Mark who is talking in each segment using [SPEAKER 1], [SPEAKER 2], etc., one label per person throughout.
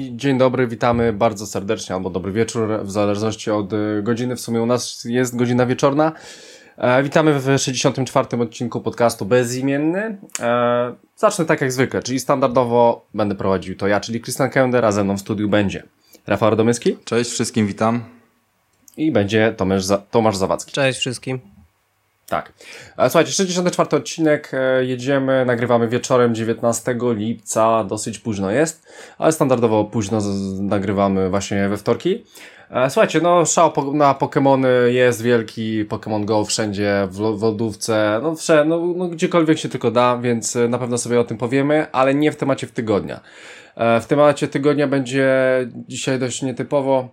[SPEAKER 1] dzień dobry, witamy bardzo serdecznie, albo dobry wieczór, w zależności od godziny. W sumie u nas jest godzina wieczorna. Witamy w 64. odcinku podcastu Bezimienny. Zacznę tak jak zwykle, czyli standardowo będę prowadził to ja, czyli Krystian Kender, a ze mną w studiu będzie Rafał Radomyski.
[SPEAKER 2] Cześć wszystkim, witam.
[SPEAKER 1] I będzie Tomasz Zawadzki.
[SPEAKER 3] Cześć wszystkim.
[SPEAKER 1] Tak. Słuchajcie, 64. odcinek, jedziemy, nagrywamy wieczorem 19 lipca, dosyć późno jest, ale standardowo późno nagrywamy właśnie we wtorki. Słuchajcie, no szał na Pokemony jest wielki, Pokémon Go wszędzie, w lodówce, no gdziekolwiek się tylko da, więc na pewno sobie o tym powiemy, ale nie w temacie tygodnia. W temacie tygodnia będzie dzisiaj dość nietypowo,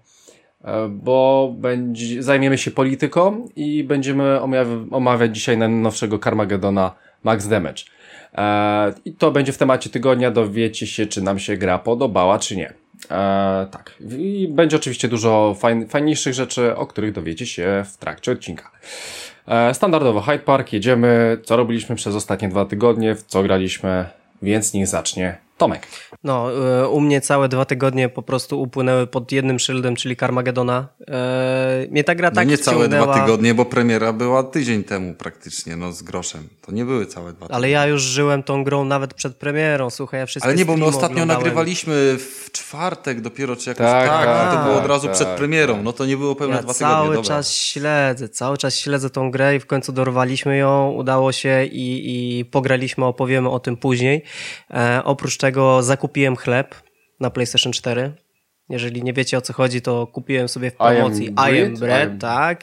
[SPEAKER 1] bo zajmiemy się polityką i będziemy omawiać dzisiaj najnowszego Carmagedona Max Damage. I to będzie w temacie tygodnia, dowiecie się, czy nam się gra podobała, czy nie. Tak. I będzie oczywiście dużo fajniejszych rzeczy, o których dowiecie się w trakcie odcinka. Standardowo Hyde Park, jedziemy, co robiliśmy przez ostatnie 2 tygodnie, w co graliśmy, więc niech zacznie Tomek.
[SPEAKER 3] No, u mnie całe 2 tygodnie po prostu upłynęły pod jednym szyldem, czyli Carmagedona. Mnie ta gra tak
[SPEAKER 2] nie całe
[SPEAKER 3] wciągnęła.
[SPEAKER 2] 2 tygodnie, bo premiera była tydzień temu praktycznie, no z groszem. To nie były całe 2 tygodnie.
[SPEAKER 3] Ale ja już żyłem tą grą nawet przed premierą, słuchaj, ja wszystkie
[SPEAKER 2] Ale nie, bo my ostatnio
[SPEAKER 3] oglądałem.
[SPEAKER 2] nagrywaliśmy w czwartek dopiero, czy jakoś
[SPEAKER 1] Tak,
[SPEAKER 2] to było od razu przed premierą. No to nie było pełne 2 tygodnie.
[SPEAKER 3] Cały czas śledzę tą grę i w końcu dorwaliśmy ją, udało się i pograliśmy, opowiemy o tym później. Oprócz tego zakupiłem chleb na PlayStation 4. Jeżeli nie wiecie, o co chodzi, to kupiłem sobie w promocji I Am Bread, tak?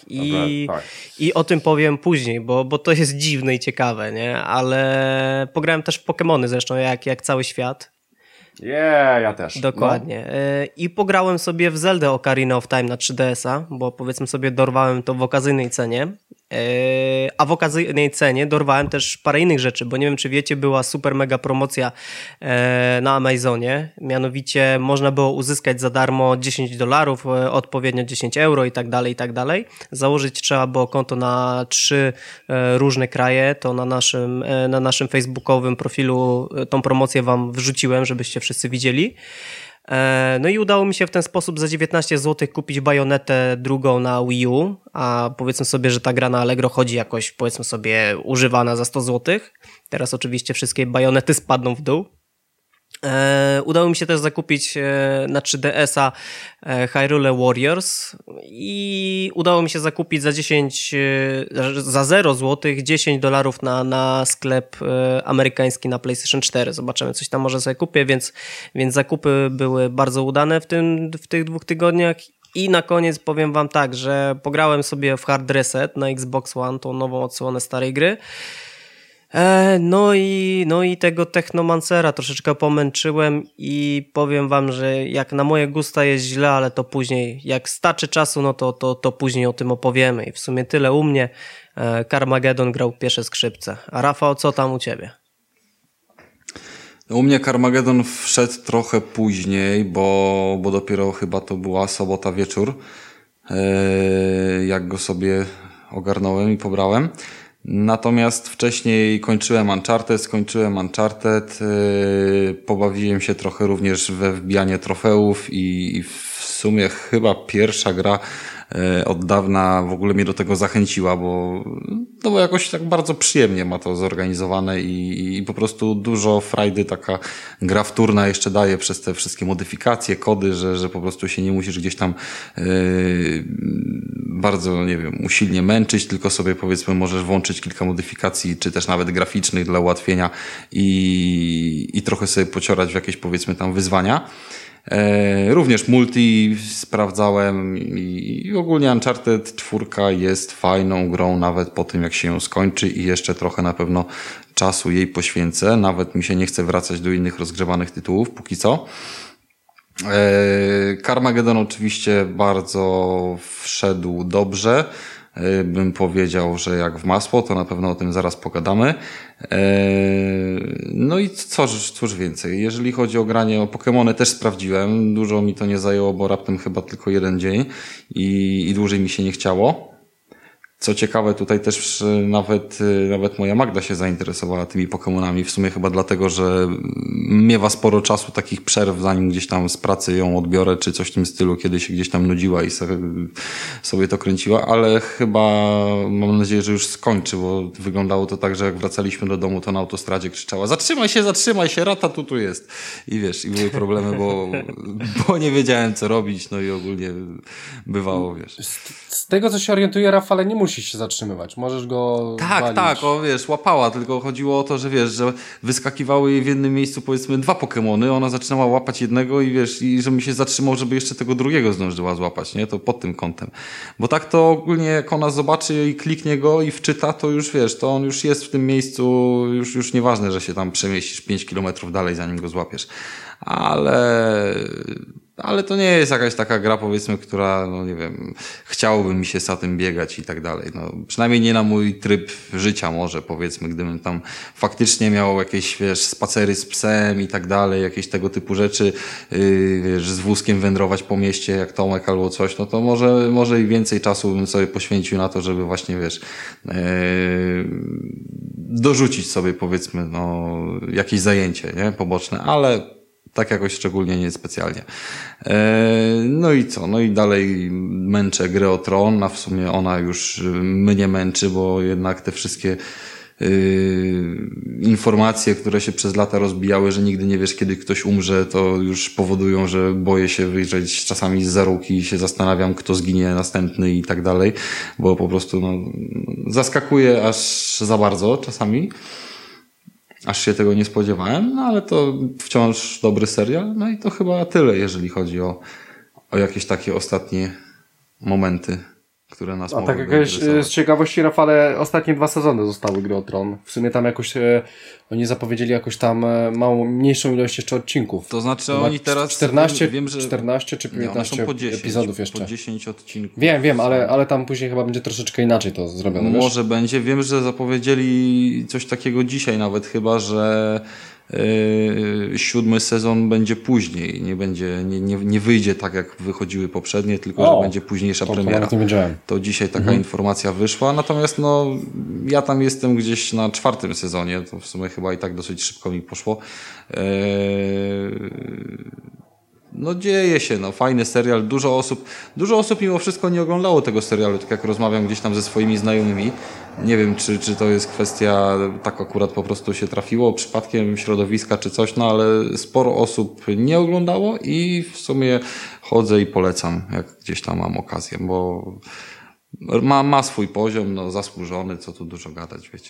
[SPEAKER 3] I o tym powiem później, bo to jest dziwne i ciekawe, nie? Ale pograłem też w Pokemony zresztą, jak cały świat.
[SPEAKER 1] Ja też.
[SPEAKER 3] Dokładnie. No. I pograłem sobie w Zeldę Ocarina of Time na 3DS-a, bo powiedzmy sobie dorwałem to w okazyjnej cenie. A w okazyjnej cenie dorwałem też parę innych rzeczy, bo nie wiem, czy wiecie, była super mega promocja na Amazonie. Mianowicie można było uzyskać za darmo $10, odpowiednio 10 euro i tak dalej. Założyć trzeba było konto na 3 różne kraje. To na naszym facebookowym profilu tą promocję wam wrzuciłem, żebyście wszyscy widzieli. No i udało mi się w ten sposób za 19 zł kupić Bajonetę drugą na Wii U, a powiedzmy sobie, że ta gra na Allegro chodzi jakoś, powiedzmy sobie, używana za 100 zł. Teraz oczywiście wszystkie Bajonety spadną w dół. Udało mi się też zakupić na 3DS-a Hyrule Warriors i udało mi się zakupić za 0 zł $10 na sklep amerykański na PlayStation 4. Zobaczymy, coś tam może sobie kupię, więc zakupy były bardzo udane w tych 2 tygodniach. I na koniec powiem wam tak, że pograłem sobie w Hard Reset na Xbox One, tą nową odsłonę starej gry. No i tego Technomancera troszeczkę pomęczyłem i powiem wam, że jak na moje gusta jest źle, ale to później, jak starczy czasu, no to później o tym opowiemy. I w sumie tyle u mnie. Carmageddon grał pierwsze skrzypce. A Rafał, co tam u ciebie?
[SPEAKER 2] U mnie Carmageddon wszedł trochę później, bo dopiero chyba to była sobota wieczór, jak go sobie ogarnąłem i pobrałem. Natomiast wcześniej skończyłem Uncharted, pobawiłem się trochę również we wbijanie trofeów i w sumie chyba pierwsza gra od dawna w ogóle mnie do tego zachęciła, bo jakoś tak bardzo przyjemnie ma to zorganizowane i po prostu dużo frajdy taka gra wtórna jeszcze daje przez te wszystkie modyfikacje, kody, że po prostu się nie musisz gdzieś tam bardzo, nie wiem, usilnie męczyć, tylko sobie powiedzmy możesz włączyć kilka modyfikacji, czy też nawet graficznych dla ułatwienia i trochę sobie pociorać w jakieś powiedzmy tam wyzwania. Również multi sprawdzałem i ogólnie Uncharted 4 jest fajną grą nawet po tym jak się ją skończy i jeszcze trochę na pewno czasu jej poświęcę. Nawet mi się nie chce wracać do innych rozgrzebanych tytułów póki co. Carmageddon oczywiście bardzo wszedł dobrze. Bym powiedział, że jak w masło, to na pewno o tym zaraz pogadamy. No i cóż więcej. Jeżeli chodzi o granie o Pokemony, też sprawdziłem. Dużo mi to nie zajęło, bo raptem chyba tylko 1 dzień i dłużej mi się nie chciało. Co ciekawe, tutaj też nawet moja Magda się zainteresowała tymi Pokemonami. W sumie chyba dlatego, że miewa sporo czasu takich przerw, zanim gdzieś tam z pracy ją odbiorę, czy coś w tym stylu, kiedy się gdzieś tam nudziła i sobie to kręciła, ale chyba mam nadzieję, że już skończy, bo wyglądało to tak, że jak wracaliśmy do domu, to na autostradzie krzyczała: zatrzymaj się, Rata tu jest. I wiesz, i były problemy, bo nie wiedziałem, co robić, no i ogólnie bywało, wiesz.
[SPEAKER 1] Z tego, co się orientuje, Rafale, nie musisz się zatrzymywać. Możesz go walić.
[SPEAKER 2] Tak, wiesz, łapała, tylko chodziło o to, że wiesz, że wyskakiwały jej w jednym miejscu powiedzmy 2 Pokemony, ona zaczynała łapać jednego i wiesz, i żebym się zatrzymał, żeby jeszcze tego drugiego zdążyła złapać, nie? To pod tym kątem. Bo tak to ogólnie jak ona zobaczy i kliknie go i wczyta, to już wiesz, to on już jest w tym miejscu, już nieważne, że się tam przemieścisz 5 kilometrów dalej, zanim go złapiesz. Ale to nie jest jakaś taka gra, powiedzmy, która, no nie wiem, chciałoby mi się za tym biegać i tak dalej. No, przynajmniej nie na mój tryb życia może, powiedzmy, gdybym tam faktycznie miał jakieś, wiesz, spacery z psem i tak dalej, jakieś tego typu rzeczy, wiesz, z wózkiem wędrować po mieście jak Tomek albo coś, no to może i więcej czasu bym sobie poświęcił na to, żeby właśnie, wiesz, dorzucić sobie, powiedzmy, no, jakieś zajęcie, nie, poboczne, ale tak jakoś szczególnie niespecjalnie. No i co? No i dalej męczę grę o Tron, a w sumie ona już mnie męczy, bo jednak te wszystkie informacje, które się przez lata rozbijały, że nigdy nie wiesz, kiedy ktoś umrze, to już powodują, że boję się wyjrzeć czasami z za róg i się zastanawiam, kto zginie następny i tak dalej, bo po prostu no, zaskakuje aż za bardzo czasami. Aż się tego nie spodziewałem, no ale to wciąż dobry serial. No i to chyba tyle, jeżeli chodzi o jakieś takie ostatnie momenty, które nas mogły
[SPEAKER 1] z ciekawości, Rafale, ostatnie 2 sezony zostały Gry o Tron. W sumie tam jakoś oni zapowiedzieli jakoś tam mniejszą ilość jeszcze odcinków.
[SPEAKER 2] To znaczy oni teraz
[SPEAKER 1] 14 czy 15 epizodów jeszcze.
[SPEAKER 2] Po 10 odcinków.
[SPEAKER 1] Wiem, ale tam później chyba będzie troszeczkę inaczej to zrobione.
[SPEAKER 2] Może będzie. Wiem, że zapowiedzieli coś takiego dzisiaj nawet chyba, że 7 sezon będzie później, nie wyjdzie tak jak wychodziły poprzednie, tylko że będzie późniejsza premiera. To dzisiaj taka informacja wyszła, natomiast no ja tam jestem gdzieś na 4 sezonie, to w sumie chyba i tak dosyć szybko mi poszło. No dzieje się, no fajny serial, dużo osób mimo wszystko nie oglądało tego serialu, tak jak rozmawiam gdzieś tam ze swoimi znajomymi. Nie wiem, czy to jest kwestia, tak akurat po prostu się trafiło, przypadkiem środowiska czy coś, no ale sporo osób nie oglądało i w sumie chodzę i polecam, jak gdzieś tam mam okazję, bo ma swój poziom, no zasłużony, co tu dużo gadać, wiecie.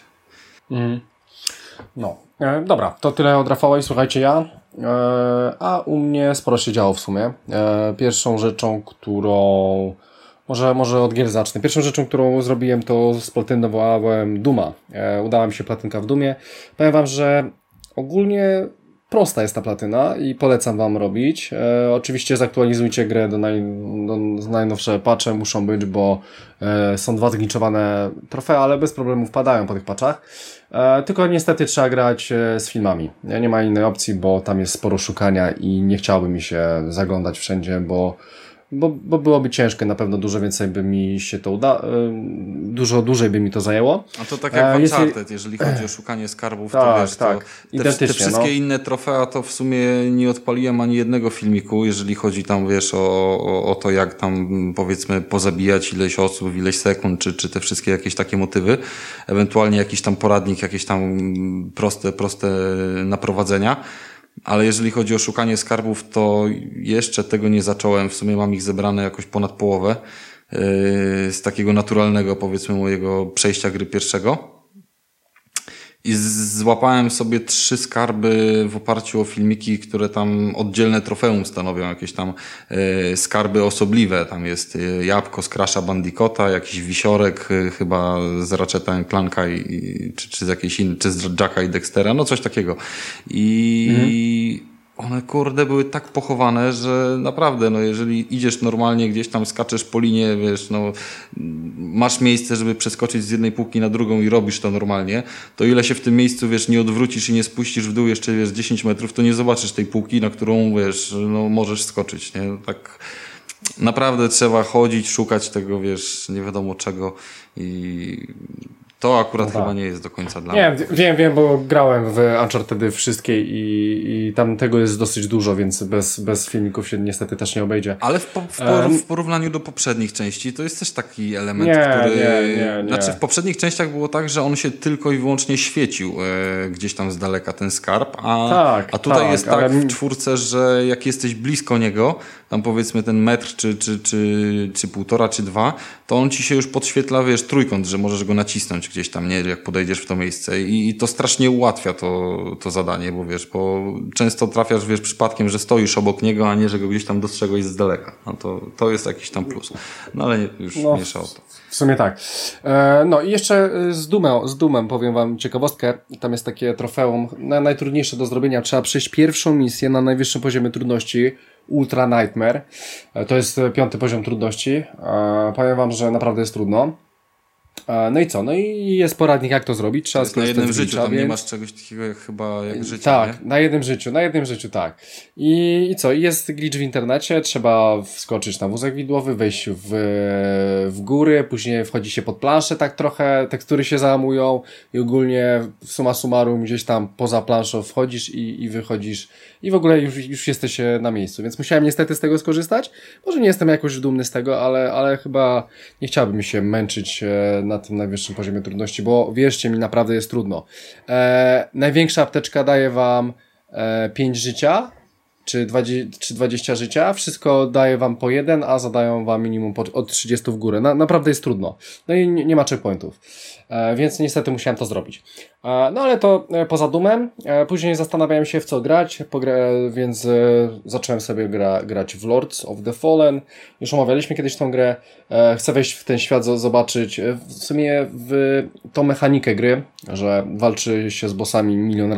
[SPEAKER 1] No, dobra, to tyle od Rafała i słuchajcie, a u mnie sporo się działo w sumie. Pierwszą rzeczą, którą może od gier zacznę. Pierwszą rzeczą, którą zrobiłem, to splatynowałem Duma. Udała mi się platynka w Dumie. Powiem wam, że ogólnie prosta jest ta platyna i polecam wam robić. Oczywiście zaktualizujcie grę do najnowsze patche muszą być, bo są 2 zgliczowane trofea, ale bez problemu wpadają po tych patchach. Tylko niestety trzeba grać z filmami. Nie ma innej opcji, bo tam jest sporo szukania i nie chciałoby mi się zaglądać wszędzie, bo byłoby ciężkie, na pewno dużo więcej by mi się to dużo dłużej by mi to zajęło.
[SPEAKER 2] A to tak jak w Uncharted, jeżeli chodzi o szukanie skarbów, to wiesz, te wszystkie inne trofea, to w sumie nie odpaliłem ani jednego filmiku, jeżeli chodzi tam, wiesz, o to, jak tam, powiedzmy, pozabijać ileś osób w ileś sekund, czy te wszystkie jakieś takie motywy, ewentualnie jakiś tam poradnik, jakieś tam proste naprowadzenia. Ale jeżeli chodzi o szukanie skarbów, to jeszcze tego nie zacząłem. W sumie mam ich zebrane jakoś ponad połowę z takiego naturalnego, powiedzmy, mojego przejścia gry pierwszego. I złapałem sobie 3 skarby w oparciu o filmiki, które tam oddzielne trofeum stanowią, jakieś tam skarby osobliwe. Tam jest jabłko z Crasha Bandicoota, jakiś wisiorek chyba z Ratcheta & Clanka czy z jakiejś innej, czy z Jacka i Dextera, no coś takiego. I one, kurde, były tak pochowane, że naprawdę, no jeżeli idziesz normalnie, gdzieś tam skaczesz po linie, wiesz, no masz miejsce, żeby przeskoczyć z jednej półki na drugą i robisz to normalnie, to ile się w tym miejscu, wiesz, nie odwrócisz i nie spuścisz w dół jeszcze, wiesz, 10 metrów, to nie zobaczysz tej półki, na którą, wiesz, no możesz skoczyć, nie? Tak naprawdę trzeba chodzić, szukać tego, wiesz, nie wiadomo czego i to akurat chyba nie jest do końca dla mnie.
[SPEAKER 1] Wiem, bo grałem w Uncharted wszystkie i tam tego jest dosyć dużo, więc bez filmików się niestety też nie obejdzie.
[SPEAKER 2] Ale w porównaniu do poprzednich części to jest też taki element, który...
[SPEAKER 1] Nie.
[SPEAKER 2] Znaczy w poprzednich częściach było tak, że on się tylko i wyłącznie świecił gdzieś tam z daleka, ten skarb, a tutaj jest tak w czwórce, że jak jesteś blisko niego, tam powiedzmy ten metr, czy półtora, czy 2, to on ci się już podświetla, wiesz, trójkąt, że możesz go nacisnąć gdzieś tam, nie, jak podejdziesz w to miejsce i to strasznie ułatwia to zadanie, bo wiesz, bo często trafiasz, wiesz, przypadkiem, że stoisz obok niego, a nie, że go gdzieś tam dostrzegłeś z daleka. No to jest jakiś tam plus. No ale już mniejsza o to.
[SPEAKER 1] W sumie tak. No i jeszcze z Doomem powiem wam ciekawostkę. Tam jest takie trofeum, najtrudniejsze do zrobienia. Trzeba przejść pierwszą misję na najwyższym poziomie trudności. Ultra Nightmare. To jest 5. poziom trudności. Powiem wam, że naprawdę jest trudno. No i co? No i jest poradnik, jak to zrobić. Trzeba skorzystać
[SPEAKER 2] na jednym
[SPEAKER 1] z
[SPEAKER 2] życiu, tam nie masz czegoś takiego jak chyba jak życie,
[SPEAKER 1] tak,
[SPEAKER 2] nie?
[SPEAKER 1] na jednym życiu, tak. I co? Jest glitch w internecie, trzeba wskoczyć na wózek widłowy, wejść w góry, później wchodzi się pod planszę tak trochę, tekstury się załamują i ogólnie summa summarum gdzieś tam poza planszą wchodzisz i wychodzisz i w ogóle już jesteś na miejscu, więc musiałem niestety z tego skorzystać. Może nie jestem jakoś dumny z tego, ale chyba nie chciałbym się męczyć na tym najwyższym poziomie trudności, bo wierzcie mi, naprawdę jest trudno. Największa apteczka daje wam 5 życia, czy 20 życia. Wszystko daje wam po 1, a zadają wam minimum od 30 w górę. Naprawdę jest trudno. No i nie ma checkpointów. Więc niestety musiałem to zrobić. No ale to poza Doomem. Później zastanawiałem się, w co grać, więc zacząłem sobie grać w Lords of the Fallen. Już omawialiśmy kiedyś tą grę. Chcę wejść w ten świat, zobaczyć w sumie tą mechanikę gry, że walczy się z bossami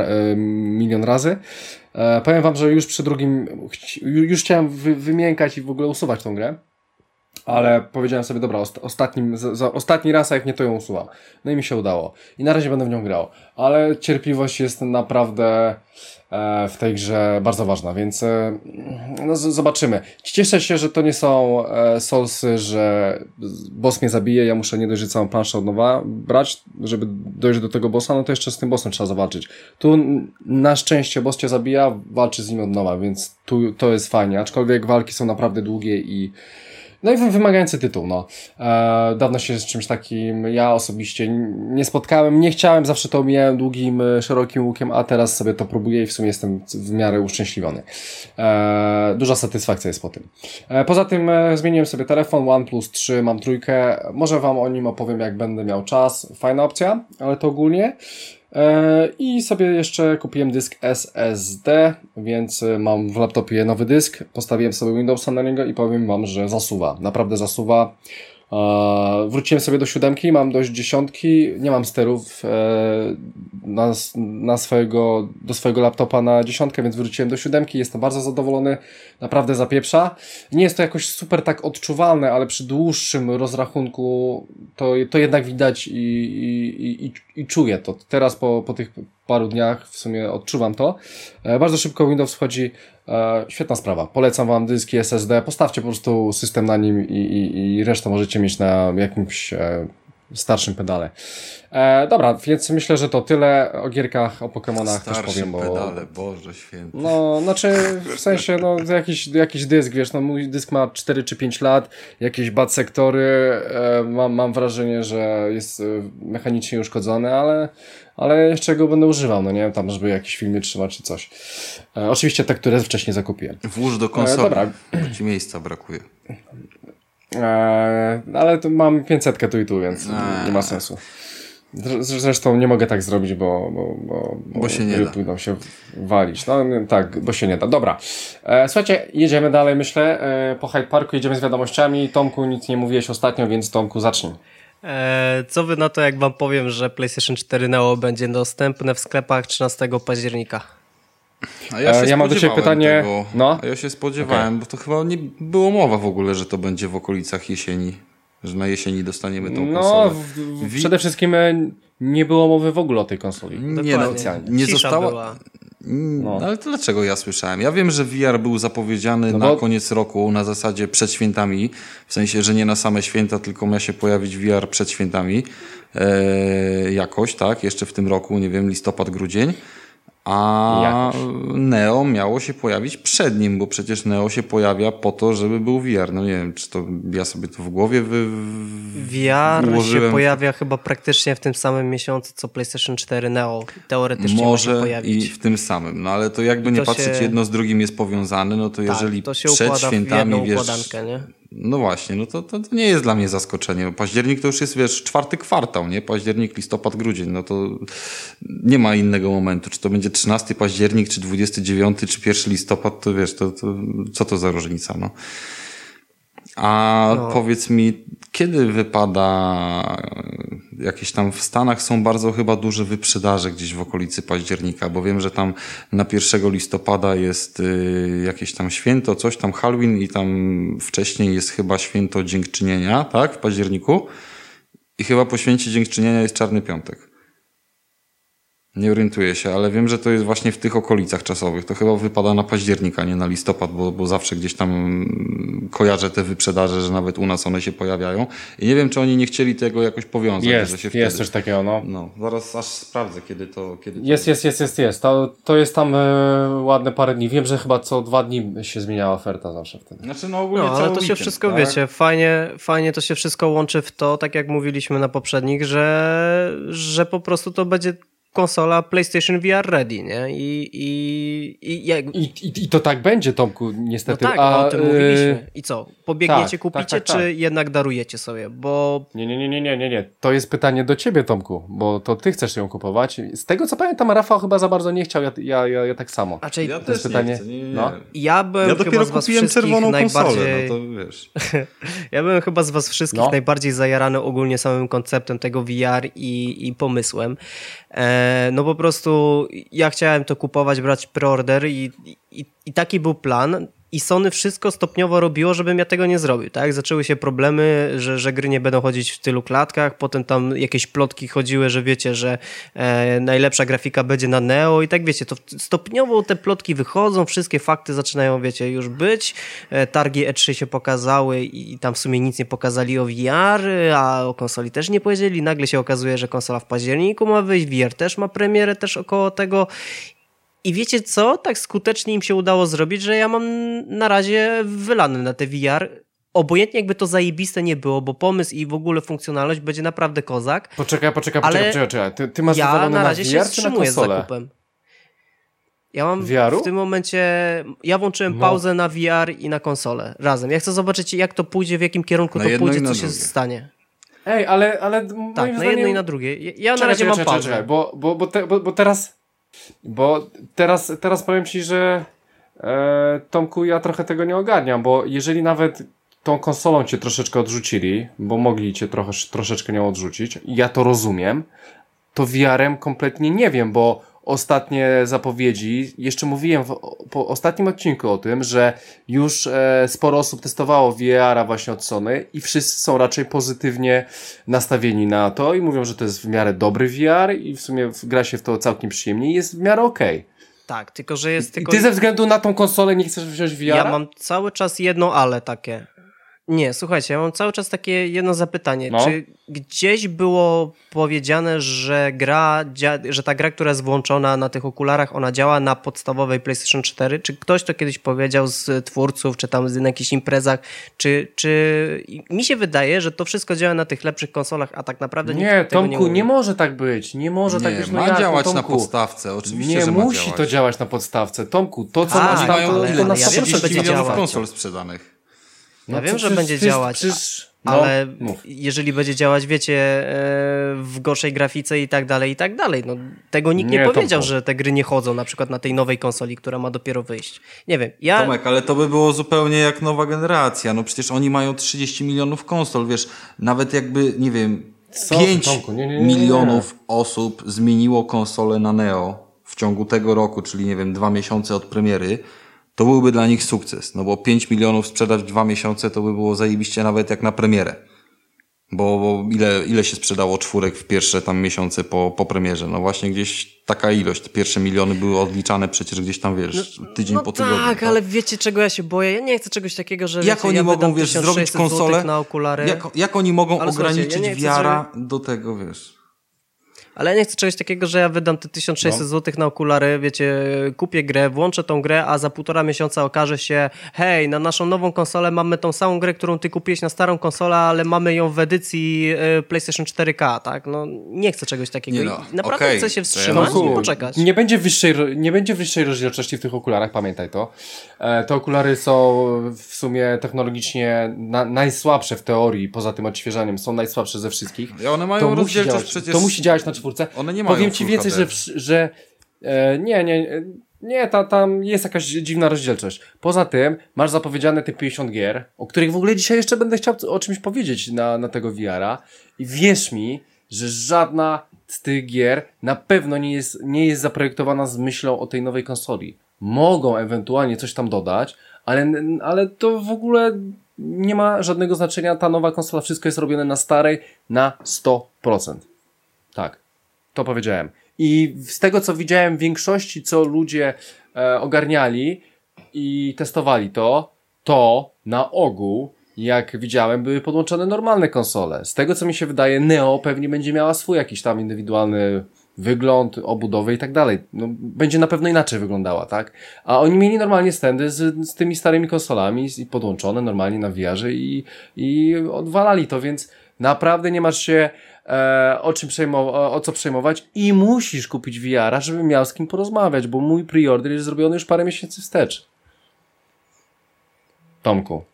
[SPEAKER 1] milion razy. Powiem wam, że już przy drugim już chciałem wymiękać i w ogóle usuwać tą grę. Ale powiedziałem sobie, dobra, ostatni raz, a jak nie, to ją usuwam. No i mi się udało. I na razie będę w nią grał. Ale cierpliwość jest naprawdę w tej grze bardzo ważna, więc no, zobaczymy. Cieszę się, że to nie są Soulsy, że boss mnie zabije, ja muszę nie dość, że całą planszę od nowa brać, żeby dojść do tego bossa, no to jeszcze z tym bossem trzeba zawalczyć. Tu na szczęście boss cię zabija, walczy z nim od nowa, więc tu to jest fajnie, aczkolwiek walki są naprawdę długie i wymagający tytuł, no. Dawno się z czymś takim ja osobiście nie spotkałem, nie chciałem, zawsze to omijałem długim, szerokim łukiem, a teraz sobie to próbuję i w sumie jestem w miarę uszczęśliwiony. Duża satysfakcja jest po tym. Poza tym zmieniłem sobie telefon, OnePlus 3, mam 3, może wam o nim opowiem, jak będę miał czas. Fajna opcja, ale to ogólnie. I sobie jeszcze kupiłem dysk SSD, więc mam w laptopie nowy dysk, postawiłem sobie Windowsa na niego i powiem wam, że zasuwa, naprawdę zasuwa. Wróciłem sobie do 7, mam dość 10, nie mam sterów do swojego laptopa na 10, więc wróciłem do 7, jestem bardzo zadowolony, naprawdę zapieprza. Nie jest to jakoś super tak odczuwalne, ale przy dłuższym rozrachunku to jednak widać i czuję to. Teraz po tych paru dniach w sumie odczuwam to. Bardzo szybko Windows wchodzi. Świetna sprawa. Polecam wam dyski SSD. Postawcie po prostu system na nim i resztę możecie mieć na jakimś starszym pedale. Dobra, więc myślę, że to tyle o gierkach, o Pokemonach też powiem, bo...
[SPEAKER 2] pedale, Boże święty.
[SPEAKER 1] No, znaczy w sensie, no jakiś dysk, wiesz, no mój dysk ma 4 czy 5 lat, jakieś bad sektory, mam wrażenie, że jest mechanicznie uszkodzony, ale jeszcze go będę używał, no nie wiem, tam żeby jakieś filmy trzymać czy coś. Oczywiście te, które wcześniej zakupiłem.
[SPEAKER 2] Włóż do konsoli, dobra. Bo ci miejsca brakuje.
[SPEAKER 1] Ale to mam 500 tu i tu, więc nie ma sensu. Zresztą nie mogę tak zrobić, bo
[SPEAKER 2] się nie da.
[SPEAKER 1] Pójdą się walić. No tak, bo się nie da. Dobra. Słuchajcie, jedziemy dalej, myślę. Po Hyde Parku jedziemy z wiadomościami. Tomku, nic nie mówiłeś ostatnio, więc Tomku, zacznij.
[SPEAKER 3] Co wy na to, jak wam powiem, że PlayStation 4 Neo będzie dostępne w sklepach 13 października?
[SPEAKER 2] A ja
[SPEAKER 1] mam do ciebie pytanie.
[SPEAKER 2] Tego. No? A ja się spodziewałem, bo to chyba nie było mowa w ogóle, że to będzie w okolicach jesieni. Że na jesieni dostaniemy tą konsolę.
[SPEAKER 1] Przede wszystkim nie było mowy w ogóle o tej konsoli.
[SPEAKER 2] Nie została.
[SPEAKER 1] No.
[SPEAKER 2] Ale to dlaczego ja słyszałem? Ja wiem, że VR był zapowiedziany na koniec roku, na zasadzie przed świętami. W sensie, że nie na same święta, tylko ma się pojawić VR przed świętami. Jakoś, tak? Jeszcze w tym roku, nie wiem, listopad, grudzień. A Neo miało się pojawić przed nim, bo przecież Neo się pojawia po to, żeby był VR. No nie wiem, czy to ja sobie to w głowie
[SPEAKER 3] VR
[SPEAKER 2] ułożyłem.
[SPEAKER 3] się pojawia chyba praktycznie w tym samym miesiącu, co PlayStation 4 Neo. Teoretycznie może się pojawić.
[SPEAKER 2] I w tym samym. No ale to jakby nie patrzeć, jedno z drugim jest powiązane, no to jeżeli
[SPEAKER 3] to się
[SPEAKER 2] przed świętami,
[SPEAKER 3] w układankę, nie?
[SPEAKER 2] No właśnie, no to nie jest dla mnie zaskoczenie. Październik to już jest, wiesz, 4. kwartał, nie? Październik, listopad, grudzień. No to nie ma innego momentu. Czy to będzie 13 październik, czy 29, czy 1 listopad, to wiesz, to co to za różnica, no? A powiedz mi, kiedy wypada jakieś tam w Stanach są bardzo chyba duże wyprzedaże gdzieś w okolicy października, bo wiem, że tam na 1 listopada jest jakieś tam święto, coś tam Halloween i tam wcześniej jest chyba święto Dziękczynienia, tak? W październiku. I chyba po święcie Dziękczynienia jest Czarny Piątek. Nie orientuję się, ale wiem, że to jest właśnie w tych okolicach czasowych. To chyba wypada na październik, a nie na listopad, bo zawsze gdzieś tam kojarzę te wyprzedaże, że nawet u nas one się pojawiają. I nie wiem, czy oni nie chcieli tego jakoś powiązać. Że się
[SPEAKER 1] jest coś takiego, no.
[SPEAKER 2] No, zaraz aż sprawdzę, kiedy to...
[SPEAKER 1] Jest. To jest tam ładne parę dni. Wiem, że chyba co 2 dni się zmieniała oferta zawsze wtedy.
[SPEAKER 2] Znaczy, no ogólnie
[SPEAKER 3] ale to
[SPEAKER 2] weekend,
[SPEAKER 3] się wszystko,
[SPEAKER 2] tak?
[SPEAKER 3] wiecie, fajnie to się wszystko łączy w to, tak jak mówiliśmy na poprzednich, że po prostu to będzie konsola PlayStation VR ready, nie?
[SPEAKER 1] I to tak będzie, Tomku, niestety.
[SPEAKER 3] No tak, o tym mówiliśmy. I co? Pobiegniecie, kupicie,
[SPEAKER 1] tak.
[SPEAKER 3] czy jednak darujecie sobie? Bo...
[SPEAKER 1] Nie. To jest pytanie do ciebie, Tomku, bo to ty chcesz ją kupować. Z tego, co pamiętam, Rafał chyba za bardzo nie chciał, ja tak samo.
[SPEAKER 2] Ja
[SPEAKER 1] to
[SPEAKER 2] też
[SPEAKER 1] jest pytanie.
[SPEAKER 2] Nie chcę, nie.
[SPEAKER 3] No. Ja
[SPEAKER 2] dopiero kupiłem czerwoną konsolę, no to wiesz.
[SPEAKER 3] Ja byłem chyba z was wszystkich najbardziej zajarany ogólnie samym konceptem tego VR i pomysłem. No po prostu ja chciałem to kupować, brać preorder i taki był plan. I Sony wszystko stopniowo robiło, żebym ja tego nie zrobił, tak? Zaczęły się problemy, że gry nie będą chodzić w tylu klatkach, potem tam jakieś plotki chodziły, że wiecie, że najlepsza grafika będzie na Neo i tak wiecie, to stopniowo te plotki wychodzą, wszystkie fakty zaczynają, wiecie, już być. Targi E3 się pokazały i tam w sumie nic nie pokazali o VR, a o konsoli też nie powiedzieli. Nagle się okazuje, że konsola w październiku ma wyjść, VR też ma premierę też około tego. I wiecie co? Tak skutecznie im się udało zrobić, że ja mam na razie wylane na te VR. Obojętnie jakby to zajebiste nie było, bo pomysł i w ogóle funkcjonalność będzie naprawdę kozak.
[SPEAKER 1] Poczekaj. Ty masz wywalone
[SPEAKER 3] na razie
[SPEAKER 1] VR,
[SPEAKER 3] się wstrzymuję z zakupem. Ja mam
[SPEAKER 1] VR-u?
[SPEAKER 3] w tym momencie... Ja włączyłem pauzę na VR i na konsolę razem. Ja chcę zobaczyć, jak to pójdzie, w jakim kierunku to pójdzie, co się stanie.
[SPEAKER 1] Ej, ale
[SPEAKER 3] tak, na jedno i na drugie. Ja na razie mam pauzę.
[SPEAKER 1] Bo teraz powiem ci, że Tomku, ja trochę tego nie ogarniam, bo jeżeli nawet tą konsolą cię troszeczkę odrzucili, bo mogli cię troszeczkę nią odrzucić, ja to rozumiem, to VR-em kompletnie nie wiem, bo ostatnie zapowiedzi, jeszcze mówiłem po ostatnim odcinku o tym, że już sporo osób testowało VR-a właśnie od Sony i wszyscy są raczej pozytywnie nastawieni na to i mówią, że to jest w miarę dobry VR i w sumie gra się w to całkiem przyjemnie i jest w miarę okej.
[SPEAKER 3] Tak, tylko że jest...
[SPEAKER 1] I ty ze względu na tą konsolę nie chcesz wziąć VR-a?
[SPEAKER 3] Ja mam cały czas jedno ale takie. Nie, słuchajcie, ja mam cały czas takie jedno zapytanie. Czy gdzieś było powiedziane, że ta gra, która jest włączona na tych okularach, ona działa na podstawowej PlayStation 4? Czy ktoś to kiedyś powiedział z twórców, czy tam na jakichś imprezach? Czy mi się wydaje, że to wszystko działa na tych lepszych konsolach, a tak naprawdę nikt tego
[SPEAKER 1] Tomku,
[SPEAKER 3] nie mówi.
[SPEAKER 1] nie może tak być. Nie może tak być.
[SPEAKER 2] Ma działać na podstawce, oczywiście,
[SPEAKER 1] nie
[SPEAKER 2] że ma
[SPEAKER 1] musi
[SPEAKER 2] działać.
[SPEAKER 1] to działać na podstawce. Tomku, to co
[SPEAKER 2] masz tam,
[SPEAKER 3] to na
[SPEAKER 2] 30 milionów
[SPEAKER 3] działać.
[SPEAKER 2] konsol sprzedanych.
[SPEAKER 3] Ja wiem, że będzie działać, ale jeżeli będzie działać, wiecie, w gorszej grafice i tak dalej, no tego nikt nie powiedział, że te gry nie chodzą na przykład na tej nowej konsoli, która ma dopiero wyjść. Nie wiem,
[SPEAKER 2] Tomek, ale to by było zupełnie jak nowa generacja, no przecież oni mają 30 milionów konsol, wiesz, nawet jakby, nie wiem, 5 milionów osób zmieniło konsolę na Neo w ciągu tego roku, czyli nie wiem, 2 miesiące od premiery, to byłby dla nich sukces, no bo 5 milionów sprzedać w 2 miesiące to by było zajebiście nawet jak na premierę. Bo ile się sprzedało czwórek w pierwsze tam miesiące po premierze? No właśnie gdzieś taka ilość. Te pierwsze miliony były odliczane przecież gdzieś tam, wiesz, tydzień po tygodniu.
[SPEAKER 3] Tak, ale wiecie czego ja się boję? Ja nie chcę czegoś takiego, że
[SPEAKER 2] jak oni mogą, wiesz, zrobić konsolę
[SPEAKER 3] na okulary.
[SPEAKER 2] Jak oni mogą ograniczyć VR-a do tego, wiesz...
[SPEAKER 3] Ale ja nie chcę czegoś takiego, że ja wydam te 1600 zł na okulary, wiecie, kupię grę, włączę tą grę, a za 1,5 miesiąca okaże się, hej, na naszą nową konsolę mamy tą samą grę, którą ty kupiłeś na starą konsolę, ale mamy ją w edycji PlayStation 4K, tak? No nie chcę czegoś takiego.
[SPEAKER 2] Nie no,
[SPEAKER 3] naprawdę chcę się wstrzymać i poczekać.
[SPEAKER 1] Nie będzie wyższej rozdzielczości w tych okularach, pamiętaj to. Te okulary są w sumie technologicznie najsłabsze w teorii, poza tym odświeżaniem, są najsłabsze ze wszystkich.
[SPEAKER 2] I one mają rozdzielczość przecież...
[SPEAKER 1] To musi działać na czwórce.
[SPEAKER 2] One nie mają
[SPEAKER 1] Powiem ci więcej, że nie, tam jest jakaś dziwna rozdzielczość. Poza tym masz zapowiedziane te 50 gier, o których w ogóle dzisiaj jeszcze będę chciał o czymś powiedzieć na tego VR-a i wierz mi, że żadna z tych gier na pewno nie jest zaprojektowana z myślą o tej nowej konsoli. Mogą ewentualnie coś tam dodać, ale to w ogóle nie ma żadnego znaczenia. Ta nowa konsola, wszystko jest robione na starej na 100%. Tak. To powiedziałem. I z tego, co widziałem w większości, co ludzie ogarniali i testowali to na ogół, jak widziałem, były podłączone normalne konsole. Z tego, co mi się wydaje, Neo pewnie będzie miała swój jakiś tam indywidualny wygląd, obudowę i tak dalej. No, będzie na pewno inaczej wyglądała, tak? A oni mieli normalnie standy z tymi starymi konsolami i podłączone normalnie na VR-ze i odwalali to, więc naprawdę nie masz się o co przejmować i musisz kupić VR-a, żeby miał z kim porozmawiać, bo mój preorder jest zrobiony już parę miesięcy wstecz. Tomku.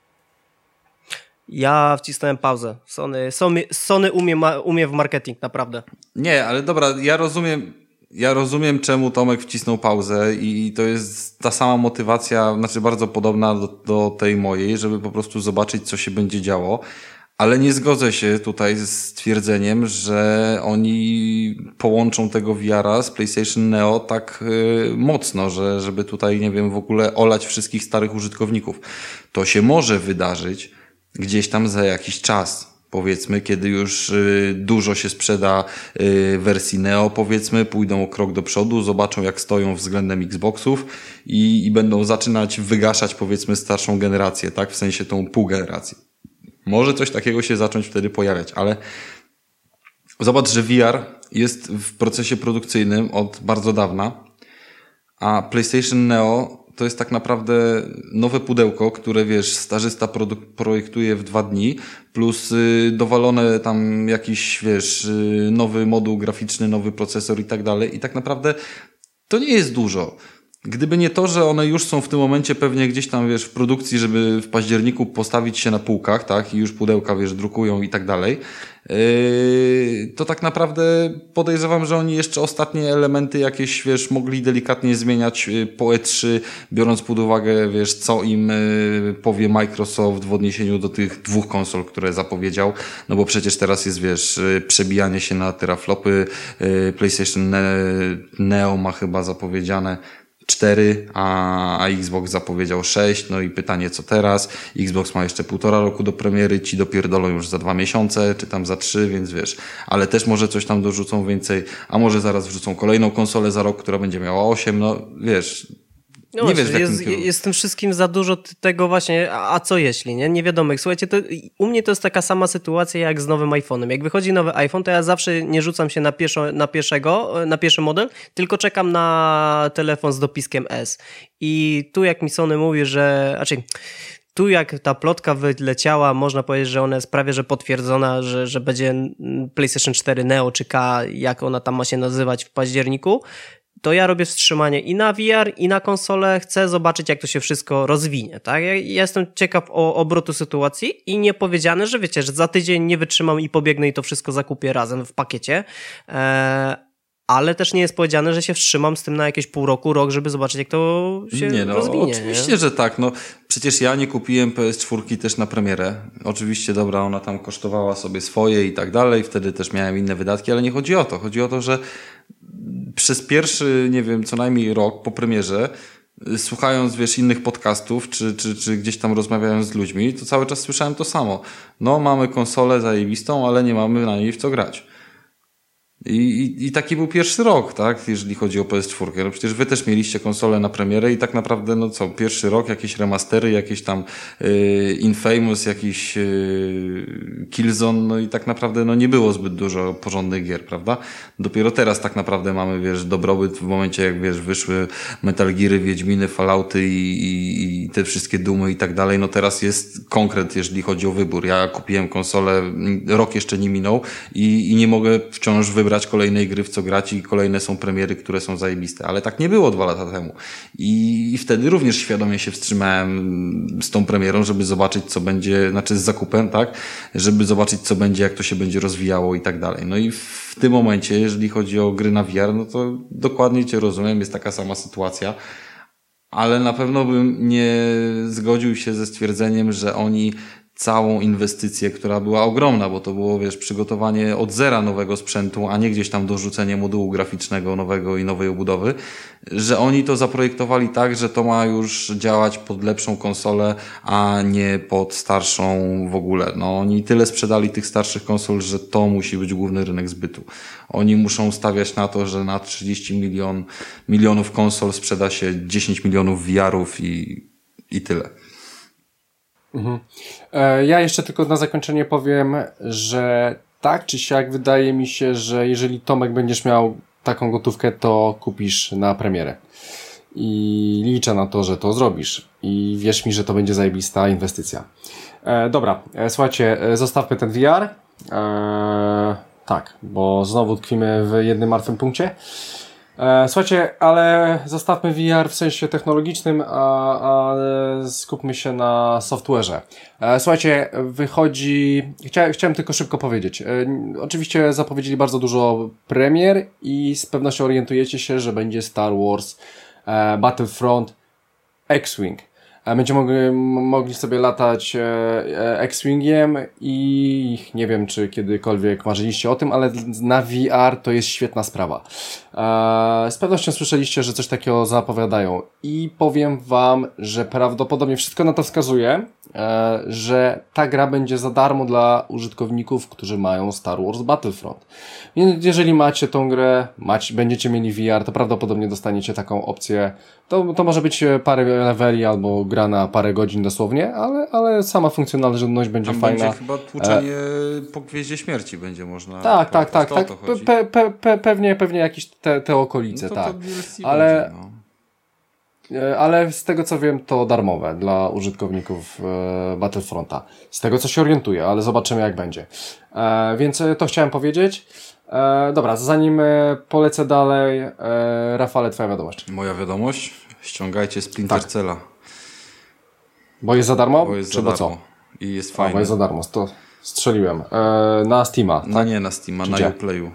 [SPEAKER 3] Ja wcisnąłem pauzę. Sony umie w marketing, naprawdę.
[SPEAKER 2] Nie, ale dobra, ja rozumiem, czemu Tomek wcisnął pauzę i to jest ta sama motywacja, znaczy bardzo podobna do tej mojej, żeby po prostu zobaczyć, co się będzie działo. Ale nie zgodzę się tutaj z stwierdzeniem, że oni połączą tego VR-a z PlayStation Neo tak mocno, żeby tutaj, nie wiem, w ogóle olać wszystkich starych użytkowników. To się może wydarzyć gdzieś tam za jakiś czas. Powiedzmy, kiedy już dużo się sprzeda wersji Neo, powiedzmy, pójdą o krok do przodu, zobaczą jak stoją względem Xboxów i będą zaczynać wygaszać, powiedzmy, starszą generację, tak? W sensie tą półgenerację. Może coś takiego się zacząć wtedy pojawiać, ale zobacz, że VR jest w procesie produkcyjnym od bardzo dawna, a PlayStation Neo to jest tak naprawdę nowe pudełko, które, wiesz, starzysta projektuje w 2 dni, plus dowalone tam jakiś, wiesz, nowy moduł graficzny, nowy procesor i tak dalej. I tak naprawdę to nie jest dużo. Gdyby nie to, że one już są w tym momencie pewnie gdzieś tam, wiesz, w produkcji, żeby w październiku postawić się na półkach, tak, i już pudełka, wiesz, drukują i tak dalej, to tak naprawdę podejrzewam, że oni jeszcze ostatnie elementy jakieś, wiesz, mogli delikatnie zmieniać po E3, biorąc pod uwagę, wiesz, co im powie Microsoft w odniesieniu do tych 2 konsol, które zapowiedział, no bo przecież teraz jest, wiesz, przebijanie się na teraflopy, PlayStation Neo ma chyba zapowiedziane 4, a Xbox zapowiedział 6, no i pytanie co teraz? Xbox ma jeszcze 1,5 roku do premiery, ci dopierdolą już za 2 miesiące, czy tam za 3, więc wiesz, ale też może coś tam dorzucą więcej, a może zaraz wrzucą kolejną konsolę za rok, która będzie miała 8, no wiesz...
[SPEAKER 3] No nie właśnie, jest w tym wszystkim za dużo tego właśnie, a co jeśli, nie? Nie wiadomo. Słuchajcie, u mnie to jest taka sama sytuacja jak z nowym iPhone'em. Jak wychodzi nowy iPhone, to ja zawsze nie rzucam się na pierwszy model, tylko czekam na telefon z dopiskiem S. I tu jak mi Sony mówi, tu jak ta plotka wyleciała, można powiedzieć, że ona jest prawie że potwierdzona, że będzie PlayStation 4 Neo czy K, jak ona tam ma się nazywać w październiku, to ja robię wstrzymanie i na VR, i na konsolę. Chcę zobaczyć, jak to się wszystko rozwinie, tak? Ja jestem ciekaw obrotu sytuacji i nie powiedziane, że wiecie, że za tydzień nie wytrzymam i pobiegnę i to wszystko zakupię razem w pakiecie, ale też nie jest powiedziane, że się wstrzymam z tym na jakieś pół roku, rok, żeby zobaczyć, jak to się rozwinie.
[SPEAKER 2] Oczywiście, że tak. No, przecież ja nie kupiłem PS4 też na premierę. Oczywiście, dobra, ona tam kosztowała sobie swoje i tak dalej, wtedy też miałem inne wydatki, ale nie chodzi o to. Chodzi o to, że przez pierwszy, nie wiem, co najmniej rok po premierze słuchając, wiesz, innych podcastów, czy gdzieś tam rozmawiając z ludźmi, to cały czas słyszałem to samo. No, mamy konsolę zajebistą, ale nie mamy na niej w co grać. I taki był pierwszy rok, tak, jeżeli chodzi o PS4. No przecież wy też mieliście konsolę na premierę i tak naprawdę, no co, pierwszy rok, jakieś remastery, jakieś tam Infamous, jakiś Killzone, no i tak naprawdę no nie było zbyt dużo porządnych gier, prawda? Dopiero teraz tak naprawdę mamy, wiesz, dobrobyt w momencie, jak wiesz, wyszły Metal Geary, Wiedźminy, Fallouty i te wszystkie Doomy i tak dalej, no teraz jest konkret, jeżeli chodzi o wybór. Ja kupiłem konsolę, rok jeszcze nie minął i nie mogę wciąż wybrać kolejnej gry, w co grać i kolejne są premiery, które są zajebiste. Ale tak nie było 2 lata temu. I wtedy również świadomie się wstrzymałem z tą premierą, żeby zobaczyć, co będzie, znaczy z zakupem, tak? Żeby zobaczyć, co będzie, jak to się będzie rozwijało i tak dalej. No i w tym momencie, jeżeli chodzi o gry na VR, no to dokładnie cię rozumiem, jest taka sama sytuacja. Ale na pewno bym nie zgodził się ze stwierdzeniem, że oni całą inwestycję, która była ogromna, bo to było, wiesz, przygotowanie od zera nowego sprzętu, a nie gdzieś tam dorzucenie modułu graficznego nowego i nowej obudowy, że oni to zaprojektowali tak, że to ma już działać pod lepszą konsolę, a nie pod starszą w ogóle. No, oni tyle sprzedali tych starszych konsol, że to musi być główny rynek zbytu. Oni muszą stawiać na to, że na 30 milionów konsol sprzeda się 10 milionów VR-ów i tyle.
[SPEAKER 1] Mhm. Ja jeszcze tylko na zakończenie powiem, że tak czy siak wydaje mi się, że jeżeli Tomek będziesz miał taką gotówkę, to kupisz na premierę. I liczę na to, że to zrobisz. I wierz mi, że to będzie zajebista inwestycja. Dobra, słuchajcie, zostawmy ten VR. Tak, bo znowu tkwimy w jednym martwym punkcie. Słuchajcie, ale zostawmy VR w sensie technologicznym, a skupmy się na software'ze. Słuchajcie, wychodzi... Chciałem tylko szybko powiedzieć. Oczywiście zapowiedzieli bardzo dużo premier i z pewnością orientujecie się, że będzie Star Wars Battlefront X-Wing. Będziemy mogli sobie latać X-Wingiem i nie wiem, czy kiedykolwiek marzyliście o tym, ale na VR to jest świetna sprawa. Z pewnością słyszeliście, że coś takiego zapowiadają i powiem wam, że prawdopodobnie wszystko na to wskazuje, że ta gra będzie za darmo dla użytkowników, którzy mają Star Wars Battlefront. Więc jeżeli macie tą grę, będziecie mieli VR, to prawdopodobnie dostaniecie taką opcję. To może być parę leveli albo gra na parę godzin dosłownie, ale sama funkcjonalność będzie
[SPEAKER 2] tam
[SPEAKER 1] fajna.
[SPEAKER 2] Będzie chyba tłuczenie po Gwieździe Śmierci będzie można.
[SPEAKER 1] Tak. Pewnie jakieś te okolice,
[SPEAKER 2] no
[SPEAKER 1] tak.
[SPEAKER 2] Ale będzie, no.
[SPEAKER 1] Ale z tego co wiem, to darmowe dla użytkowników Battlefronta. Z tego co się orientuję, ale zobaczymy jak będzie. Więc to chciałem powiedzieć. Dobra, zanim polecę dalej, Rafale, twoja wiadomość.
[SPEAKER 2] Moja wiadomość? Ściągajcie Splinter Cella.
[SPEAKER 1] Bo jest za darmo?
[SPEAKER 2] Bo jest
[SPEAKER 1] czy
[SPEAKER 2] za
[SPEAKER 1] bo
[SPEAKER 2] darmo.
[SPEAKER 1] co?
[SPEAKER 2] I jest fajne.
[SPEAKER 1] Bo jest za darmo, to strzeliłem. Na Steama, tak?
[SPEAKER 2] No nie na Steama,
[SPEAKER 1] czy
[SPEAKER 2] na
[SPEAKER 1] gdzie?
[SPEAKER 2] Uplayu.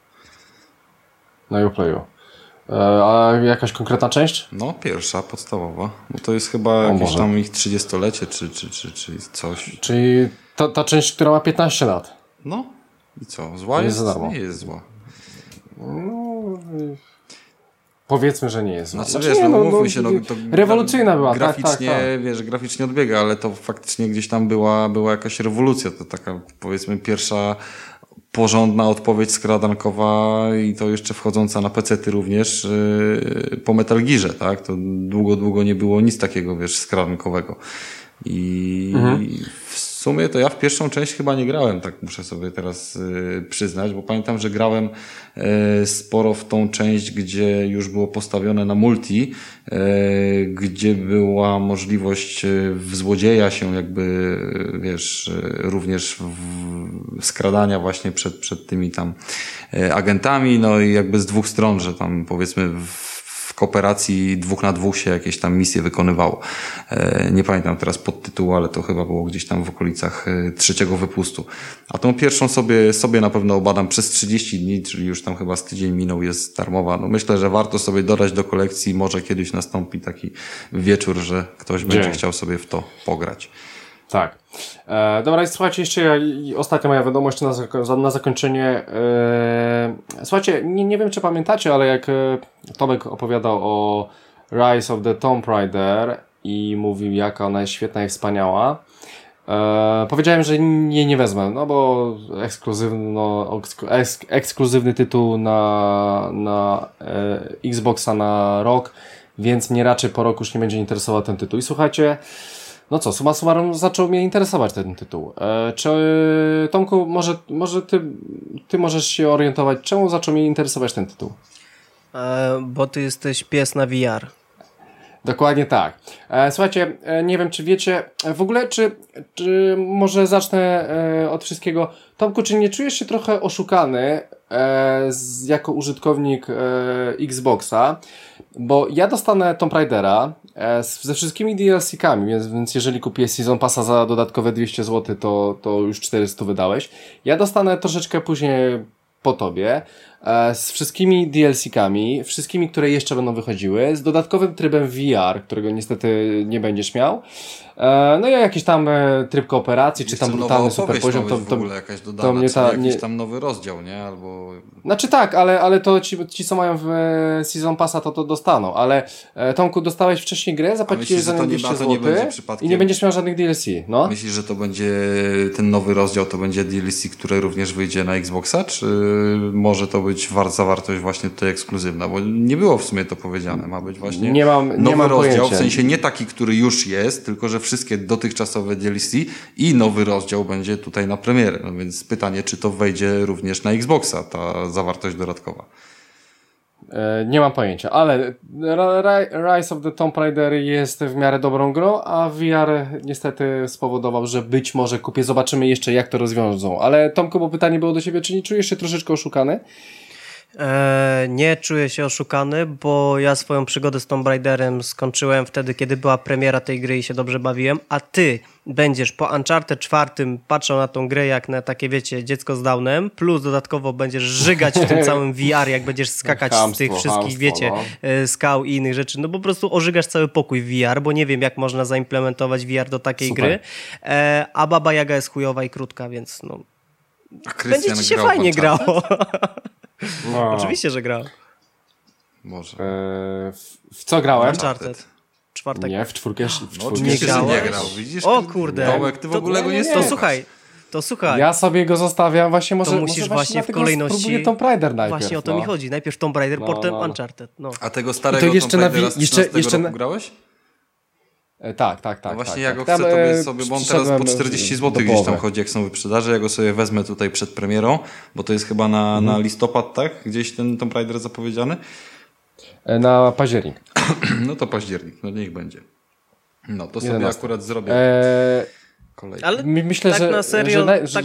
[SPEAKER 1] Na Uplayu. A jakaś konkretna część?
[SPEAKER 2] No, pierwsza, podstawowa. Bo to jest chyba jakieś tam ich 30-lecie, czy coś.
[SPEAKER 1] Czyli ta część, która ma 15 lat.
[SPEAKER 2] No. I co? Zła jest?
[SPEAKER 1] Za darmo.
[SPEAKER 2] Nie jest zła.
[SPEAKER 1] No... Powiedzmy, że nie jest zła.
[SPEAKER 2] Znaczy, wiesz, mówmy się, to
[SPEAKER 1] rewolucyjna była,
[SPEAKER 2] graficznie,
[SPEAKER 1] tak.
[SPEAKER 2] Wiesz, graficznie odbiega, ale to faktycznie gdzieś tam była jakaś rewolucja. To taka, powiedzmy, pierwsza porządna odpowiedź skradankowa i to jeszcze wchodząca na PC-ty również po Metal Gearze, tak? To długo nie było nic takiego, wiesz, skradankowego. I w sumie to ja w pierwszą część chyba nie grałem, tak muszę sobie teraz przyznać, bo pamiętam, że grałem sporo w tą część, gdzie już było postawione na multi, gdzie była możliwość wzłodzieja się jakby, wiesz, również skradania właśnie przed tymi tam agentami, no i jakby z dwóch stron, że tam powiedzmy w kooperacji 2 na 2 się jakieś tam misje wykonywało. Nie pamiętam teraz podtytułu, ale to chyba było gdzieś tam w okolicach 3. wypustu. A tą pierwszą sobie na pewno obadam przez 30 dni, czyli już tam chyba z tydzień minął, jest darmowa. No myślę, że warto sobie dodać do kolekcji, może kiedyś nastąpi taki wieczór, że ktoś będzie chciał sobie w to pograć.
[SPEAKER 1] Tak. Dobra, i słuchajcie, jeszcze ostatnia moja wiadomość na zakończenie. Słuchajcie, nie wiem czy pamiętacie, ale jak Tomek opowiadał o Rise of the Tomb Raider i mówił, jaka ona jest świetna i wspaniała. Powiedziałem, że nie wezmę, no bo ekskluzywny tytuł na Xboxa na rok, więc mnie raczej po roku już nie będzie interesował ten tytuł. I słuchajcie, no co, summa summarum zaczął mnie interesować ten tytuł. Czy Tomku, może ty możesz się orientować, czemu zaczął mnie interesować ten tytuł?
[SPEAKER 3] Bo ty jesteś pies na VR.
[SPEAKER 1] Dokładnie tak. Słuchajcie, nie wiem, czy wiecie, w ogóle, czy może zacznę od wszystkiego. Tomku, czy nie czujesz się trochę oszukany jako użytkownik Xboxa? Bo ja dostanę Tomb Raidera ze wszystkimi DLC-kami, więc jeżeli kupię Season Passa za dodatkowe 200 zł, to już 400 wydałeś. Ja dostanę troszeczkę później po tobie, z wszystkimi DLC-kami, wszystkimi, które jeszcze będą wychodziły, z dodatkowym trybem VR, którego niestety nie będziesz miał. No i jakiś tam tryb kooperacji, czy tam brutalny super poziom.
[SPEAKER 2] To w ogóle jakaś dodana, jakiś tam nowy rozdział, nie? Albo...
[SPEAKER 1] Znaczy tak, ale to ci co mają w Season Passa, to dostaną. Ale Tomku, dostałeś wcześniej grę, zapłaciłeś za nią 200 zł i nie będziesz miał żadnych DLC. No?
[SPEAKER 2] Myślisz, że to będzie ten nowy rozdział, to będzie DLC, który również wyjdzie na Xboxa, czy może to być zawartość właśnie tutaj ekskluzywna? Bo nie było w sumie to powiedziane. Ma być właśnie nowy rozdział, pojęcia. W sensie nie taki, który już jest, tylko że wszystkie dotychczasowe DLC i nowy rozdział będzie tutaj na premierę. No więc pytanie, czy to wejdzie również na Xboxa, ta zawartość dodatkowa.
[SPEAKER 1] Nie mam pojęcia, ale Rise of the Tomb Raider jest w miarę dobrą grą, a VR niestety spowodował, że być może kupię. Zobaczymy jeszcze, jak to rozwiążą. Ale Tomku, bo pytanie było do ciebie, czy nie czujesz się troszeczkę oszukany?
[SPEAKER 3] Nie czuję się oszukany, bo ja swoją przygodę z Tomb Raiderem skończyłem wtedy, kiedy była premiera tej gry i się dobrze bawiłem, a ty będziesz po Uncharted 4 patrzył na tą grę jak na takie, wiecie, dziecko z Downem, plus dodatkowo będziesz żygać w tym całym VR, jak będziesz skakać z tych wszystkich, wiecie, skał i innych rzeczy. No po prostu ożygasz cały pokój w VR, bo nie wiem, jak można zaimplementować VR do takiej gry. A Baba Jaga jest chujowa i krótka, więc no... Będzie ci się fajnie grało. No. Oczywiście, że grał.
[SPEAKER 2] Może.
[SPEAKER 1] W co grałem?
[SPEAKER 3] Uncharted. Czwartek.
[SPEAKER 1] Nie, w czwórkę.
[SPEAKER 2] Nie grał. Widzisz?
[SPEAKER 3] O kurde.
[SPEAKER 2] Tomek, ty w ogóle go nie słuchasz.
[SPEAKER 3] To słuchaj.
[SPEAKER 1] Ja sobie go zostawiam, właśnie może...
[SPEAKER 3] To musisz właśnie w kolejności...
[SPEAKER 1] Spróbuję Tomb Raider najpierw.
[SPEAKER 3] Właśnie o to mi chodzi. Najpierw Tomb Raider, potem Uncharted. No.
[SPEAKER 2] A tego starego Tomb Raidera z 13 roku grałeś?
[SPEAKER 1] Tak.
[SPEAKER 2] No właśnie ja go chcę sobie, bo on teraz po 40 zł gdzieś tam chodzi, jak są wyprzedaże. Ja go sobie wezmę tutaj przed premierą, bo to jest chyba na listopad, tak? Gdzieś ten Tomb Raider zapowiedziany?
[SPEAKER 1] Na październik.
[SPEAKER 2] No to październik, no niech będzie. No to sobie 11. Akurat zrobię.
[SPEAKER 3] Ale myślę, tak na serio,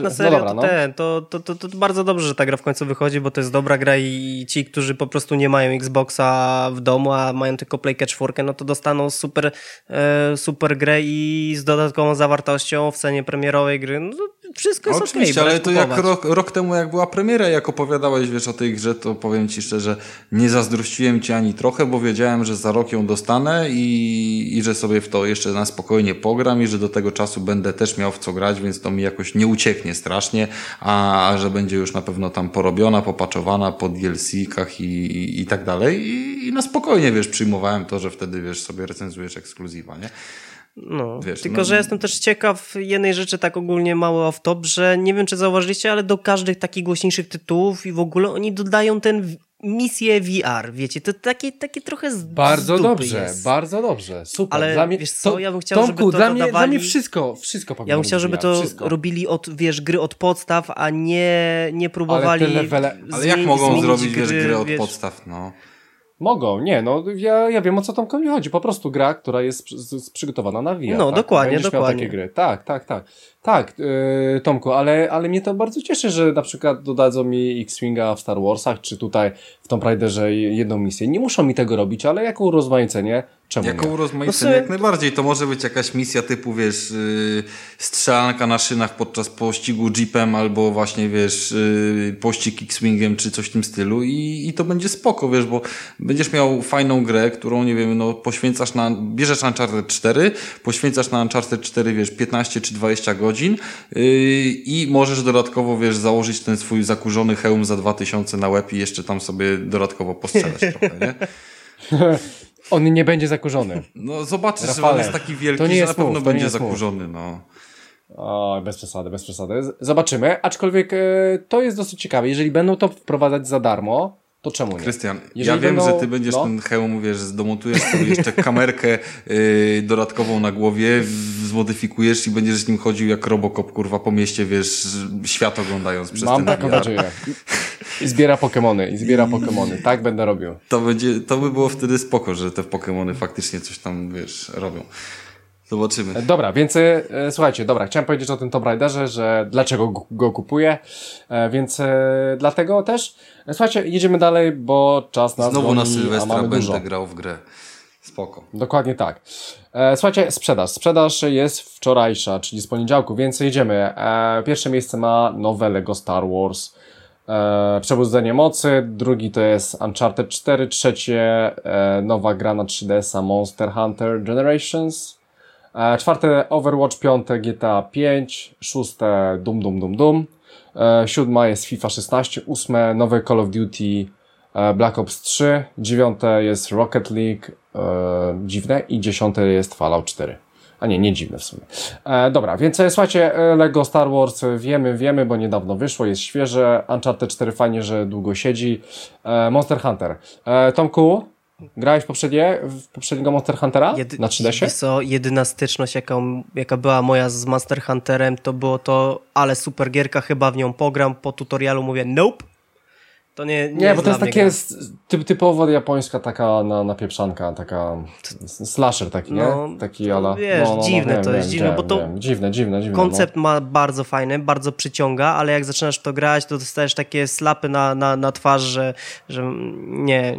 [SPEAKER 3] to bardzo dobrze, że ta gra w końcu wychodzi, bo to jest dobra gra i ci, którzy po prostu nie mają Xboxa w domu, a mają tylko Playkę 4, no to dostaną super grę i z dodatkową zawartością w cenie premierowej gry. No wszystko jest
[SPEAKER 2] oczywiście, ale to jak rok temu, jak była premiera, jak opowiadałeś, wiesz, o tej grze, to powiem ci szczerze, nie zazdrościłem ci ani trochę, bo wiedziałem, że za rok ją dostanę i że sobie w to jeszcze na spokojnie pogram i że do tego czasu będę też miał w co grać, więc to mi jakoś nie ucieknie strasznie, a że będzie już na pewno tam porobiona, popaczowana po DLC-kach i tak dalej i na spokojnie, wiesz, przyjmowałem to, że wtedy, wiesz, sobie recenzujesz ekskluzywa, nie?
[SPEAKER 3] No, wiesz, tylko że jestem też ciekaw jednej rzeczy, tak ogólnie mały off-top, że nie wiem, czy zauważyliście, ale do każdych takich głośniejszych tytułów i w ogóle oni dodają ten misję VR, wiecie, to takie trochę z
[SPEAKER 1] bardzo dobrze,
[SPEAKER 3] jest.
[SPEAKER 1] bardzo dobrze, super.
[SPEAKER 3] Ale
[SPEAKER 1] dla mnie,
[SPEAKER 3] wiesz co, ja bym chciał,
[SPEAKER 1] Tomku,
[SPEAKER 3] żeby to dodawali...
[SPEAKER 1] dla mnie wszystko
[SPEAKER 3] ja bym chciał, żeby to robili gry od podstaw, a nie próbowali
[SPEAKER 2] ale jak mogą zrobić gry od podstaw, no?
[SPEAKER 1] Mogą, nie, no ja wiem, o co Tomkowi chodzi. Po prostu gra, która jest przygotowana na VR.
[SPEAKER 3] No,
[SPEAKER 1] tak?
[SPEAKER 3] dokładnie.
[SPEAKER 1] Miał takie gry. Tak, Tomku, ale mnie to bardzo cieszy, że na przykład dodadzą mi X-Winga w Star Warsach, czy tutaj w Tomb Raiderze jedną misję. Nie muszą mi tego robić, ale jako urozmaicenie, czemu
[SPEAKER 2] jako
[SPEAKER 1] nie?
[SPEAKER 2] urozmaicenie jak najbardziej. To może być jakaś misja typu, wiesz, strzelanka na szynach podczas pościgu jeepem, albo właśnie, wiesz, pościg X-Wingiem, czy coś w tym stylu i to będzie spoko, wiesz, bo będziesz miał fajną grę, którą, nie wiem, no poświęcasz bierzesz Uncharted 4, poświęcasz na Uncharted 4, wiesz, 15 czy 20 godzin i możesz dodatkowo, wiesz, założyć ten swój zakurzony hełm za 2000 na łeb i jeszcze tam sobie dodatkowo postrzelać trochę, nie?
[SPEAKER 1] On nie będzie zakurzony.
[SPEAKER 2] No zobaczysz,
[SPEAKER 1] Rafale,
[SPEAKER 2] że on jest taki wielki, że na pewno będzie zakurzony. No.
[SPEAKER 1] O, bez przesady, bez przesady. Zobaczymy, aczkolwiek to jest dosyć ciekawe. Jeżeli będą to wprowadzać za darmo, to czemu nie?
[SPEAKER 2] Krystian, ja wiem, że ty będziesz ten hełm, wiesz, zdomontujesz sobie jeszcze kamerkę dodatkową na głowie, zmodyfikujesz i będziesz z nim chodził jak Robocop, kurwa, po mieście, wiesz, świat oglądając przez ten VR.
[SPEAKER 1] Mam taką nadzieję. I zbiera Pokemony. Tak będę robił.
[SPEAKER 2] To by było wtedy spoko, że te Pokemony faktycznie coś tam, wiesz, robią. Zobaczymy.
[SPEAKER 1] Dobra, więc słuchajcie, chciałem powiedzieć o tym Tomb Raiderze, że dlaczego go kupuję, więc dlatego też, słuchajcie, jedziemy dalej, bo czas nas
[SPEAKER 2] znowu
[SPEAKER 1] goni,
[SPEAKER 2] na Sylwestra będę
[SPEAKER 1] dużo.
[SPEAKER 2] grał w grę. Spoko.
[SPEAKER 1] Dokładnie tak. Słuchajcie, sprzedaż jest wczorajsza, czyli z poniedziałku, więc jedziemy. Pierwsze miejsce ma nowe Lego Star Wars, Przebudzenie Mocy, drugi to jest Uncharted 4, trzecie nowa gra na 3DS-a Monster Hunter Generations, czwarte Overwatch, piąte GTA 5, szóste Doom, siódma jest FIFA 16, ósme nowe Call of Duty Black Ops 3, dziewiąte jest Rocket League, dziwne, i dziesiąte jest Fallout 4. A nie dziwne w sumie. Dobra, więc słuchajcie, Lego Star Wars wiemy, bo niedawno wyszło, jest świeże. Uncharted 4 fajnie, że długo siedzi. Monster Hunter. Tomku, grałeś w poprzedniego Monster Huntera na 3DS-ie?
[SPEAKER 3] Co, jedyna styczność, jaka była moja z Monster Hunterem, to było to, ale super gierka, chyba w nią pogram, po tutorialu mówię nope. To nie
[SPEAKER 1] bo to jest takie typowo japońska taka napieprzanka, taka slasher taki, nie? Taki ala.
[SPEAKER 3] Wiesz, dziwne to jest, dziwne, bo to
[SPEAKER 1] dziwne.
[SPEAKER 3] koncept ma bardzo fajny, bardzo przyciąga, ale jak zaczynasz w to grać, to dostajesz takie slapy na twarz, że nie.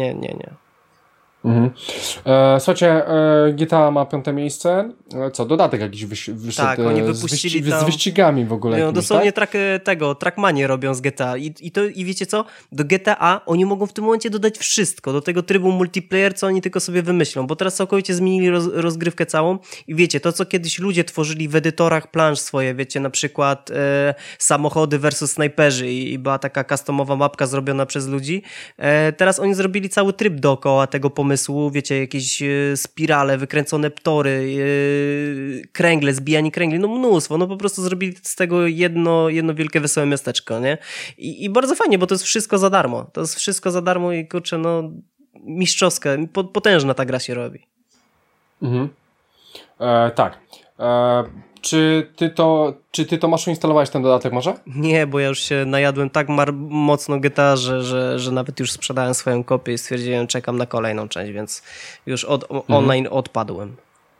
[SPEAKER 1] Mhm. Słuchajcie, GTA ma 5. miejsce. Co, dodatek jakiś wyszedł?
[SPEAKER 3] Tak, oni wypuścili
[SPEAKER 1] z wyścigami w ogóle.
[SPEAKER 3] No, dosłownie
[SPEAKER 1] tak?
[SPEAKER 3] Trackmanie robią z GTA. I wiecie co? Do GTA oni mogą w tym momencie dodać wszystko. Do tego trybu multiplayer, co oni tylko sobie wymyślą. Bo teraz całkowicie zmienili rozgrywkę całą. I wiecie, to co kiedyś ludzie tworzyli w edytorach plansz swoje, wiecie, na przykład samochody versus snajperzy i była taka customowa mapka zrobiona przez ludzi. Teraz oni zrobili cały tryb dookoła tego pomysłu. Wiecie, jakieś spirale, wykręcone ptory, kręgle, zbijanie kręgli, no mnóstwo, no po prostu zrobili z tego jedno wielkie wesołe miasteczko, nie? I bardzo fajnie, bo to jest wszystko za darmo. To jest wszystko za darmo i kurczę, no mistrzowska, potężna ta gra się robi.
[SPEAKER 1] Mhm. Tak. Czy ty to masz uinstalować ten dodatek może?
[SPEAKER 3] Nie, bo ja już się najadłem tak mocno GTA, że nawet już sprzedałem swoją kopię i stwierdziłem, czekam na kolejną część, więc już online odpadłem.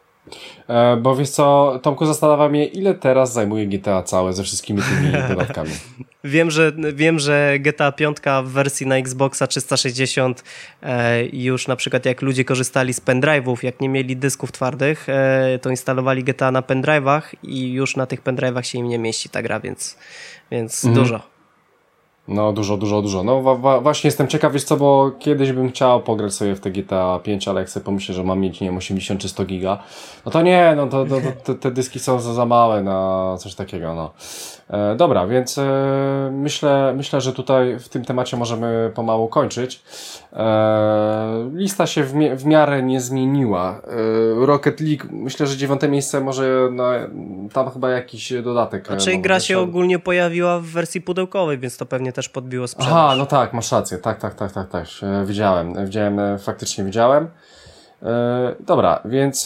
[SPEAKER 1] Bo wiesz co, Tomku, zastanawia mnie, ile teraz zajmuje GTA całe ze wszystkimi tymi dodatkami.
[SPEAKER 3] Wiem, że GTA 5 w wersji na Xboxa 360 już na przykład jak ludzie korzystali z pendrive'ów, jak nie mieli dysków twardych, to instalowali GTA na pendrive'ach i już na tych pendrive'ach się im nie mieści ta gra, więc dużo.
[SPEAKER 1] No dużo. No właśnie jestem ciekaw, wiesz co, bo kiedyś bym chciał pograć sobie w te GTA 5, ale jak sobie pomyślę, że mam mieć, nie wiem, 80 czy 100 giga, no to nie, no to te dyski są za małe na coś takiego, no. Dobra, więc myślę, że tutaj w tym temacie możemy pomału kończyć. Lista się w miarę nie zmieniła. Rocket League, myślę, że 9. miejsce może tam chyba jakiś dodatek.
[SPEAKER 3] Znaczy gra się ogólnie pojawiła w wersji pudełkowej, więc to pewnie też podbiło sprzedaż.
[SPEAKER 1] Aha, no tak, masz rację. Tak. Faktycznie widziałem. Dobra,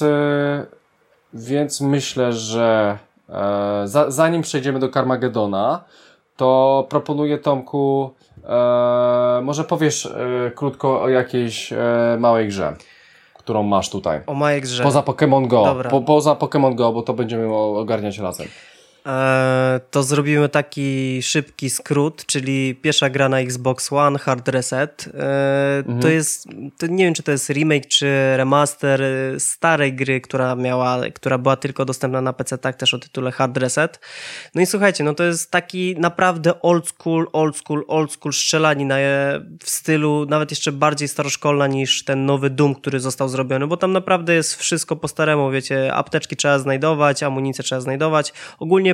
[SPEAKER 1] więc myślę, że zanim przejdziemy do Carmagedona, to proponuję, Tomku, może powiesz krótko o jakiejś małej grze, którą masz tutaj.
[SPEAKER 3] O małej grze.
[SPEAKER 1] Poza Pokémon Go.
[SPEAKER 3] Dobra.
[SPEAKER 1] Poza Pokémon Go, bo to będziemy ogarniać razem.
[SPEAKER 3] To zrobimy taki szybki skrót, czyli pierwsza gra na Xbox One, Hard Reset. To nie wiem, czy to jest remake, czy remaster starej gry, która była tylko dostępna na PC-tach, też o tytule Hard Reset. No i słuchajcie, no to jest taki naprawdę old school strzelanina w stylu nawet jeszcze bardziej staroszkolna niż ten nowy Doom, który został zrobiony, bo tam naprawdę jest wszystko po staremu, wiecie, apteczki trzeba znajdować, amunicję trzeba znajdować. Ogólnie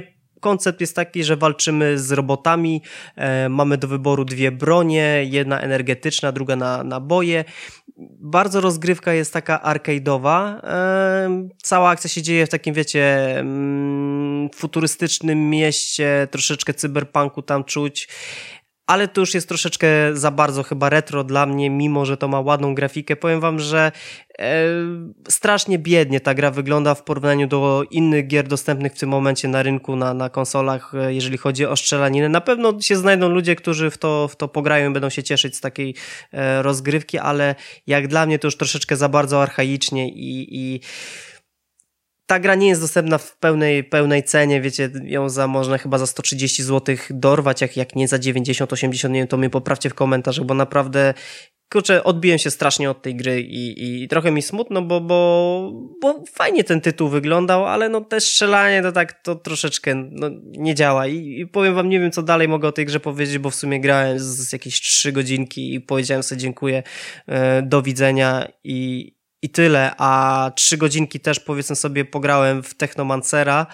[SPEAKER 3] koncept jest taki, że walczymy z robotami, mamy do wyboru 2 bronie, jedna energetyczna, druga na naboje. Bardzo rozgrywka jest taka arcade'owa. Cała akcja się dzieje w takim, wiecie, futurystycznym mieście, troszeczkę cyberpunku tam czuć. Ale to już jest troszeczkę za bardzo chyba retro dla mnie, mimo że to ma ładną grafikę. Powiem wam, że strasznie biednie ta gra wygląda w porównaniu do innych gier dostępnych w tym momencie na rynku, na konsolach, jeżeli chodzi o strzelaninę. Na pewno się znajdą ludzie, którzy w to pograją i będą się cieszyć z takiej rozgrywki, ale jak dla mnie to już troszeczkę za bardzo archaicznie i ta gra nie jest dostępna w pełnej cenie, wiecie, ją można chyba za 130 zł dorwać, jak nie za 90, 80, nie wiem, to mnie poprawcie w komentarzach, bo naprawdę, kurczę, odbiłem się strasznie od tej gry i trochę mi smutno, bo fajnie ten tytuł wyglądał, ale no te strzelanie to troszeczkę nie działa i powiem wam, nie wiem co dalej mogę o tej grze powiedzieć, bo w sumie grałem z jakieś 3 godzinki i powiedziałem sobie dziękuję, do widzenia i tyle, a 3 godzinki też powiedzmy sobie pograłem w Technomancera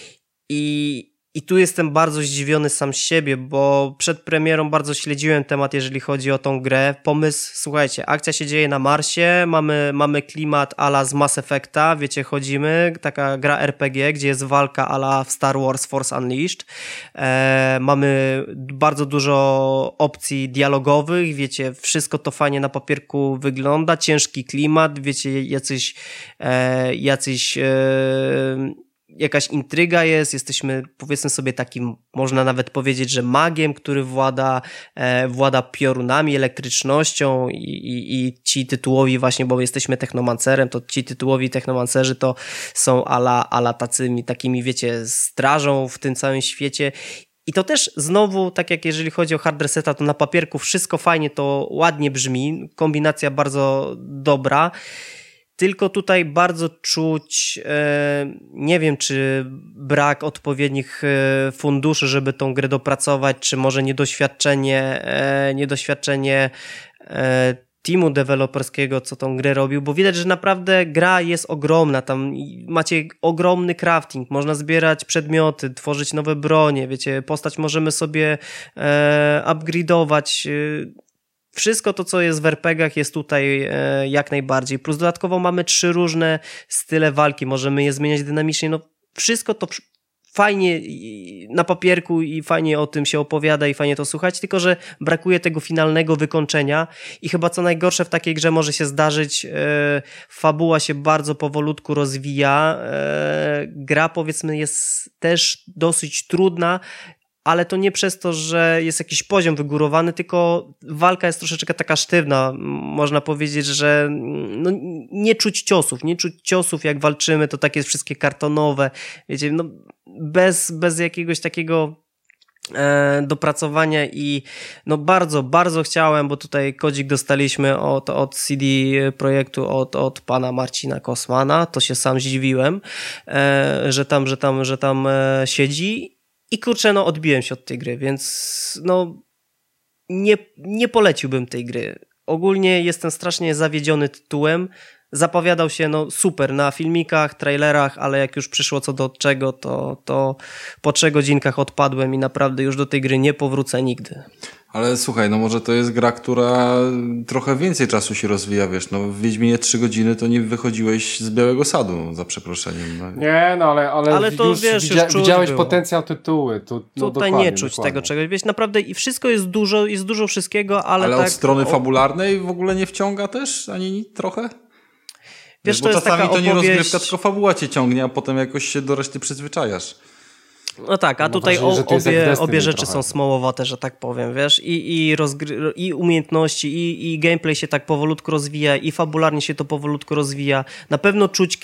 [SPEAKER 3] i tu jestem bardzo zdziwiony sam z siebie, bo przed premierą bardzo śledziłem temat, jeżeli chodzi o tą grę. Pomysł, słuchajcie, akcja się dzieje na Marsie, mamy klimat a la z Mass Effecta, wiecie, chodzimy, taka gra RPG, gdzie jest walka a la w Star Wars Force Unleashed. Mamy bardzo dużo opcji dialogowych, wiecie, wszystko to fajnie na papierku wygląda, ciężki klimat, wiecie, jakaś intryga jest, jesteśmy powiedzmy sobie takim, można nawet powiedzieć, że magiem, który włada piorunami, elektrycznością i ci tytułowi właśnie, bo jesteśmy technomancerem, to ci tytułowi technomancerzy to są ala takimi, wiecie, strażą w tym całym świecie. I to też znowu, tak jak jeżeli chodzi o hard reseta, to na papierku wszystko fajnie, to ładnie brzmi, kombinacja bardzo dobra. Tylko tutaj bardzo czuć, nie wiem, czy brak odpowiednich funduszy, żeby tą grę dopracować, czy może niedoświadczenie teamu deweloperskiego, co tą grę robił, bo widać, że naprawdę gra jest ogromna, tam macie ogromny crafting, można zbierać przedmioty, tworzyć nowe bronie, wiecie, postać możemy sobie upgrade'ować. Wszystko to, co jest w RPG-ach, jest tutaj jak najbardziej. Plus dodatkowo mamy 3 różne style walki. Możemy je zmieniać dynamicznie. No, wszystko to fajnie na papierku i fajnie o tym się opowiada i fajnie to słuchać, tylko że brakuje tego finalnego wykończenia i chyba co najgorsze w takiej grze może się zdarzyć, fabuła się bardzo powolutku rozwija. Gra, powiedzmy, jest też dosyć trudna, ale to nie przez to, że jest jakiś poziom wygórowany, tylko walka jest troszeczkę taka sztywna. Można powiedzieć, że no, nie czuć ciosów jak walczymy, to takie wszystkie kartonowe, wiecie, no bez jakiegoś takiego dopracowania i no bardzo, bardzo chciałem, bo tutaj kodzik dostaliśmy od CD Projektu, od pana Marcina Kosmana, to się sam zdziwiłem, że tam siedzi. I kurczę, no odbiłem się od tej gry, więc no nie poleciłbym tej gry. Ogólnie jestem strasznie zawiedziony tytułem. Zapowiadał się no super na filmikach, trailerach, ale jak już przyszło co do czego, to po 3 godzinkach odpadłem i naprawdę już do tej gry nie powrócę nigdy.
[SPEAKER 2] Ale słuchaj, no może to jest gra, która trochę więcej czasu się rozwija, wiesz, no w Wiedźminie 3 godziny to nie wychodziłeś z Białego Sadu, za przeproszeniem. No.
[SPEAKER 1] Nie, no ale
[SPEAKER 3] to
[SPEAKER 1] już,
[SPEAKER 3] wiesz, już
[SPEAKER 1] widziałeś
[SPEAKER 3] było.
[SPEAKER 1] potencjał tytuły.
[SPEAKER 3] Tutaj nie czuć tego czegoś, wiesz, naprawdę i wszystko jest dużo wszystkiego, ale tak...
[SPEAKER 2] od strony fabularnej w ogóle nie wciąga też, ani trochę?
[SPEAKER 3] Wiesz,
[SPEAKER 2] bo
[SPEAKER 3] to jest
[SPEAKER 2] czasami
[SPEAKER 3] taka
[SPEAKER 2] to nie
[SPEAKER 3] opowieść...
[SPEAKER 2] rozgrywka, tylko fabuła cię ciągnie, a potem jakoś się do reszty przyzwyczajasz.
[SPEAKER 3] No tak, a tutaj obie rzeczy
[SPEAKER 1] trochę
[SPEAKER 3] są smołowate, że tak powiem, wiesz, i umiejętności, i gameplay się tak powolutku rozwija, i fabularnie się to powolutku rozwija. Na pewno czuć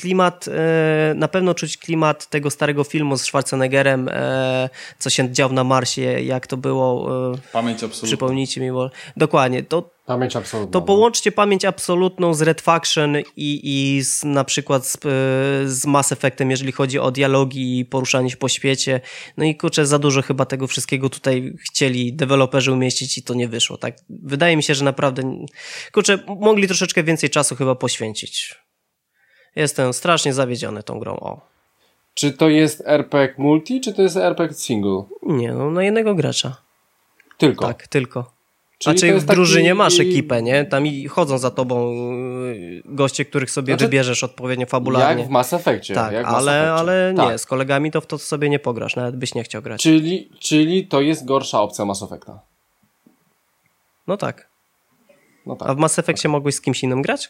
[SPEAKER 3] klimat tego starego filmu z Schwarzeneggerem, co się działo na Marsie, jak to było.
[SPEAKER 2] Pamięć absolutna.
[SPEAKER 3] Przypomnijcie mi, bo dokładnie,
[SPEAKER 1] Pamięć absolutna.
[SPEAKER 3] To połączcie pamięć absolutną z Red Faction i na przykład z Mass Effectem, jeżeli chodzi o dialogi i poruszanie się po świecie. No i kurczę, za dużo chyba tego wszystkiego tutaj chcieli deweloperzy umieścić i to nie wyszło. Tak? Wydaje mi się, że naprawdę, kurczę, mogli troszeczkę więcej czasu chyba poświęcić. Jestem strasznie zawiedziony tą grą.
[SPEAKER 1] Czy to jest RPG multi, czy to jest RPG single?
[SPEAKER 3] Nie, no na jednego gracza.
[SPEAKER 1] Tylko?
[SPEAKER 3] Tak, tylko.
[SPEAKER 1] Czyli
[SPEAKER 3] Znaczy
[SPEAKER 1] to jest
[SPEAKER 3] w drużynie
[SPEAKER 1] taki...
[SPEAKER 3] masz ekipę, nie? Tam i chodzą za tobą goście, których sobie wybierzesz odpowiednio fabularnie.
[SPEAKER 1] Jak w Mass Effectie.
[SPEAKER 3] Tak,
[SPEAKER 1] jak w Mass Effectie.
[SPEAKER 3] ale
[SPEAKER 1] tak.
[SPEAKER 3] nie, z kolegami to w to sobie nie pograsz, nawet byś nie chciał grać.
[SPEAKER 1] Czyli to jest gorsza opcja Mass Effecta.
[SPEAKER 3] No tak.
[SPEAKER 1] No tak.
[SPEAKER 3] A w Mass Effectie mogłeś z kimś innym grać?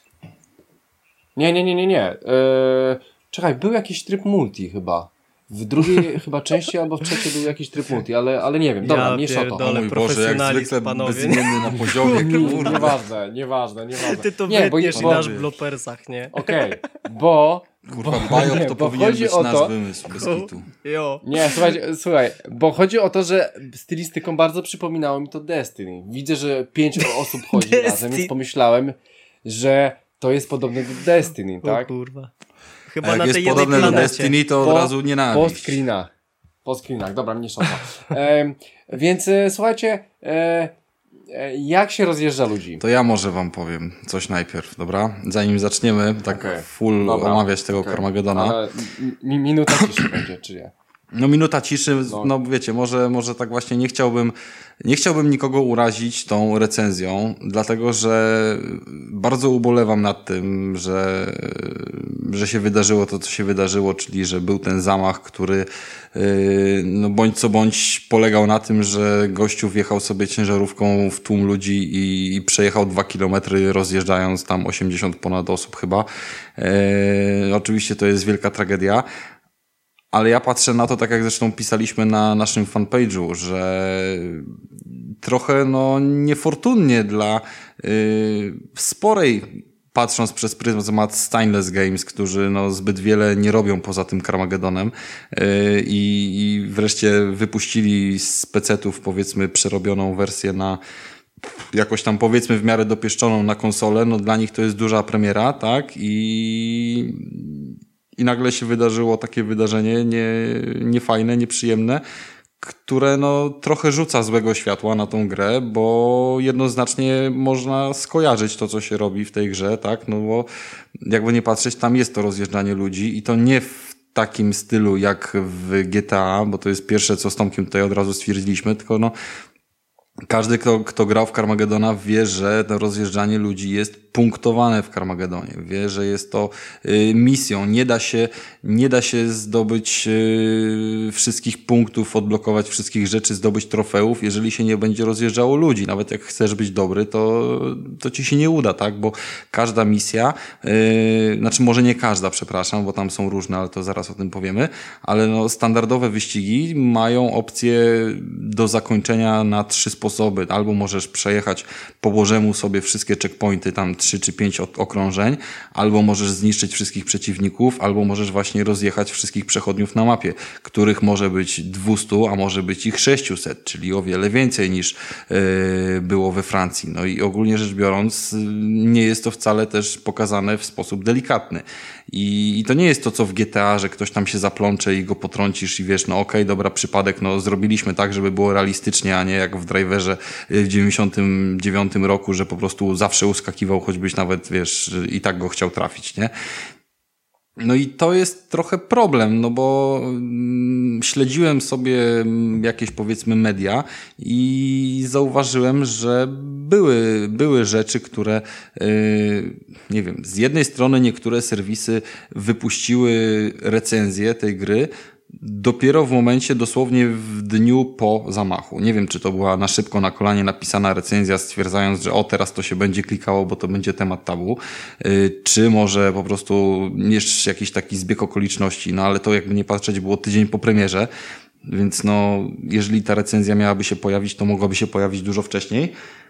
[SPEAKER 1] Nie. Czekaj, był jakiś tryb multi chyba. W drugiej chyba części albo w trzeciej był jakiś tryb multi, ale nie wiem. Dobra, mniejsza o to.
[SPEAKER 2] O mój Boże, jak zwykle bezimienny na poziomie.
[SPEAKER 1] Nieważne.
[SPEAKER 3] Ty to
[SPEAKER 1] nie,
[SPEAKER 3] wytniesz
[SPEAKER 1] bo
[SPEAKER 3] i dasz w bloopersach, nie?
[SPEAKER 1] Okej, bo...
[SPEAKER 2] Kurwa, Bajok to powinien
[SPEAKER 1] chodzi
[SPEAKER 2] być
[SPEAKER 1] o
[SPEAKER 2] nasz
[SPEAKER 1] to...
[SPEAKER 2] wymysł, bez kitu.
[SPEAKER 3] Jo.
[SPEAKER 1] Nie, słuchaj, bo chodzi o to, że stylistyką bardzo przypominało mi to Destiny. Widzę, że 5 osób chodzi razem, więc pomyślałem, że to jest podobne do Destiny, tak?
[SPEAKER 3] O kurwa. Chyba
[SPEAKER 2] A jak
[SPEAKER 3] na
[SPEAKER 2] jest
[SPEAKER 3] tej jednej
[SPEAKER 2] podobne do
[SPEAKER 3] planecie.
[SPEAKER 2] Destiny, to od razu nienawiść.
[SPEAKER 1] Po screenach, dobra, mniejsza o to. Więc słuchajcie, jak się rozjeżdża ludzi?
[SPEAKER 2] To ja może wam powiem coś najpierw, dobra? Zanim zaczniemy tak full omawiać tego Carmagedona.
[SPEAKER 1] Ale minuta ciszy będzie, czy nie?
[SPEAKER 2] No minuta ciszy, no wiecie, może tak właśnie nie chciałbym nikogo urazić tą recenzją, dlatego że bardzo ubolewam nad tym, że się wydarzyło to, co się wydarzyło, czyli że był ten zamach, który no bądź co bądź polegał na tym, że gościu wjechał sobie ciężarówką w tłum ludzi i przejechał 2 kilometry, rozjeżdżając tam 80 ponad osób chyba. Oczywiście to jest wielka tragedia. Ale ja patrzę na to, tak jak zresztą pisaliśmy na naszym fanpage'u, że trochę niefortunnie dla sporej, patrząc przez pryzmat Stainless Games, którzy zbyt wiele nie robią poza tym Carmagedonem i wreszcie wypuścili z PC-ów powiedzmy przerobioną wersję na jakoś tam powiedzmy w miarę dopieszczoną na konsolę, dla nich to jest duża premiera, tak? I nagle się wydarzyło takie wydarzenie niefajne, nieprzyjemne, które trochę rzuca złego światła na tą grę, bo jednoznacznie można skojarzyć to, co się robi w tej grze, tak? Bo jakby nie patrzeć, tam jest to rozjeżdżanie ludzi i to nie w takim stylu jak w GTA, bo to jest pierwsze, co z Tomkiem tutaj od razu stwierdziliśmy, tylko każdy, kto grał w Carmagedona, wie, że to rozjeżdżanie ludzi jest punktowane w Carmagedonie. Wie, że jest to misją. Nie da się zdobyć wszystkich punktów, odblokować wszystkich rzeczy, zdobyć trofeów, jeżeli się nie będzie rozjeżdżało ludzi. Nawet jak chcesz być dobry, to ci się nie uda, tak? Bo każda misja, znaczy może nie każda, przepraszam, bo tam są różne, ale to zaraz o tym powiemy, ale standardowe wyścigi mają opcję do zakończenia na 3 sposoby. Albo możesz przejechać po Bożemu sobie wszystkie checkpointy, tam 3 czy 5 okrążeń, albo możesz zniszczyć wszystkich przeciwników, albo możesz właśnie rozjechać wszystkich przechodniów na mapie, których może być 200, a może być ich 600, czyli o wiele więcej niż było we Francji. No i ogólnie rzecz biorąc, nie jest to wcale też pokazane w sposób delikatny. I to nie jest to, co w GTA, że ktoś tam się zaplącze i go potrącisz i wiesz, okej, dobra, przypadek, zrobiliśmy tak, żeby było realistycznie, a nie jak w Driverze w 99 roku, że po prostu zawsze uskakiwał, choćbyś nawet, wiesz, i tak go chciał trafić, nie? No i to jest trochę problem, bo śledziłem sobie jakieś powiedzmy media i zauważyłem, że były rzeczy, które nie wiem, z jednej strony niektóre serwisy wypuściły recenzję tej gry dopiero w momencie, dosłownie w dniu po zamachu. Nie wiem, czy to była na szybko, na kolanie napisana recenzja stwierdzając, że teraz to się będzie klikało, bo to będzie temat tabu, czy może po prostu jeszcze jakiś taki zbieg okoliczności, ale to jakby nie patrzeć było tydzień po premierze, więc jeżeli ta recenzja miałaby się pojawić, to mogłaby się pojawić dużo wcześniej.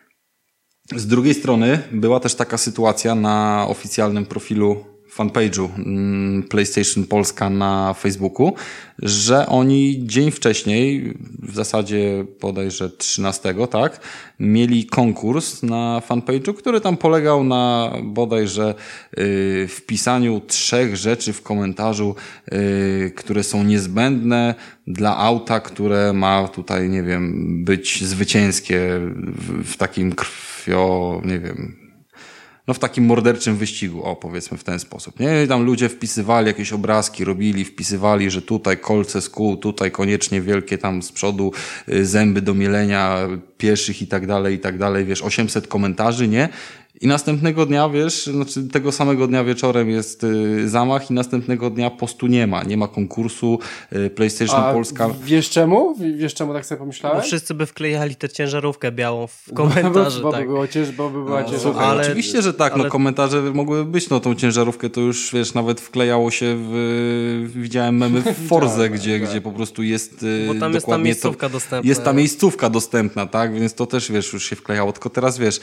[SPEAKER 2] Z drugiej strony była też taka sytuacja na oficjalnym profilu fanpage'u PlayStation Polska na Facebooku, że oni dzień wcześniej, w zasadzie bodajże 13, tak, mieli konkurs na fanpage'u, który tam polegał na bodajże wpisaniu 3 rzeczy w komentarzu, które są niezbędne dla auta, które ma tutaj, nie wiem, być zwycięskie w takim nie wiem, no w takim morderczym wyścigu, o powiedzmy w ten sposób, nie? I tam ludzie wpisywali jakieś obrazki, wpisywali, że tutaj kolce z kół, tutaj koniecznie wielkie tam z przodu zęby do mielenia pieszych i tak dalej, wiesz, 800 komentarzy, nie? I następnego dnia, wiesz, znaczy tego samego dnia wieczorem jest zamach i następnego dnia postu nie ma konkursu, PlayStation Polska.
[SPEAKER 1] Wiesz czemu? Wiesz czemu tak sobie pomyślałem?
[SPEAKER 3] No wszyscy by wklejali tę ciężarówkę białą w komentarze.
[SPEAKER 1] Bo
[SPEAKER 3] tak.
[SPEAKER 1] by była ciężarówka.
[SPEAKER 2] Słuchaj, ale, oczywiście, że tak, no komentarze mogłyby być, no tą ciężarówkę to już, wiesz, nawet wklejało się widziałem memy w Forze, gdzie po prostu jest
[SPEAKER 3] bo tam jest ta miejscówka dostępna.
[SPEAKER 2] Jest ta miejscówka dostępna, tak, więc to też, wiesz, już się wklejało, tylko teraz, wiesz,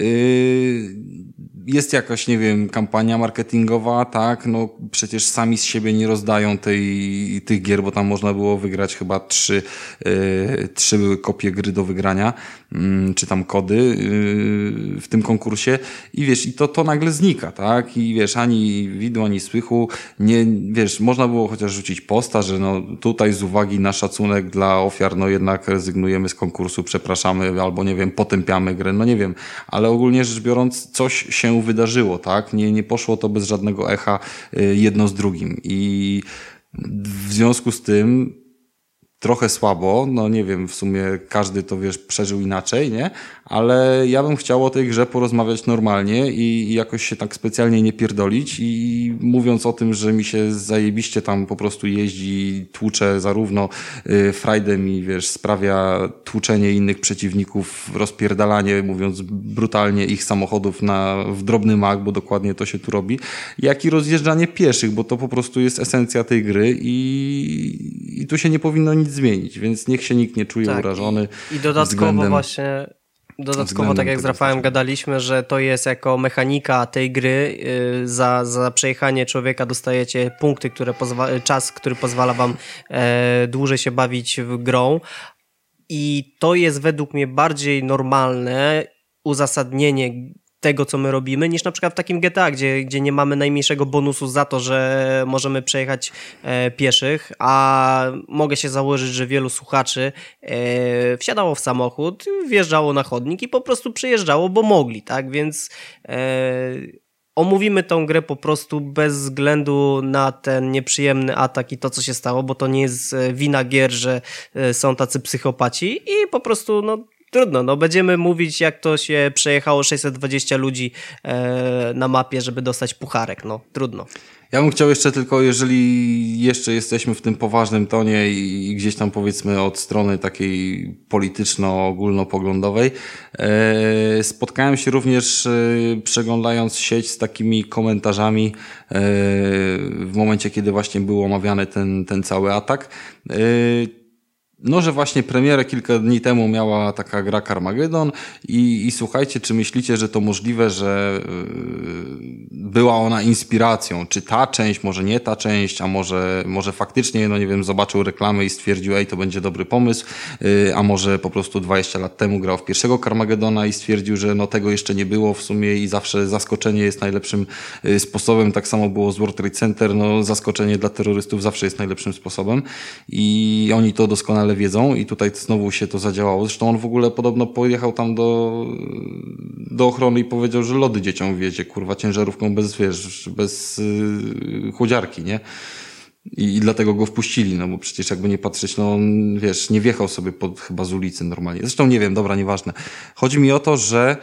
[SPEAKER 2] jest jakaś, nie wiem, kampania marketingowa, tak, no przecież sami z siebie nie rozdają tych gier, bo tam można było wygrać chyba trzy kopie gry do wygrania, czy tam kody w tym konkursie i wiesz, i to nagle znika, tak, i wiesz, ani widu, ani słychu, nie, wiesz, można było chociaż rzucić posta, że no tutaj z uwagi na szacunek dla ofiar, no jednak rezygnujemy z konkursu, przepraszamy, albo nie wiem, potępiamy grę, no nie wiem, ale ogólnie rzecz biorąc, coś się wydarzyło, tak? Nie poszło to bez żadnego echa jedno z drugim. I w związku z tym trochę słabo, no nie wiem, w sumie każdy to, wiesz, przeżył inaczej, nie? Ale ja bym chciał o tej grze porozmawiać normalnie i jakoś się tak specjalnie nie pierdolić i mówiąc o tym, że mi się zajebiście tam po prostu jeździ, tłucze zarówno frajdem i, wiesz, sprawia tłuczenie innych przeciwników, rozpierdalanie, mówiąc brutalnie, ich samochodów w drobny mak, bo dokładnie to się tu robi, jak i rozjeżdżanie pieszych, bo to po prostu jest esencja tej gry i tu się nie powinno nic zmienić, więc niech się nikt nie czuje urażony.
[SPEAKER 3] I dodatkowo właśnie, tak jak z Rafałem gadaliśmy, że to jest jako mechanika tej gry, za przejechanie człowieka dostajecie punkty, czas, który pozwala wam dłużej się bawić w grą i to jest według mnie bardziej normalne uzasadnienie tego, co my robimy, niż na przykład w takim GTA, gdzie nie mamy najmniejszego bonusu za to, że możemy przejechać pieszych, a mogę się założyć, że wielu słuchaczy wsiadało w samochód, wjeżdżało na chodnik i po prostu przejeżdżało, bo mogli, tak? Więc omówimy tą grę po prostu bez względu na ten nieprzyjemny atak i to, co się stało, bo to nie jest wina gier, że są tacy psychopaci i po prostu, no trudno, no będziemy mówić, jak to się przejechało 620 ludzi na mapie, żeby dostać pucharek, no trudno.
[SPEAKER 2] Ja bym chciał jeszcze tylko, jeżeli jeszcze jesteśmy w tym poważnym tonie i gdzieś tam powiedzmy od strony takiej polityczno-ogólnopoglądowej, spotkałem się również przeglądając sieć z takimi komentarzami w momencie, kiedy właśnie był omawiany ten cały atak. No, że właśnie premierę kilka dni temu miała taka gra Carmageddon i słuchajcie, czy myślicie, że to możliwe, że była ona inspiracją? Czy ta część, może nie ta część, a może faktycznie, no nie wiem, zobaczył reklamę i stwierdził, ej, to będzie dobry pomysł, a może po prostu 20 lat temu grał w pierwszego Carmageddona i stwierdził, że no tego jeszcze nie było w sumie i zawsze zaskoczenie jest najlepszym sposobem. Tak samo było z World Trade Center, no zaskoczenie dla terrorystów zawsze jest najlepszym sposobem i oni to doskonale wiedzą i tutaj znowu się to zadziałało. Zresztą on w ogóle podobno pojechał tam do ochrony i powiedział, że lody dzieciom wiezie, kurwa, ciężarówką bez chłodziarki, nie? I dlatego go wpuścili, no bo przecież jakby nie patrzeć, no on, wiesz, nie wjechał sobie chyba z ulicy normalnie. Zresztą nie wiem, dobra, nieważne. Chodzi mi o to, że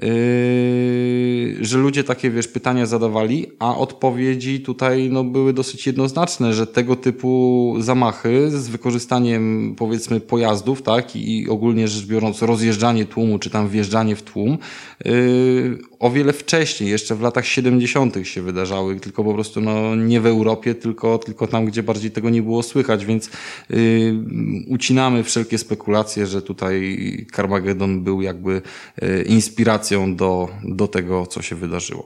[SPEAKER 2] ludzie takie, wiesz, pytania zadawali, a odpowiedzi tutaj, no, były dosyć jednoznaczne, że tego typu zamachy z wykorzystaniem, powiedzmy, pojazdów, tak, i ogólnie rzecz biorąc rozjeżdżanie tłumu, czy tam wjeżdżanie w tłum, o wiele wcześniej, jeszcze w latach 70. się wydarzały, tylko po prostu, no, nie w Europie, tylko tam, gdzie bardziej tego nie było słychać, więc ucinamy wszelkie spekulacje, że tutaj Carmageddon był jakby inspiracją do tego, co się wydarzyło.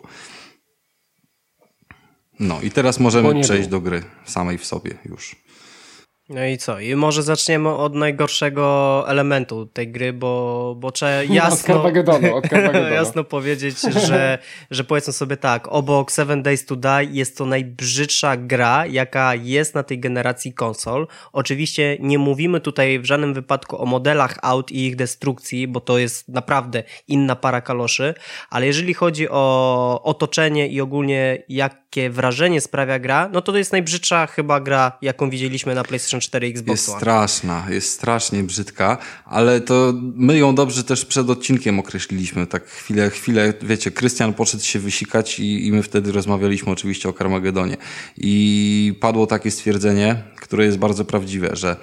[SPEAKER 2] No i teraz możemy przejść do gry samej w sobie już.
[SPEAKER 3] No i co? I może zaczniemy od najgorszego elementu tej gry, bo trzeba jasno,
[SPEAKER 1] od Carmagedonu.
[SPEAKER 3] jasno powiedzieć, że powiedzmy sobie tak, obok 7 Days to Die jest to najbrzydsza gra, jaka jest na tej generacji konsol. Oczywiście nie mówimy tutaj w żadnym wypadku o modelach aut i ich destrukcji, bo to jest naprawdę inna para kaloszy, ale jeżeli chodzi o otoczenie i ogólnie jakie wrażenie sprawia gra, no to jest najbrzydsza chyba gra, jaką widzieliśmy na PlayStation 4 i Xbox
[SPEAKER 2] Jest
[SPEAKER 3] One.
[SPEAKER 2] straszna, jest strasznie brzydka, ale to my ją dobrze też przed odcinkiem określiliśmy. Tak chwilę, wiecie, Krystian poszedł się wysikać i my wtedy rozmawialiśmy oczywiście o Carmagedonie. I padło takie stwierdzenie, które jest bardzo prawdziwe, że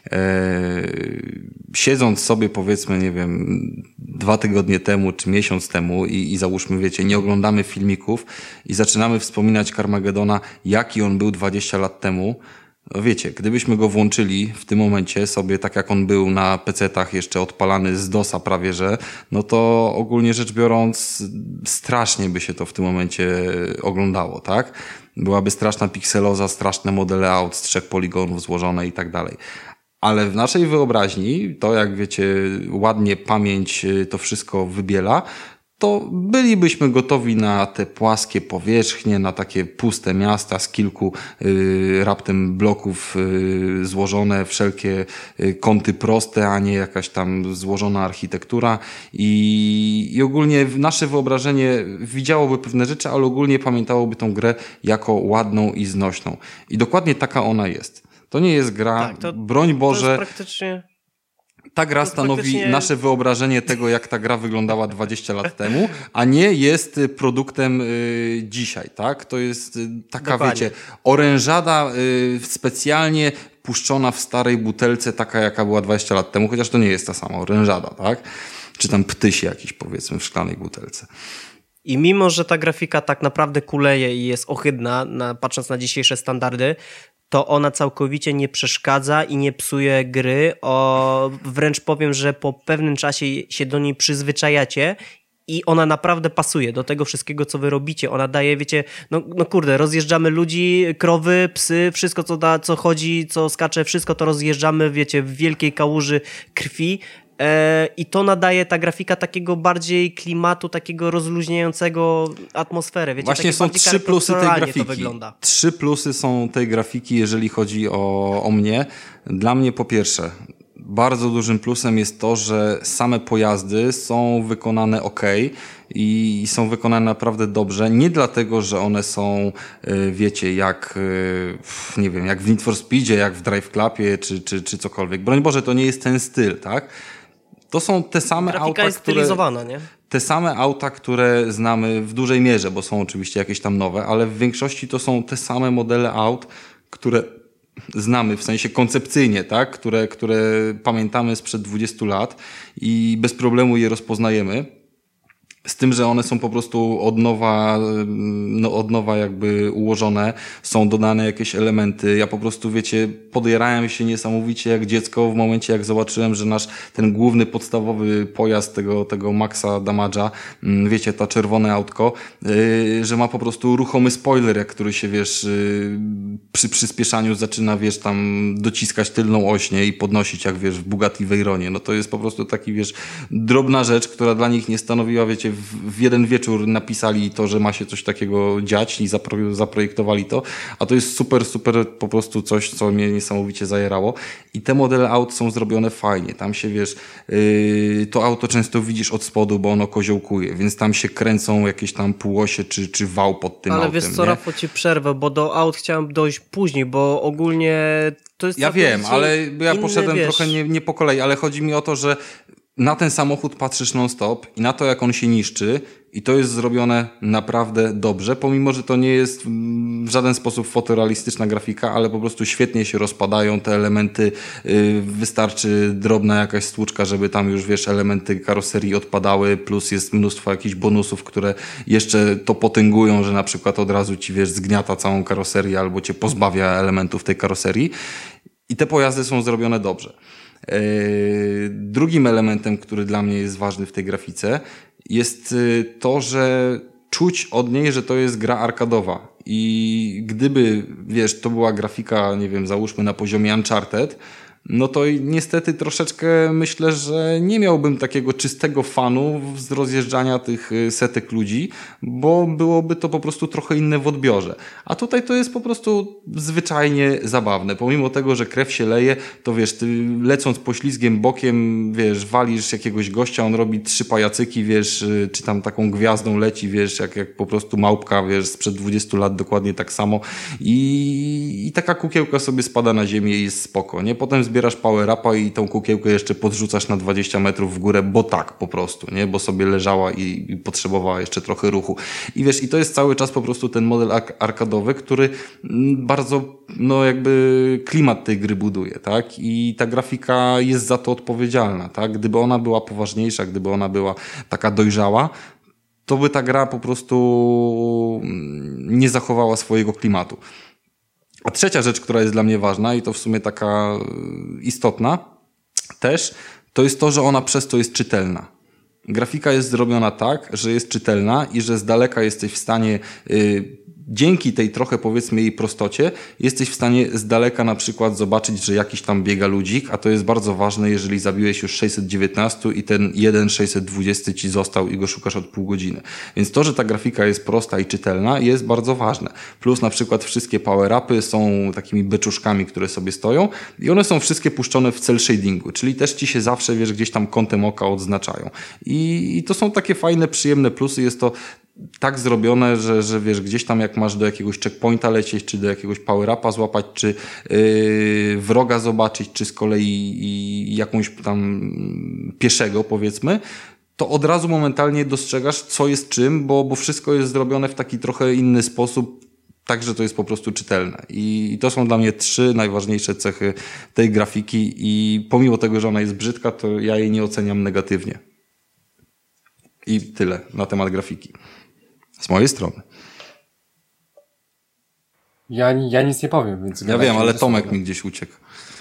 [SPEAKER 2] siedząc sobie powiedzmy, nie wiem, 2 tygodnie temu czy miesiąc temu i załóżmy, wiecie, nie oglądamy filmików i zaczynamy wspominać Carmagedona, jaki on był 20 lat temu. No wiecie, gdybyśmy go włączyli w tym momencie sobie, tak jak on był na PC-tach jeszcze odpalany z DOS-a prawie, że no to ogólnie rzecz biorąc strasznie by się to w tym momencie oglądało, tak? Byłaby straszna pikseloza, straszne modele aut z 3 poligonów złożone i tak dalej. Ale w naszej wyobraźni, to jak wiecie, ładnie pamięć to wszystko wybiela, to bylibyśmy gotowi na te płaskie powierzchnie, na takie puste miasta z kilku raptem bloków złożone, wszelkie kąty proste, a nie jakaś tam złożona architektura i ogólnie nasze wyobrażenie widziałoby pewne rzeczy, ale ogólnie pamiętałoby tą grę jako ładną i znośną. I dokładnie taka ona jest. To nie jest gra,
[SPEAKER 3] tak,
[SPEAKER 2] broń Boże...
[SPEAKER 3] To jest praktycznie...
[SPEAKER 2] Ta gra stanowi nasze wyobrażenie tego, jak ta gra wyglądała 20 lat temu, a nie jest produktem dzisiaj, tak? To jest taka, dokładnie, wiecie, orężada specjalnie puszczona w starej butelce, taka jaka była 20 lat temu, chociaż to nie jest ta sama orężada, tak? Czy tam ptyś jakiś, powiedzmy, w szklanej butelce.
[SPEAKER 3] I mimo, że ta grafika tak naprawdę kuleje i jest ohydna, patrząc na dzisiejsze standardy, to ona całkowicie nie przeszkadza i nie psuje gry. Wręcz powiem, że po pewnym czasie się do niej przyzwyczajacie i ona naprawdę pasuje do tego wszystkiego, co wy robicie. Ona daje, wiecie, no kurde, rozjeżdżamy ludzi, krowy, psy, wszystko co chodzi, co skacze, wszystko to rozjeżdżamy, wiecie, w wielkiej kałuży krwi. I to nadaje ta grafika takiego bardziej klimatu, takiego rozluźniającego atmosferę. Wiecie,
[SPEAKER 2] właśnie są 3 plusy tej grafiki. 3 plusy są tej grafiki, jeżeli chodzi o mnie. Dla mnie po pierwsze, bardzo dużym plusem jest to, że same pojazdy są wykonane ok i są wykonane naprawdę dobrze. Nie dlatego, że one są, wiecie, jak, nie wiem, jak w Need for Speedzie, jak w Drive Clubie czy cokolwiek. Broń Boże, to nie jest ten styl, tak? To są te same auta,
[SPEAKER 3] jest stylizowana, nie?
[SPEAKER 2] Te same auta, które znamy w dużej mierze, bo są oczywiście jakieś tam nowe, ale w większości to są te same modele aut, które znamy w sensie koncepcyjnie, tak? Które pamiętamy sprzed 20 lat i bez problemu je rozpoznajemy. Z tym, że one są po prostu od nowa jakby ułożone, są dodane jakieś elementy. Ja po prostu, wiecie, podjarałem się niesamowicie jak dziecko w momencie, jak zobaczyłem, że nasz ten główny, podstawowy pojazd tego Maxa Damage'a, wiecie, to czerwone autko, że ma po prostu ruchomy spoiler, jak który się, wiesz, przy przyspieszaniu zaczyna, wiesz, tam dociskać tylną oś, nie? I podnosić, jak wiesz, w Bugatti Veyronie. No to jest po prostu taki, wiesz, drobna rzecz, która dla nich nie stanowiła, wiecie, w jeden wieczór napisali to, że ma się coś takiego dziać i zaprojektowali to, a to jest super po prostu coś, co mnie niesamowicie zajerało. I te modele aut są zrobione fajnie. Tam się, wiesz, to auto często widzisz od spodu, bo ono koziołkuje, więc tam się kręcą jakieś tam półosie czy wał pod tym autem.
[SPEAKER 3] Ale wiesz co, Rafał, ci przerwę, bo do aut chciałem dojść później, bo ogólnie to jest...
[SPEAKER 2] Ja wiem, ale ja poszedłem
[SPEAKER 3] wiesz,
[SPEAKER 2] trochę nie po kolei, ale chodzi mi o to, że na ten samochód patrzysz non-stop i na to, jak on się niszczy, i to jest zrobione naprawdę dobrze, pomimo, że to nie jest w żaden sposób fotorealistyczna grafika, ale po prostu świetnie się rozpadają te elementy, wystarczy drobna jakaś stłuczka, żeby tam już, wiesz, elementy karoserii odpadały, plus jest mnóstwo jakichś bonusów, które jeszcze to potęgują, że na przykład od razu ci, wiesz, zgniata całą karoserię albo cię pozbawia elementów tej karoserii i te pojazdy są zrobione dobrze. Drugim elementem, który dla mnie jest ważny w tej grafice, jest to, że czuć od niej, że to jest gra arkadowa. i gdyby, wiesz, to była grafika, nie wiem, załóżmy na poziomie Uncharted, no to niestety troszeczkę myślę, że nie miałbym takiego czystego fanu z rozjeżdżania tych setek ludzi, bo byłoby to po prostu trochę inne w odbiorze. A tutaj to jest po prostu zwyczajnie zabawne. Pomimo tego, że krew się leje, to wiesz, ty lecąc poślizgiem bokiem, wiesz, walisz jakiegoś gościa, on robi 3 pajacyki, wiesz, czy tam taką gwiazdą leci, wiesz, jak po prostu małpka, wiesz, sprzed 20 lat dokładnie tak samo i taka kukiełka sobie spada na ziemię i jest spoko, nie? Potem zbierasz power-upa i tą kukiełkę jeszcze podrzucasz na 20 metrów w górę, bo tak po prostu, nie? Bo sobie leżała i potrzebowała jeszcze trochę ruchu. I wiesz, i to jest cały czas po prostu ten model arkadowy, który bardzo, no jakby klimat tej gry buduje, tak? I ta grafika jest za to odpowiedzialna, tak? Gdyby ona była poważniejsza, gdyby ona była taka dojrzała, to by ta gra po prostu nie zachowała swojego klimatu. A trzecia rzecz, która jest dla mnie ważna i to w sumie taka istotna też, to jest to, że ona przez to jest czytelna. Grafika jest zrobiona tak, że jest czytelna i że z daleka jesteś w stanie dzięki tej trochę, powiedzmy, jej prostocie, jesteś w stanie z daleka na przykład zobaczyć, że jakiś tam biega ludzik, a to jest bardzo ważne, jeżeli zabiłeś już 619 i ten 620 ci został i go szukasz od pół godziny. Więc to, że ta grafika jest prosta i czytelna, jest bardzo ważne. Plus na przykład wszystkie power-upy są takimi beczuszkami, które sobie stoją i one są wszystkie puszczone w cel shadingu, czyli też ci się zawsze, wiesz, gdzieś tam kątem oka odznaczają. I to są takie fajne, przyjemne plusy. Jest to tak zrobione, że wiesz, gdzieś tam jak masz do jakiegoś checkpointa lecieć, czy do jakiegoś power-upa złapać, czy wroga zobaczyć, czy z kolei jakąś tam pieszego, powiedzmy, to od razu momentalnie dostrzegasz, co jest czym, bo wszystko jest zrobione w taki trochę inny sposób, tak, że to jest po prostu czytelne. I to są dla mnie 3 najważniejsze cechy tej grafiki i pomimo tego, że ona jest brzydka, to ja jej nie oceniam negatywnie. I tyle na temat grafiki. Z mojej strony.
[SPEAKER 1] Ja nic nie powiem, więc...
[SPEAKER 2] Ja wiem, ale Tomek mi gdzieś uciekł.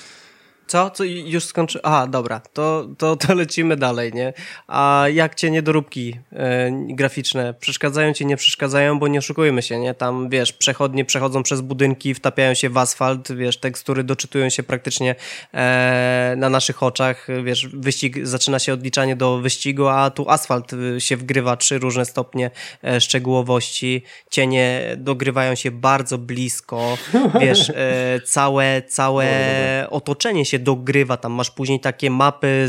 [SPEAKER 3] Co już skończy? Aha, dobra, to lecimy dalej, nie? A jak cię niedoróbki graficzne przeszkadzają ci, nie przeszkadzają, bo nie oszukujmy się, nie? Tam, wiesz, przechodnie przechodzą przez budynki, wtapiają się w asfalt, wiesz, tekstury doczytują się praktycznie na naszych oczach, wiesz, wyścig, zaczyna się odliczanie do wyścigu, a tu asfalt się wgrywa 3 różne stopnie szczegółowości, cienie dogrywają się bardzo blisko, wiesz, całe otoczenie się dogrywa, tam masz później takie mapy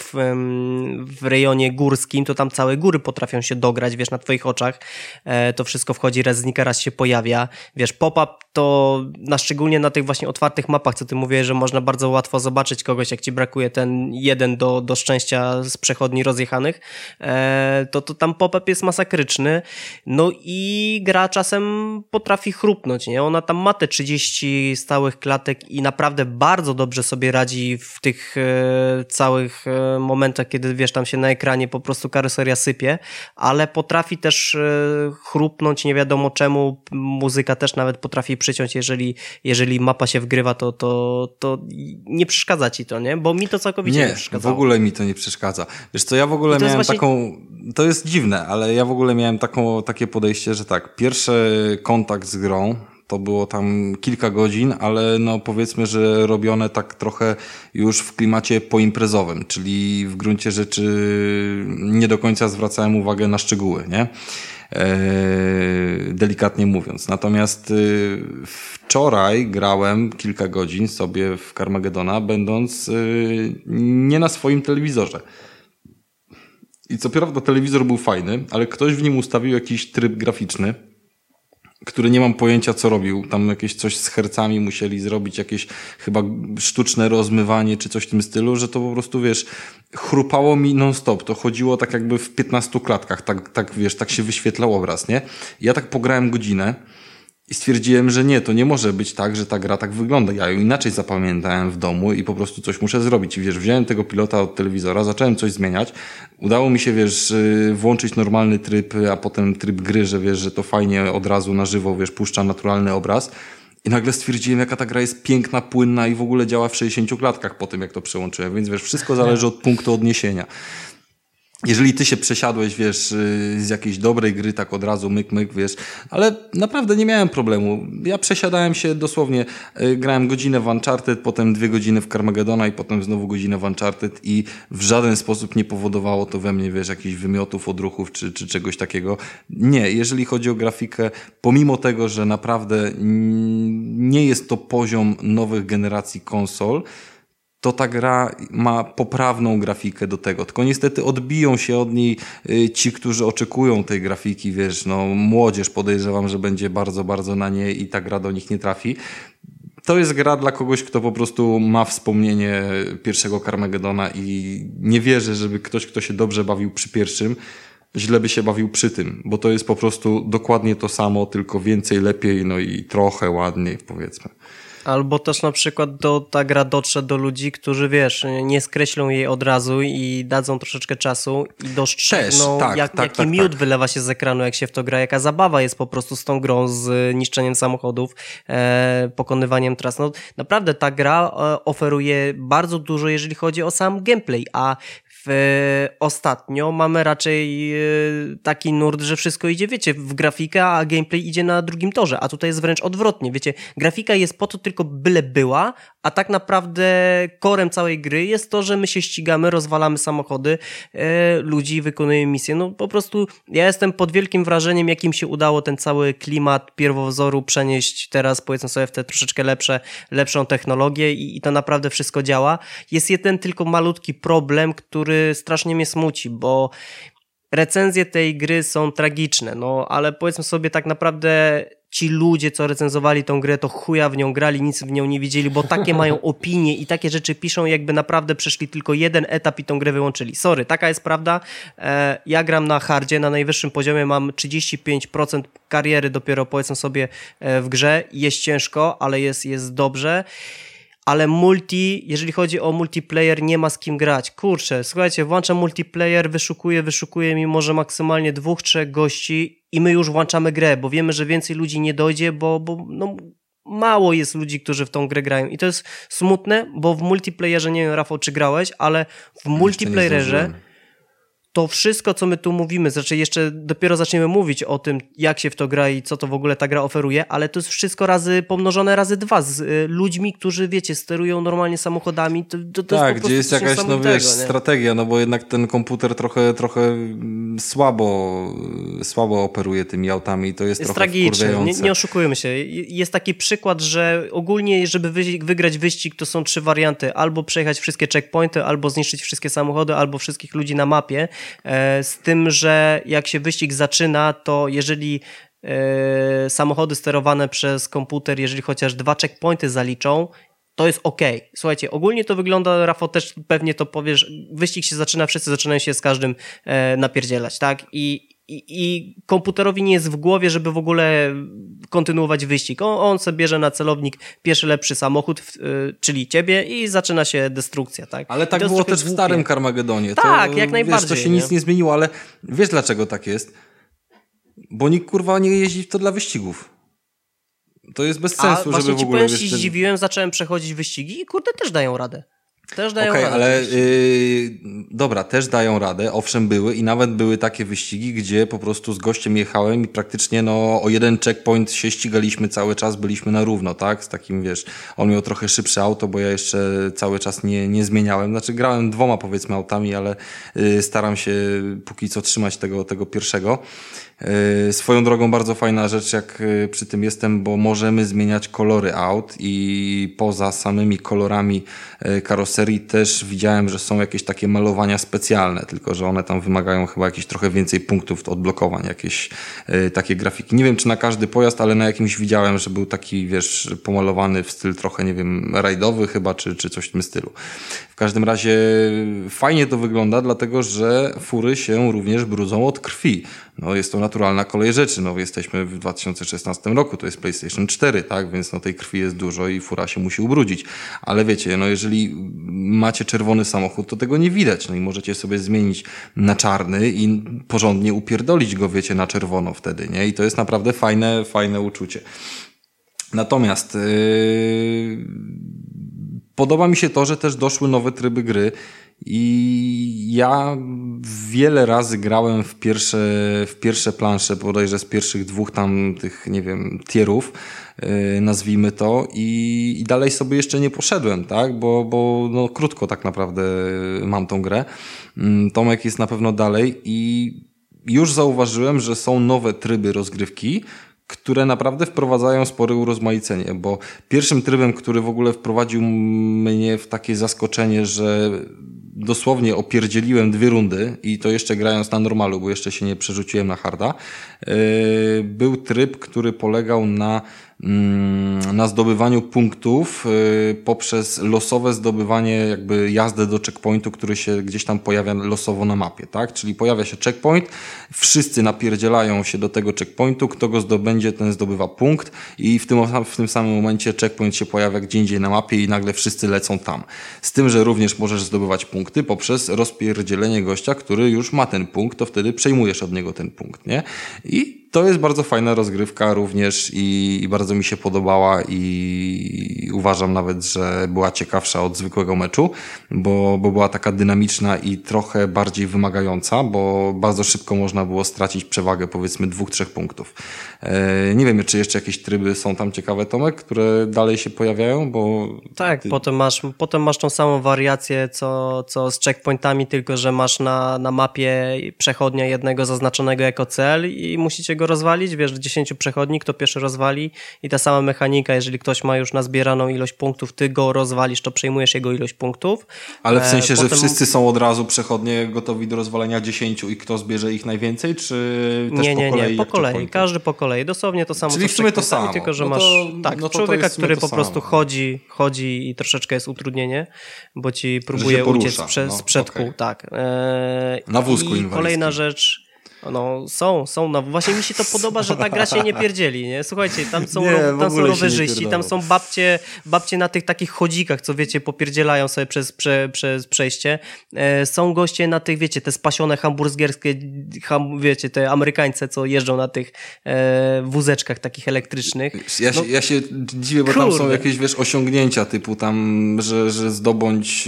[SPEAKER 3] w rejonie górskim, to tam całe góry potrafią się dograć, wiesz, na twoich oczach, to wszystko wchodzi, raz znika, raz się pojawia, wiesz, pop-up to szczególnie na tych właśnie otwartych mapach, co ty mówiłeś, że można bardzo łatwo zobaczyć kogoś, jak ci brakuje ten jeden do szczęścia z przechodni rozjechanych, to tam pop-up jest masakryczny, no i gra czasem potrafi chrupnąć, nie? Ona tam ma te 30 stałych klatek i naprawdę bardzo dobrze sobie radzi w tych całych momentach, kiedy, wiesz, tam się na ekranie po prostu karoseria sypie, ale potrafi też chrupnąć nie wiadomo czemu, muzyka też nawet potrafi przyciąć, jeżeli mapa się wgrywa, to nie przeszkadza ci to, nie? Bo mi to całkowicie nie przeszkadzało.
[SPEAKER 2] W ogóle mi to nie przeszkadza. Wiesz co, ja w ogóle miałem właśnie... to jest dziwne, ale ja w ogóle miałem takie podejście, że tak, pierwszy kontakt z grą to było tam kilka godzin, ale no powiedzmy, że robione tak trochę już w klimacie poimprezowym, czyli w gruncie rzeczy nie do końca zwracałem uwagę na szczegóły, nie? Delikatnie mówiąc. Natomiast wczoraj grałem kilka godzin sobie w Carmagedona, będąc nie na swoim telewizorze. I co prawda telewizor był fajny, ale ktoś w nim ustawił jakiś tryb graficzny, który nie mam pojęcia co robił. Tam jakieś coś z hercami musieli zrobić, jakieś chyba sztuczne rozmywanie czy coś w tym stylu, że to po prostu, wiesz, chrupało mi non-stop. To chodziło tak jakby w 15 klatkach, tak wiesz, tak się wyświetlał obraz, nie? Ja tak pograłem godzinę i stwierdziłem, że nie, to nie może być tak, że ta gra tak wygląda. Ja ją inaczej zapamiętałem w domu i po prostu coś muszę zrobić. I wiesz, wziąłem tego pilota od telewizora, zacząłem coś zmieniać. Udało mi się, wiesz, włączyć normalny tryb, a potem tryb gry, że wiesz, że to fajnie od razu na żywo, wiesz, puszcza naturalny obraz. I nagle stwierdziłem, jaka ta gra jest piękna, płynna i w ogóle działa w 60 klatkach po tym, jak to przełączyłem. Więc wiesz, wszystko zależy od punktu odniesienia. jeżeli ty się przesiadłeś, wiesz, z jakiejś dobrej gry, tak od razu myk, wiesz, ale naprawdę nie miałem problemu. Ja przesiadałem się dosłownie, grałem godzinę w Uncharted, potem 2 godziny w Carmagedona i potem znowu godzinę w Uncharted i w żaden sposób nie powodowało to we mnie, wiesz, jakichś wymiotów, odruchów czy czegoś takiego. Nie, jeżeli chodzi o grafikę, pomimo tego, że naprawdę nie jest to poziom nowych generacji konsol, to ta gra ma poprawną grafikę do tego. Tylko niestety odbiją się od niej ci, którzy oczekują tej grafiki, wiesz, no młodzież podejrzewam, że będzie bardzo, bardzo na nie i ta gra do nich nie trafi. To jest gra dla kogoś, kto po prostu ma wspomnienie pierwszego Carmagedona i nie wierzę, żeby ktoś, kto się dobrze bawił przy pierwszym, źle by się bawił przy tym, bo to jest po prostu dokładnie to samo, tylko więcej, lepiej, no i trochę ładniej, powiedzmy.
[SPEAKER 3] Albo też na przykład ta gra dotrze do ludzi, którzy, wiesz, nie skreślą jej od razu i dadzą troszeczkę czasu i dostrzegną, jaki miód wylewa się z ekranu, jak się w to gra, jaka zabawa jest po prostu z tą grą, z niszczeniem samochodów, pokonywaniem tras. No, naprawdę ta gra oferuje bardzo dużo, jeżeli chodzi o sam gameplay, a ostatnio mamy raczej taki nurt, że wszystko idzie, wiecie, w grafikę, a gameplay idzie na drugim torze, a tutaj jest wręcz odwrotnie, wiecie, grafika jest po to tylko byle była, a tak naprawdę korem całej gry jest to, że my się ścigamy, rozwalamy samochody ludzi, wykonujemy misje. No po prostu ja jestem pod wielkim wrażeniem, jakim się udało ten cały klimat pierwowzoru przenieść teraz, powiedzmy sobie, w te troszeczkę lepszą technologię i to naprawdę wszystko działa. Jest jeden tylko malutki problem, który strasznie mnie smuci, bo recenzje tej gry są tragiczne, no ale powiedzmy sobie tak naprawdę ci ludzie, co recenzowali tą grę, to chuja w nią grali, nic w nią nie widzieli, bo takie mają opinie i takie rzeczy piszą, jakby naprawdę przeszli tylko jeden etap i tą grę wyłączyli. Sorry, taka jest prawda. Ja gram na hardzie, na najwyższym poziomie, mam 35% kariery dopiero, powiedzmy sobie, w grze. Jest ciężko, ale jest dobrze. Ale jeżeli chodzi o multiplayer, nie ma z kim grać. Kurczę, słuchajcie, włączam multiplayer, wyszukuję mimo że maksymalnie 2-3 gości i my już włączamy grę, bo wiemy, że więcej ludzi nie dojdzie, bo no, mało jest ludzi, którzy w tą grę grają. I to jest smutne, bo w multiplayerze, nie wiem, Rafał, czy grałeś, ale w multiplayerze to wszystko, co my tu mówimy, znaczy jeszcze dopiero zaczniemy mówić o tym, jak się w to gra i co to w ogóle ta gra oferuje, ale to jest wszystko pomnożone razy 2 z ludźmi, którzy, wiecie, sterują normalnie samochodami. To
[SPEAKER 2] tak,
[SPEAKER 3] jest
[SPEAKER 2] gdzie jest jakaś, no wiesz, strategia, no bo jednak ten komputer trochę słabo operuje tymi autami i to jest trochę
[SPEAKER 3] tragiczne, nie oszukujmy się. Jest taki przykład, że ogólnie, żeby wygrać wyścig, to są 3 warianty. Albo przejechać wszystkie checkpointy, albo zniszczyć wszystkie samochody, albo wszystkich ludzi na mapie. Z tym, że jak się wyścig zaczyna, to jeżeli samochody sterowane przez komputer, jeżeli chociaż 2 checkpointy zaliczą, to jest okej. Słuchajcie, ogólnie to wygląda, Rafał też pewnie to powiesz, wyścig się zaczyna, wszyscy zaczynają się z każdym napierdzielać, tak? I komputerowi nie jest w głowie, żeby w ogóle kontynuować wyścig. On sobie bierze na celownik pierwszy lepszy samochód, czyli ciebie i zaczyna się destrukcja, tak?
[SPEAKER 2] Ale tak było też w starym Carmagedonie.
[SPEAKER 3] Tak, jak najbardziej.
[SPEAKER 2] Wiesz, to się nic nie zmieniło, ale wiesz dlaczego tak jest? Bo nikt kurwa nie jeździ w to dla wyścigów. To jest bez sensu, żeby w ogóle...
[SPEAKER 3] Właśnie ci powiem, się zdziwiłem, zacząłem przechodzić wyścigi i kurde też dają radę. Też dają radę.
[SPEAKER 2] Ale dobra, też dają radę, owszem były i nawet były takie wyścigi, gdzie po prostu z gościem jechałem i praktycznie o jeden checkpoint się ścigaliśmy cały czas, byliśmy na równo, tak? Z takim, wiesz, on miał trochę szybsze auto, bo ja jeszcze cały czas nie zmieniałem. Znaczy grałem 2 powiedzmy autami, ale staram się póki co trzymać tego pierwszego. Swoją drogą bardzo fajna rzecz, jak przy tym jestem, bo możemy zmieniać kolory aut i poza samymi kolorami karoserii też widziałem, że są jakieś takie malowania specjalne, tylko że one tam wymagają chyba jakieś trochę więcej punktów odblokowań, jakieś takie grafiki. Nie wiem, czy na każdy pojazd, ale na jakimś widziałem, że był taki, wiesz, pomalowany w styl trochę, nie wiem, rajdowy chyba, czy coś w tym stylu. W każdym razie fajnie to wygląda, dlatego że fury się również brudzą od krwi. No jest to naturalna kolej rzeczy, no jesteśmy w 2016 roku, to jest PlayStation 4, tak, więc tej krwi jest dużo i fura się musi ubrudzić, ale wiecie, jeżeli macie czerwony samochód, to tego nie widać, no i możecie sobie zmienić na czarny i porządnie upierdolić go, wiecie, na czerwono wtedy, nie, i to jest naprawdę fajne uczucie. Natomiast podoba mi się to, że też doszły nowe tryby gry. I ja wiele razy grałem w pierwsze plansze, bodajże z pierwszych 2 tam tych, nie wiem, tierów, nazwijmy to, i dalej sobie jeszcze nie poszedłem, tak? Bo no, krótko tak naprawdę mam tą grę. Tomek jest na pewno dalej i już zauważyłem, że są nowe tryby rozgrywki, które naprawdę wprowadzają spore urozmaicenie, bo pierwszym trybem, który w ogóle wprowadził mnie w takie zaskoczenie, że dosłownie opierdzieliłem 2 rundy i to jeszcze grając na normalu, bo jeszcze się nie przerzuciłem na harda, był tryb, który polegał na zdobywaniu punktów poprzez losowe zdobywanie, jakby jazdę do checkpointu, który się gdzieś tam pojawia losowo na mapie, tak? Czyli pojawia się checkpoint, wszyscy napierdzielają się do tego checkpointu, kto go zdobędzie, ten zdobywa punkt i w tym samym momencie checkpoint się pojawia gdzie indziej na mapie i nagle wszyscy lecą tam. Z tym, że również możesz zdobywać punkty poprzez rozpierdzielenie gościa, który już ma ten punkt, to wtedy przejmujesz od niego ten punkt, nie? I to jest bardzo fajna rozgrywka również i bardzo mi się podobała i uważam nawet, że była ciekawsza od zwykłego meczu, bo była taka dynamiczna i trochę bardziej wymagająca, bo bardzo szybko można było stracić przewagę powiedzmy 2-3 punktów. Nie wiem, czy jeszcze jakieś tryby są tam ciekawe, Tomek, które dalej się pojawiają, bo...
[SPEAKER 3] Tak, potem masz tą samą wariację, co z checkpointami, tylko że masz na mapie przechodnia jednego zaznaczonego jako cel i musicie go rozwalić, wiesz, 10 przechodni, kto pierwszy rozwali i ta sama mechanika, jeżeli ktoś ma już nazbieraną ilość punktów, ty go rozwalisz, to przejmujesz jego ilość punktów.
[SPEAKER 2] Ale w sensie, że wszyscy są od razu przechodnie gotowi do rozwalenia 10 i kto zbierze ich najwięcej, czy też
[SPEAKER 3] nie, po kolei, każdy po kolei, dosłownie to samo.
[SPEAKER 2] Czyli w sumie to samo.
[SPEAKER 3] Tylko, że masz człowieka, który po prostu chodzi i troszeczkę jest utrudnienie, bo ci próbuje uciec z przed kół, tak.
[SPEAKER 2] Na wózku inwalidzkim.
[SPEAKER 3] Kolejna rzecz, no są. Właśnie mi się to podoba, że ta gra się nie pierdzieli, nie? Słuchajcie, tam są rowerzyści, tam są babcie na tych takich chodzikach, co wiecie, popierdzielają sobie przez przejście. Są goście na tych, wiecie, te spasione hamburgerskie, wiecie, te Amerykańce, co jeżdżą na tych wózeczkach takich elektrycznych.
[SPEAKER 2] Ja się dziwię, bo tam są jakieś, wiesz, osiągnięcia typu tam, że zdobądź,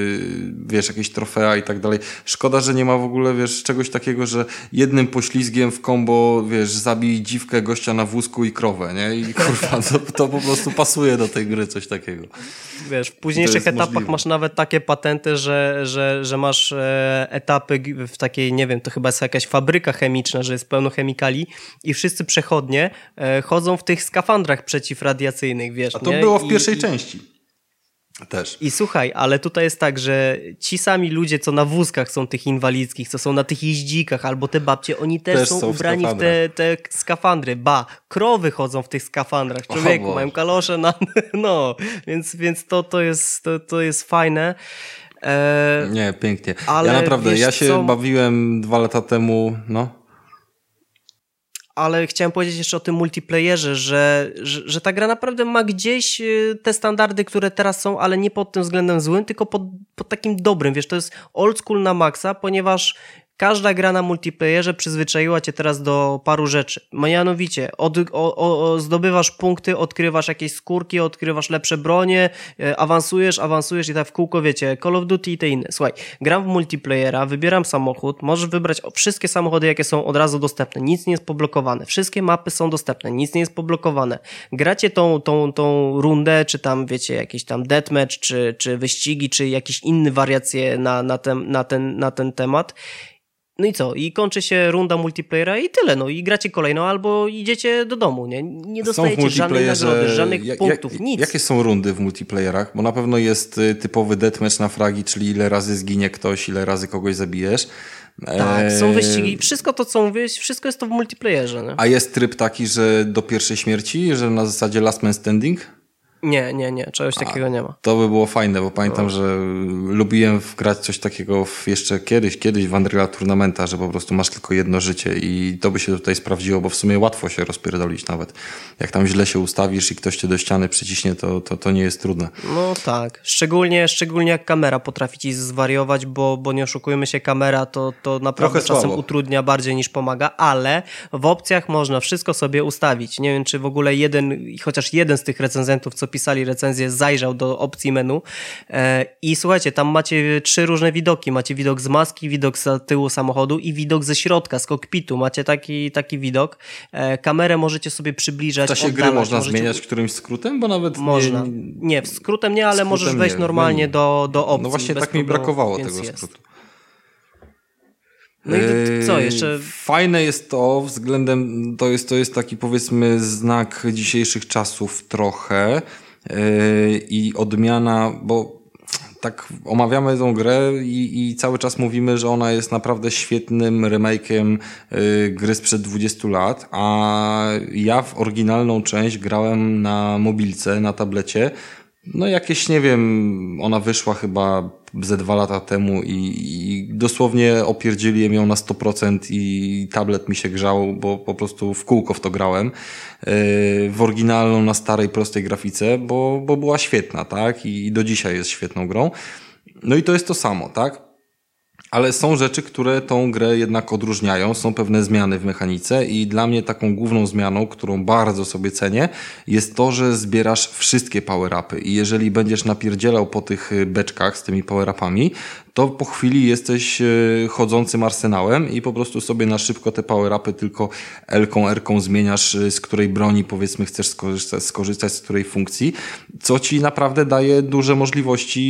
[SPEAKER 2] wiesz, jakieś trofea i tak dalej. Szkoda, że nie ma w ogóle, wiesz, czegoś takiego, że jednym poślizgiem w kombo, wiesz, zabij dziwkę, gościa na wózku i krowę, nie? I kurwa, to po prostu pasuje do tej gry, coś takiego.
[SPEAKER 3] Wiesz, w późniejszych etapach możliwe. Masz nawet takie patenty, że masz etapy w takiej, nie wiem, to chyba jest jakaś fabryka chemiczna, że jest pełno chemikali i wszyscy przechodnie chodzą w tych skafandrach przeciwradiacyjnych, wiesz.
[SPEAKER 2] A to było w pierwszej części. Też.
[SPEAKER 3] I słuchaj, ale tutaj jest tak, że ci sami ludzie, co na wózkach są tych inwalidzkich, co są na tych jeździkach, albo te babcie, oni też są ubrani w te skafandry. Krowy chodzą w tych skafandrach, człowieku, mają kalosze na... No, więc to jest fajne.
[SPEAKER 2] Nie, pięknie. Ja naprawdę, bawiłem 2 lata temu, no.
[SPEAKER 3] Ale chciałem powiedzieć jeszcze o tym multiplayerze, że ta gra naprawdę ma gdzieś te standardy, które teraz są, ale nie pod tym względem złym, tylko pod takim dobrym, wiesz, to jest old school na maksa, ponieważ każda gra na multiplayerze przyzwyczaiła cię teraz do paru rzeczy. Mianowicie, zdobywasz punkty, odkrywasz jakieś skórki, odkrywasz lepsze bronie, awansujesz i tak w kółko, wiecie, Call of Duty i te inne. Słuchaj, gram w multiplayera, wybieram samochód, możesz wybrać wszystkie samochody, jakie są od razu dostępne, nic nie jest poblokowane, wszystkie mapy są dostępne, nic nie jest poblokowane. Gracie tą rundę, czy tam, wiecie, jakiś tam deathmatch, czy wyścigi, czy jakieś inne wariacje na ten temat. No i co? I kończy się runda multiplayera i tyle. No i gracie kolejną albo idziecie do domu, nie? Nie dostajecie żadnej nagrody, żadnych punktów, nic.
[SPEAKER 2] Jakie są rundy w multiplayerach? Bo na pewno jest typowy deathmatch na fragi, czyli ile razy zginie ktoś, ile razy kogoś zabijesz.
[SPEAKER 3] Tak, są wyścigi. Wszystko to, co mówisz, wszystko jest to w multiplayerze. Nie?
[SPEAKER 2] A jest tryb taki, że do pierwszej śmierci, że na zasadzie last man standing?
[SPEAKER 3] Nie, czegoś takiego nie ma.
[SPEAKER 2] To by było fajne, bo pamiętam, że lubiłem grać coś takiego jeszcze kiedyś w Unreal Tournamenta, że po prostu masz tylko jedno życie i to by się tutaj sprawdziło, bo w sumie łatwo się rozpierdolić nawet. Jak tam źle się ustawisz i ktoś cię do ściany przyciśnie, to nie jest trudne.
[SPEAKER 3] No tak, szczególnie jak kamera potrafi ci zwariować, bo nie oszukujmy się, kamera to naprawdę trochę czasem utrudnia bardziej niż pomaga, ale w opcjach można wszystko sobie ustawić. Nie wiem, czy w ogóle chociaż jeden z tych recenzentów, co pisali recenzję, zajrzał do opcji menu i słuchajcie, tam macie 3 różne widoki. Macie widok z maski, widok z tyłu samochodu i widok ze środka, z kokpitu. Macie taki widok. Kamerę możecie sobie przybliżać,
[SPEAKER 2] w czasie
[SPEAKER 3] oddalać.
[SPEAKER 2] gry można zmieniać którymś skrótem? Bo nawet
[SPEAKER 3] można. Nie, skrótem nie, ale możesz wejść normalnie do opcji.
[SPEAKER 2] No właśnie tak mi brakowało tego skrótu.
[SPEAKER 3] No i co jeszcze?
[SPEAKER 2] Fajne jest to względem, to jest taki powiedzmy znak dzisiejszych czasów trochę i odmiana, bo tak omawiamy tą grę i cały czas mówimy, że ona jest naprawdę świetnym remake'iem gry sprzed 20 lat, a ja w oryginalną część grałem na mobilce, na tablecie. No jakieś, nie wiem, ona wyszła chyba ze 2 lata temu i dosłownie opierdzieliłem ją na 100% i tablet mi się grzał, bo po prostu w kółko w to grałem. W oryginalną na starej, prostej grafice, bo była świetna, tak? I do dzisiaj jest świetną grą. No i to jest to samo, tak? Ale są rzeczy, które tą grę jednak odróżniają, są pewne zmiany w mechanice i dla mnie taką główną zmianą, którą bardzo sobie cenię, jest to, że zbierasz wszystkie power-upy i jeżeli będziesz napierdzielał po tych beczkach z tymi power-upami, to po chwili jesteś chodzącym arsenałem i po prostu sobie na szybko te power-upy tylko L-ką, R-ką zmieniasz, z której broni powiedzmy chcesz skorzystać, z której funkcji, co ci naprawdę daje duże możliwości.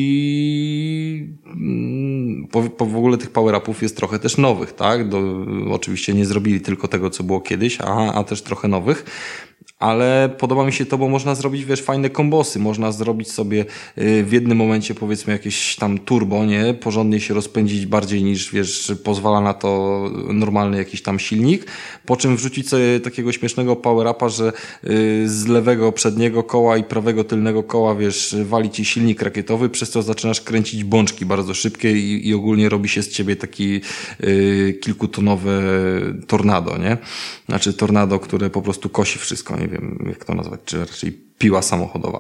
[SPEAKER 2] W ogóle tych power-upów jest trochę też nowych, tak? Oczywiście nie zrobili tylko tego, co było kiedyś, a też trochę nowych. Ale podoba mi się to, bo można zrobić, wiesz, fajne kombosy. Można zrobić sobie w jednym momencie, powiedzmy, jakieś tam turbo, nie? Porządnie się rozpędzić bardziej niż, wiesz, pozwala na to normalny jakiś tam silnik. Po czym wrzucić sobie takiego śmiesznego power-upa, że z lewego przedniego koła i prawego tylnego koła, wiesz, wali ci silnik rakietowy, przez co zaczynasz kręcić bączki bardzo szybkie i ogólnie robi się z ciebie taki kilkutonowe tornado, nie? Znaczy tornado, które po prostu kosi wszystko, nie wiem jak to nazwać, czy raczej piła samochodowa.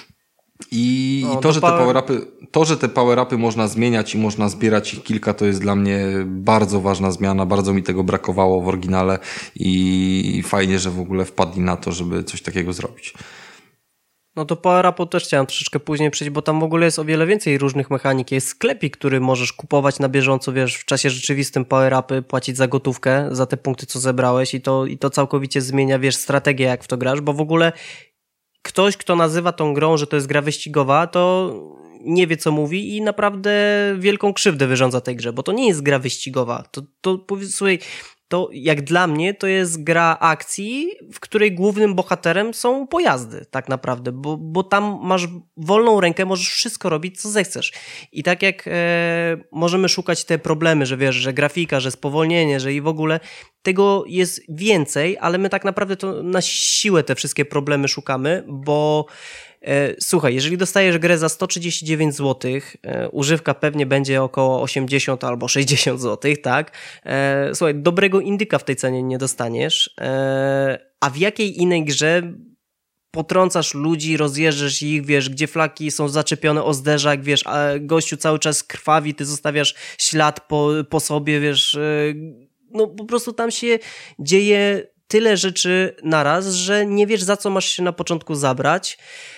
[SPEAKER 2] I to, że te power-upy można zmieniać i można zbierać ich kilka, to jest dla mnie bardzo ważna zmiana, bardzo mi tego brakowało w oryginale i fajnie, że w ogóle wpadli na to, żeby coś takiego zrobić.
[SPEAKER 3] No to power-upu też chciałem troszeczkę później przejść, bo tam w ogóle jest o wiele więcej różnych mechanik. Jest sklepik, który możesz kupować na bieżąco, wiesz, w czasie rzeczywistym power-upy, płacić za gotówkę, za te punkty, co zebrałeś i to całkowicie zmienia, wiesz, strategię, jak w to grasz, bo w ogóle ktoś, kto nazywa tą grą, że to jest gra wyścigowa, to nie wie, co mówi i naprawdę wielką krzywdę wyrządza tej grze, bo to nie jest gra wyścigowa. Słuchaj, to jak dla mnie to jest gra akcji, w której głównym bohaterem są pojazdy tak naprawdę, bo tam masz wolną rękę, możesz wszystko robić, co zechcesz. I tak jak możemy szukać te problemy, że wiesz, że grafika, że spowolnienie, że i w ogóle tego jest więcej, ale my tak naprawdę to na siłę te wszystkie problemy szukamy, bo słuchaj, jeżeli dostajesz grę za 139 zł, używka pewnie będzie około 80 albo 60 zł, tak? Słuchaj, dobrego indyka w tej cenie nie dostaniesz, a w jakiej innej grze potrącasz ludzi, rozjeżdżasz ich, wiesz, gdzie flaki są zaczepione o zderzak, wiesz, a gościu cały czas krwawi, ty zostawiasz ślad po sobie, wiesz, no po prostu tam się dzieje tyle rzeczy naraz, że nie wiesz, za co masz się na początku zabrać.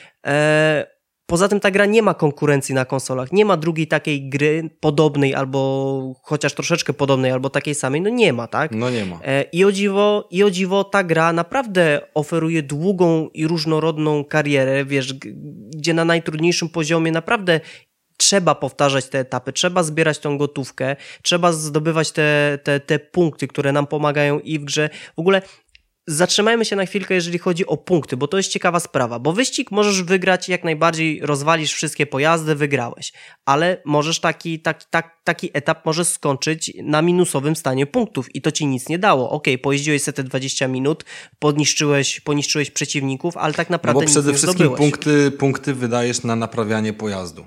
[SPEAKER 3] Poza tym ta gra nie ma konkurencji na konsolach, nie ma drugiej takiej gry podobnej albo chociaż troszeczkę podobnej albo takiej samej, no nie ma, tak?
[SPEAKER 2] No nie ma.
[SPEAKER 3] I o dziwo ta gra naprawdę oferuje długą i różnorodną karierę, wiesz, gdzie na najtrudniejszym poziomie naprawdę trzeba powtarzać te etapy, trzeba zbierać tą gotówkę, trzeba zdobywać te punkty, które nam pomagają i w grze. W ogóle zatrzymajmy się na chwilkę, jeżeli chodzi o punkty, bo to jest ciekawa sprawa, bo wyścig możesz wygrać jak najbardziej, rozwalisz wszystkie pojazdy, wygrałeś, ale możesz taki etap możesz skończyć na minusowym stanie punktów i to ci nic nie dało. Okej, pojeździłeś sobie te 20 minut, poniszczyłeś przeciwników, ale tak naprawdę nic nie zdobyłeś.
[SPEAKER 2] Bo przede wszystkim punkty wydajesz na naprawianie pojazdu.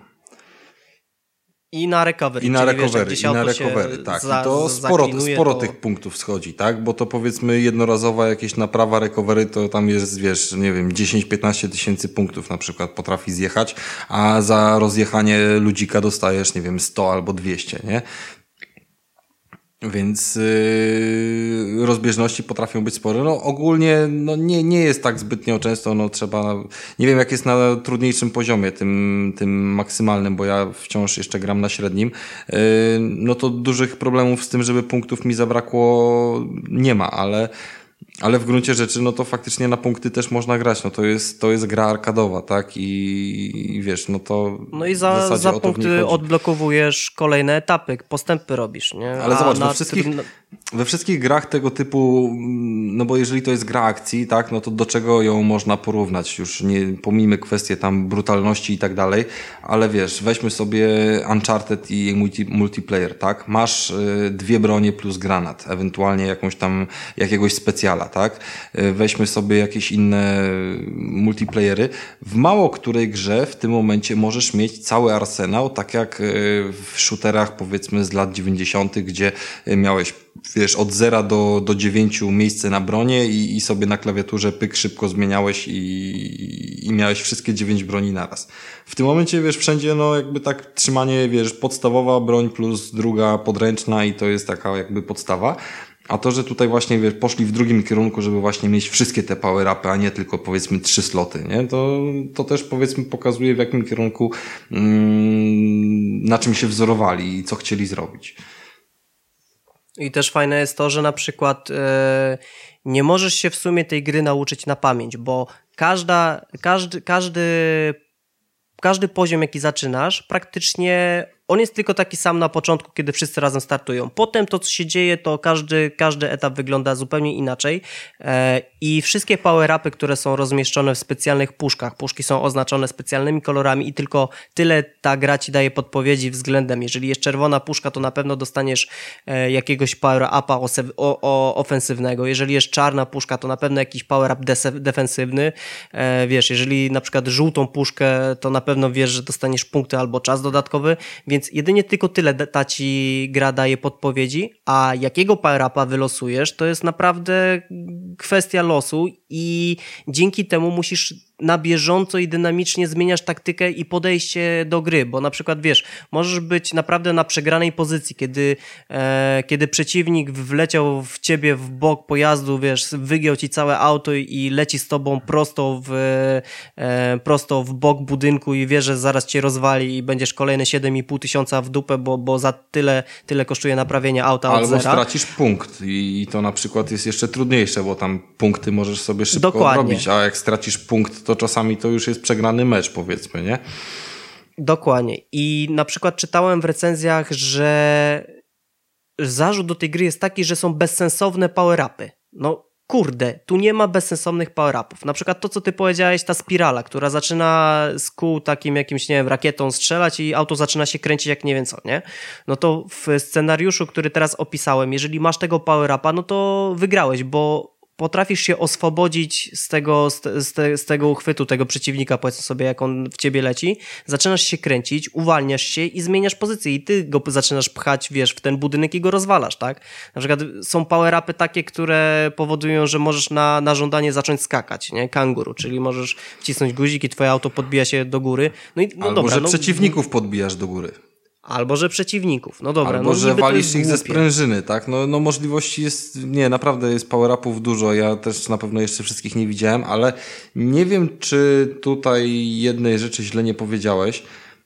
[SPEAKER 3] I na recovery.
[SPEAKER 2] Tak. I to sporo tych punktów schodzi, tak? Bo to powiedzmy jednorazowa jakieś naprawa recovery, to tam jest, wiesz, nie wiem, 10-15 tysięcy punktów na przykład potrafi zjechać, a za rozjechanie ludzika dostajesz, nie wiem, 100 albo 200, nie? Więc rozbieżności potrafią być spore. No ogólnie no nie jest tak zbytnio często, no trzeba, nie wiem jak jest na trudniejszym poziomie, tym maksymalnym, bo ja wciąż jeszcze gram na średnim, no to dużych problemów z tym, żeby punktów mi zabrakło nie ma, ale w gruncie rzeczy, no to faktycznie na punkty też można grać, no to jest gra arkadowa, tak? I wiesz, no to
[SPEAKER 3] no i za punkty odblokowujesz kolejne etapy, postępy robisz, nie?
[SPEAKER 2] Ale zobacz, we wszystkich grach tego typu, no bo jeżeli to jest gra akcji, tak, no to do czego ją można porównać? Już nie pomijmy kwestie tam brutalności i tak dalej, ale wiesz, weźmy sobie Uncharted i multiplayer, tak? Masz 2 bronie plus granat, ewentualnie jakiegoś specjala, tak? Weźmy sobie jakieś inne multiplayery. W mało której grze w tym momencie możesz mieć cały arsenał, tak jak w shooterach powiedzmy z lat 90., gdzie miałeś, wiesz, od 0 do 9 miejsce na bronie i sobie na klawiaturze pyk szybko zmieniałeś i miałeś wszystkie 9 broni naraz. W tym momencie, wiesz, wszędzie no jakby tak trzymanie, wiesz, podstawowa broń plus druga podręczna i to jest taka jakby podstawa. A to, że tutaj właśnie wiesz, poszli w drugim kierunku, żeby właśnie mieć wszystkie te power-upy, a nie tylko powiedzmy 3 sloty, nie? To też powiedzmy pokazuje w jakim kierunku, na czym się wzorowali i co chcieli zrobić.
[SPEAKER 3] I też fajne jest to, że na przykład nie możesz się w sumie tej gry nauczyć na pamięć, bo każdy poziom, jaki zaczynasz, praktycznie on jest tylko taki sam na początku, kiedy wszyscy razem startują. Potem to, co się dzieje, to każdy etap wygląda zupełnie inaczej i wszystkie power-upy, które są rozmieszczone w specjalnych puszkach, puszki są oznaczone specjalnymi kolorami i tylko tyle ta gra ci daje podpowiedzi względem, jeżeli jest czerwona puszka, to na pewno dostaniesz jakiegoś power-upa ofensywnego, jeżeli jest czarna puszka, to na pewno jakiś power-up defensywny, wiesz, jeżeli na przykład żółtą puszkę, to na pewno wiesz, że dostaniesz punkty albo czas dodatkowy, więc jedynie tylko tyle ta ci gra daje podpowiedzi, a jakiego power-upa wylosujesz, to jest naprawdę kwestia losu i dzięki temu musisz na bieżąco i dynamicznie zmieniasz taktykę i podejście do gry, bo na przykład wiesz, możesz być naprawdę na przegranej pozycji, kiedy przeciwnik wleciał w ciebie w bok pojazdu, wiesz, wygiął ci całe auto i leci z tobą prosto w bok budynku i wiesz, że zaraz cię rozwali i będziesz kolejne 7,5 tysiąca w dupę, bo za tyle kosztuje naprawienie auta od zera.
[SPEAKER 2] Albo stracisz punkt i to na przykład jest jeszcze trudniejsze, bo tam punkty możesz sobie szybko odrobić, a jak stracisz punkt, to czasami to już jest przegrany mecz, powiedzmy, nie?
[SPEAKER 3] Dokładnie. I na przykład czytałem w recenzjach, że zarzut do tej gry jest taki, że są bezsensowne power-upy. No kurde, tu nie ma bezsensownych power-upów. Na przykład to, co ty powiedziałeś, ta spirala, która zaczyna z kół takim jakimś, nie wiem, rakietą strzelać i auto zaczyna się kręcić jak nie wiem co, nie? No to w scenariuszu, który teraz opisałem, jeżeli masz tego power-upa, no to wygrałeś, bo potrafisz się oswobodzić z tego uchwytu, tego przeciwnika, powiedzmy sobie, jak on w ciebie leci, zaczynasz się kręcić, uwalniasz się i zmieniasz pozycję i ty go zaczynasz pchać, wiesz, w ten budynek i go rozwalasz, tak? Na przykład są power-upy takie, które powodują, że możesz na żądanie zacząć skakać, nie? Kanguru, czyli możesz wcisnąć guzik i twoje auto podbija się do góry. No i, no
[SPEAKER 2] albo
[SPEAKER 3] dobra,
[SPEAKER 2] że przeciwników podbijasz do góry.
[SPEAKER 3] Albo że przeciwników, no dobra.
[SPEAKER 2] Albo
[SPEAKER 3] no
[SPEAKER 2] że walisz ich ze sprężyny, tak? No możliwości jest, nie, naprawdę jest power-upów dużo, ja też na pewno jeszcze wszystkich nie widziałem, ale nie wiem, czy tutaj jednej rzeczy źle nie powiedziałeś.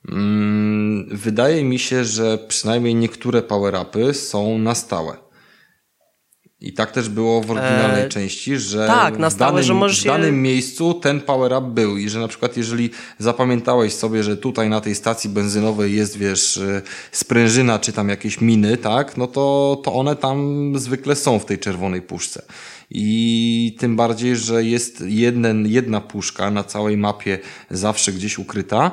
[SPEAKER 2] Wydaje mi się, że przynajmniej niektóre power-upy są na stałe. I tak też było w oryginalnej części, że
[SPEAKER 3] tak, na stałe,
[SPEAKER 2] w danym miejscu ten power-up był i że na przykład jeżeli zapamiętałeś sobie, że tutaj na tej stacji benzynowej jest, wiesz, sprężyna czy tam jakieś miny, tak, no to one tam zwykle są w tej czerwonej puszce. I tym bardziej, że jest jedna puszka na całej mapie zawsze gdzieś ukryta,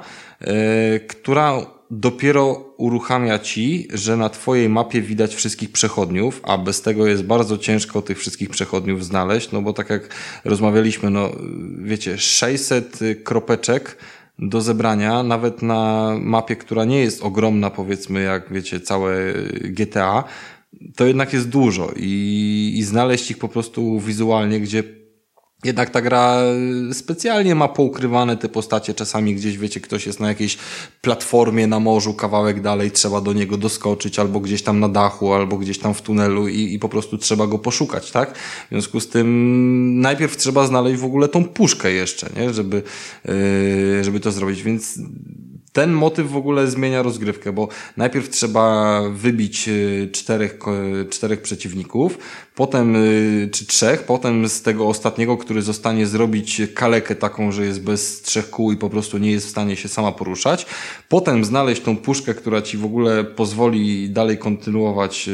[SPEAKER 2] która dopiero uruchamia ci, że na twojej mapie widać wszystkich przechodniów, a bez tego jest bardzo ciężko tych wszystkich przechodniów znaleźć, no bo tak jak rozmawialiśmy, no wiecie, 600 kropeczek do zebrania, nawet na mapie, która nie jest ogromna, powiedzmy, jak wiecie, całe GTA, to jednak jest dużo i znaleźć ich po prostu wizualnie, Jednak ta gra specjalnie ma poukrywane te postacie. Czasami gdzieś, wiecie, ktoś jest na jakiejś platformie na morzu, kawałek dalej, trzeba do niego doskoczyć, albo gdzieś tam na dachu, albo gdzieś tam w tunelu i po prostu trzeba go poszukać, tak? W związku z tym najpierw trzeba znaleźć w ogóle tą puszkę jeszcze, nie? Żeby to zrobić, więc ten motyw w ogóle zmienia rozgrywkę, bo najpierw trzeba wybić czterech przeciwników, potem czy trzech, potem z tego ostatniego, który zostanie, zrobić kalekę taką, że jest bez 3 kół i po prostu nie jest w stanie się sama poruszać, potem znaleźć tą puszkę, która ci w ogóle pozwoli dalej kontynuować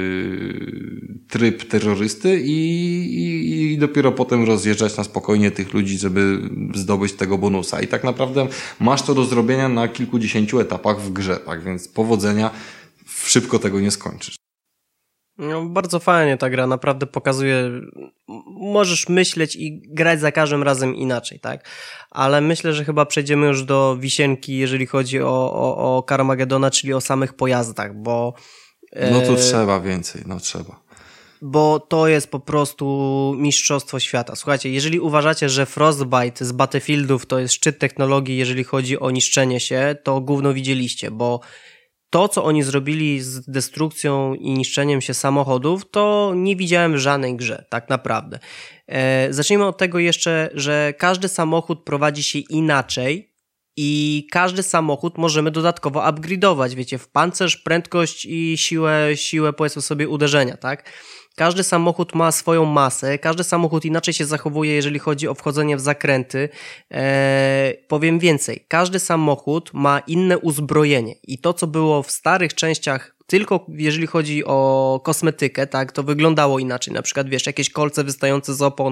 [SPEAKER 2] tryb terrorysty i dopiero potem rozjeżdżać na spokojnie tych ludzi, żeby zdobyć tego bonusa. I tak naprawdę masz to do zrobienia na kilkudziesięciu etapach w grze, tak więc powodzenia, szybko tego nie skończysz.
[SPEAKER 3] No, bardzo fajnie ta gra, naprawdę pokazuje, możesz myśleć i grać za każdym razem inaczej, tak? Ale myślę, że chyba przejdziemy już do wisienki, jeżeli chodzi o Carmagedona, czyli o samych pojazdach, bo...
[SPEAKER 2] No to trzeba więcej, trzeba.
[SPEAKER 3] Bo to jest po prostu mistrzostwo świata. Słuchajcie, jeżeli uważacie, że Frostbite z Battlefieldów to jest szczyt technologii, jeżeli chodzi o niszczenie się, to gówno widzieliście, bo to, co oni zrobili z destrukcją i niszczeniem się samochodów, to nie widziałem w żadnej grze, tak naprawdę. Zacznijmy od tego jeszcze, że każdy samochód prowadzi się inaczej i każdy samochód możemy dodatkowo upgrade'ować, wiecie, w pancerz, prędkość i siłę powiedzmy sobie uderzenia, tak? Każdy samochód ma swoją masę, każdy samochód inaczej się zachowuje, jeżeli chodzi o wchodzenie w zakręty. Powiem więcej, każdy samochód ma inne uzbrojenie i to, co było w starych częściach, tylko jeżeli chodzi o kosmetykę, tak, to wyglądało inaczej. Na przykład, wiesz, jakieś kolce wystające z opon,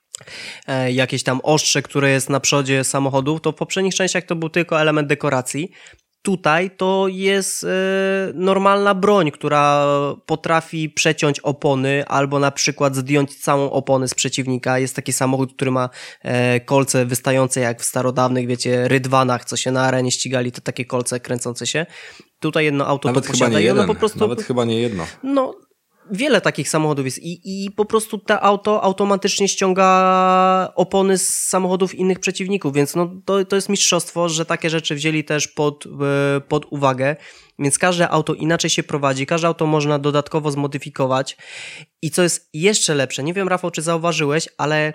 [SPEAKER 3] jakieś tam ostrze, które jest na przodzie samochodów, to w poprzednich częściach to był tylko element dekoracji. Tutaj to jest normalna broń, która potrafi przeciąć opony albo na przykład zdjąć całą oponę z przeciwnika. Jest taki samochód, który ma kolce wystające jak w starodawnych, wiecie, rydwanach, co się na arenie ścigali, to takie kolce kręcące się. Tutaj jedno auto
[SPEAKER 2] nawet
[SPEAKER 3] to posiada i ono po prostu...
[SPEAKER 2] Nawet chyba nie jedno.
[SPEAKER 3] No, wiele takich samochodów jest i po prostu to auto automatycznie ściąga opony z samochodów innych przeciwników, więc no to jest mistrzostwo, że takie rzeczy wzięli też pod uwagę, więc każde auto inaczej się prowadzi, każde auto można dodatkowo zmodyfikować i co jest jeszcze lepsze, nie wiem, Rafał, czy zauważyłeś, ale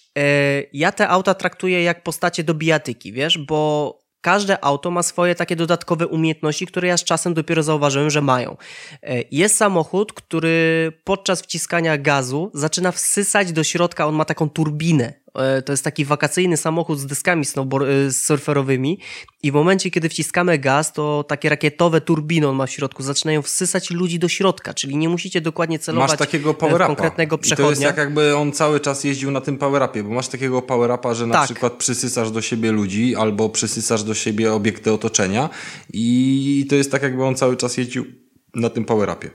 [SPEAKER 3] ja te auta traktuję jak postacie do bijatyki, wiesz, bo każde auto ma swoje takie dodatkowe umiejętności, które ja z czasem dopiero zauważyłem, że mają. Jest samochód, który podczas wciskania gazu zaczyna wsysać do środka, on ma taką turbinę. To jest taki wakacyjny samochód z deskami surferowymi i w momencie, kiedy wciskamy gaz, to takie rakietowe turbiny on ma w środku, zaczynają wsysać ludzi do środka, czyli nie musicie dokładnie celować
[SPEAKER 2] masz takiego
[SPEAKER 3] w konkretnego przechodnia.
[SPEAKER 2] I to jest jak jakby on cały czas jeździł na tym power-upie, bo masz takiego power-upa, że na przykład przysysasz do siebie ludzi albo przysysasz do siebie obiekty otoczenia i to jest tak, jakby on cały czas jeździł na tym power-upie.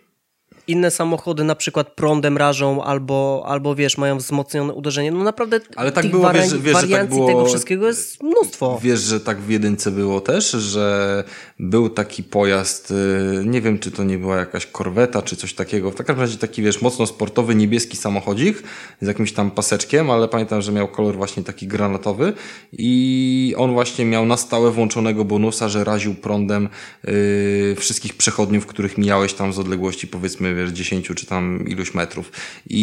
[SPEAKER 3] Inne samochody na przykład prądem rażą albo wiesz, mają wzmocnione uderzenie. No naprawdę
[SPEAKER 2] ale tak
[SPEAKER 3] tych
[SPEAKER 2] było, wiesz,
[SPEAKER 3] wariancji
[SPEAKER 2] że tak było,
[SPEAKER 3] tego wszystkiego jest mnóstwo.
[SPEAKER 2] Wiesz, że tak w jedynce było też, że był taki pojazd, nie wiem, czy to nie była jakaś korweta, czy coś takiego. W takim razie taki, wiesz, mocno sportowy, niebieski samochodzik z jakimś tam paseczkiem, ale pamiętam, że miał kolor właśnie taki granatowy i on właśnie miał na stałe włączonego bonusa, że raził prądem wszystkich przechodniów, których mijałeś tam z odległości, powiedzmy, wiesz, 10 czy tam iluś metrów.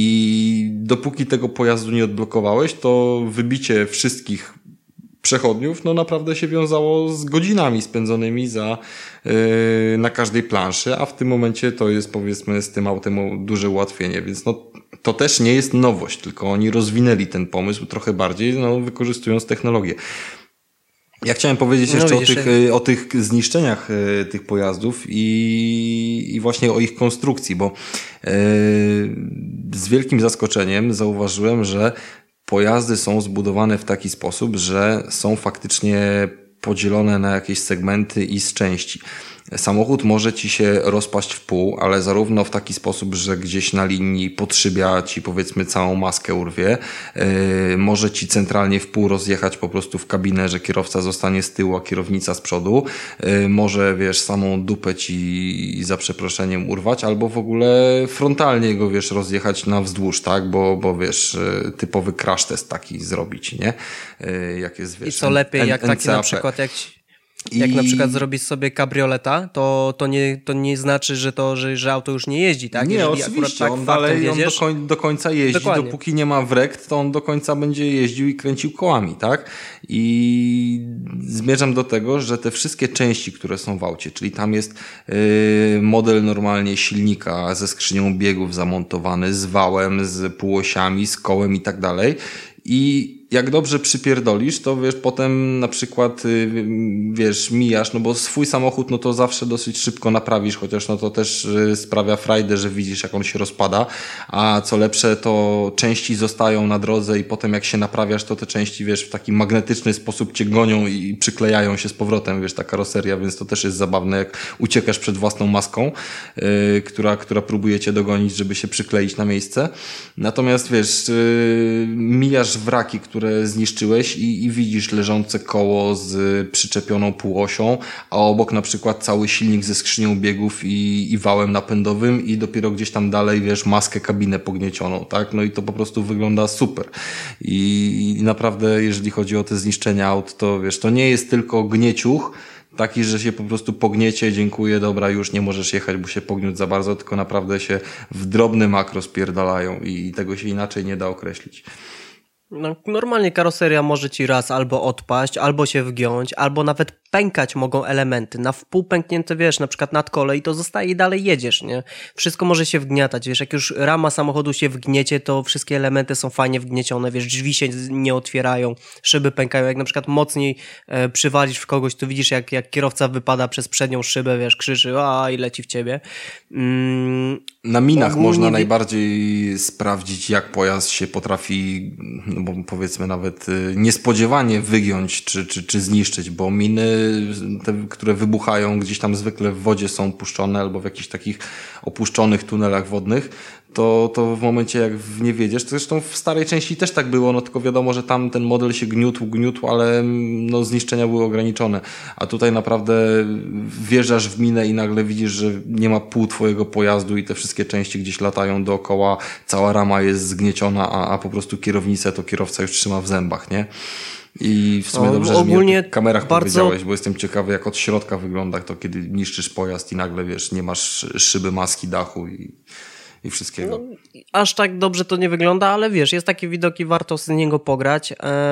[SPEAKER 2] I dopóki tego pojazdu nie odblokowałeś, to wybicie wszystkich przechodniów, no naprawdę się wiązało z godzinami spędzonymi na każdej planszy, a w tym momencie to jest, powiedzmy, z tym autem duże ułatwienie, więc no to też nie jest nowość, tylko oni rozwinęli ten pomysł trochę bardziej, no wykorzystując technologię. Ja chciałem powiedzieć jeszcze o tych zniszczeniach tych pojazdów i właśnie o ich konstrukcji, bo z wielkim zaskoczeniem zauważyłem, że pojazdy są zbudowane w taki sposób, że są faktycznie podzielone na jakieś segmenty i z części. samochód może ci się rozpaść w pół, ale zarówno w taki sposób, że gdzieś na linii podszybia ci powiedzmy całą maskę urwie, może ci centralnie w pół rozjechać po prostu w kabinę, że kierowca zostanie z tyłu, a kierownica z przodu, może wiesz, samą dupę ci za przeproszeniem urwać, albo w ogóle frontalnie go wiesz, rozjechać na wzdłuż, tak, bo wiesz, typowy crash test taki zrobić, nie? Jak jest, wiesz,
[SPEAKER 3] i co lepiej, jak taki
[SPEAKER 2] NCAP.
[SPEAKER 3] na przykład jak na przykład zrobisz sobie kabrioleta, to nie znaczy, że auto już nie jeździ, tak?
[SPEAKER 2] Nie,
[SPEAKER 3] jeżeli
[SPEAKER 2] oczywiście,
[SPEAKER 3] tak
[SPEAKER 2] on dalej
[SPEAKER 3] jedziesz,
[SPEAKER 2] do końca jeździ,
[SPEAKER 3] dokładnie.
[SPEAKER 2] Dopóki nie ma wrekt, to on do końca będzie jeździł i kręcił kołami, tak? I zmierzam do tego, że te wszystkie części, które są w aucie, czyli tam jest model normalnie silnika ze skrzynią biegów zamontowany, z wałem, z półosiami, z kołem i tak dalej. I jak dobrze przypierdolisz, to wiesz, potem na przykład, wiesz, mijasz, no bo swój samochód, no to zawsze dosyć szybko naprawisz, chociaż no to też sprawia frajdę, że widzisz, jak on się rozpada, a co lepsze, to części zostają na drodze i potem jak się naprawiasz, to te części, wiesz, w taki magnetyczny sposób cię gonią i przyklejają się z powrotem, wiesz, ta karoseria, więc to też jest zabawne, jak uciekasz przed własną maską, która próbuje cię dogonić, żeby się przykleić na miejsce. Natomiast, wiesz, mijasz wraki, które zniszczyłeś i widzisz leżące koło z przyczepioną półosią, a obok na przykład cały silnik ze skrzynią biegów i wałem napędowym i dopiero gdzieś tam dalej, wiesz, maskę, kabinę pogniecioną, tak? No i to po prostu wygląda super. I naprawdę, jeżeli chodzi o te zniszczenia aut, to wiesz, to nie jest tylko gnieciuch, taki, że się po prostu pogniecie, dziękuję, dobra, już nie możesz jechać, bo się pogniótł za bardzo, tylko naprawdę się w drobny mak rozpierdalają i tego się inaczej nie da określić.
[SPEAKER 3] No, normalnie karoseria może ci raz albo odpaść, albo się wgiąć, albo nawet pękać mogą elementy. Na wpół pęknięte, wiesz, na przykład nadkole i to zostaje i dalej jedziesz, nie? Wszystko może się wgniatać, wiesz, jak już rama samochodu się wgniecie, to wszystkie elementy są fajnie wgniecione, wiesz, drzwi się nie otwierają, szyby pękają, jak na przykład mocniej przywalisz w kogoś, to widzisz jak kierowca wypada przez przednią szybę, wiesz, krzyczy, i leci w ciebie.
[SPEAKER 2] Na minach można najbardziej sprawdzić, jak pojazd się potrafi, no bo powiedzmy nawet niespodziewanie wygiąć czy zniszczyć, bo miny, te, które wybuchają gdzieś tam zwykle w wodzie są puszczone albo w jakichś takich opuszczonych tunelach wodnych, to w momencie jak w nie wiedziesz, to zresztą w starej części też tak było, no tylko wiadomo, że tam ten model się gniótł, ale no zniszczenia były ograniczone, a tutaj naprawdę wjeżdżasz w minę i nagle widzisz, że nie ma pół twojego pojazdu i te wszystkie części gdzieś latają dookoła, cała rama jest zgnieciona, a po prostu kierownicę to kierowca już trzyma w zębach, nie? I w sumie dobrze, że mi o kamerach powiedziałeś, bo jestem ciekawy, jak od środka wygląda to, kiedy niszczysz pojazd i nagle, wiesz, nie masz szyby, maski, dachu i wszystkiego.
[SPEAKER 3] No, aż tak dobrze to nie wygląda, ale wiesz, jest taki widok i warto z niego pograć.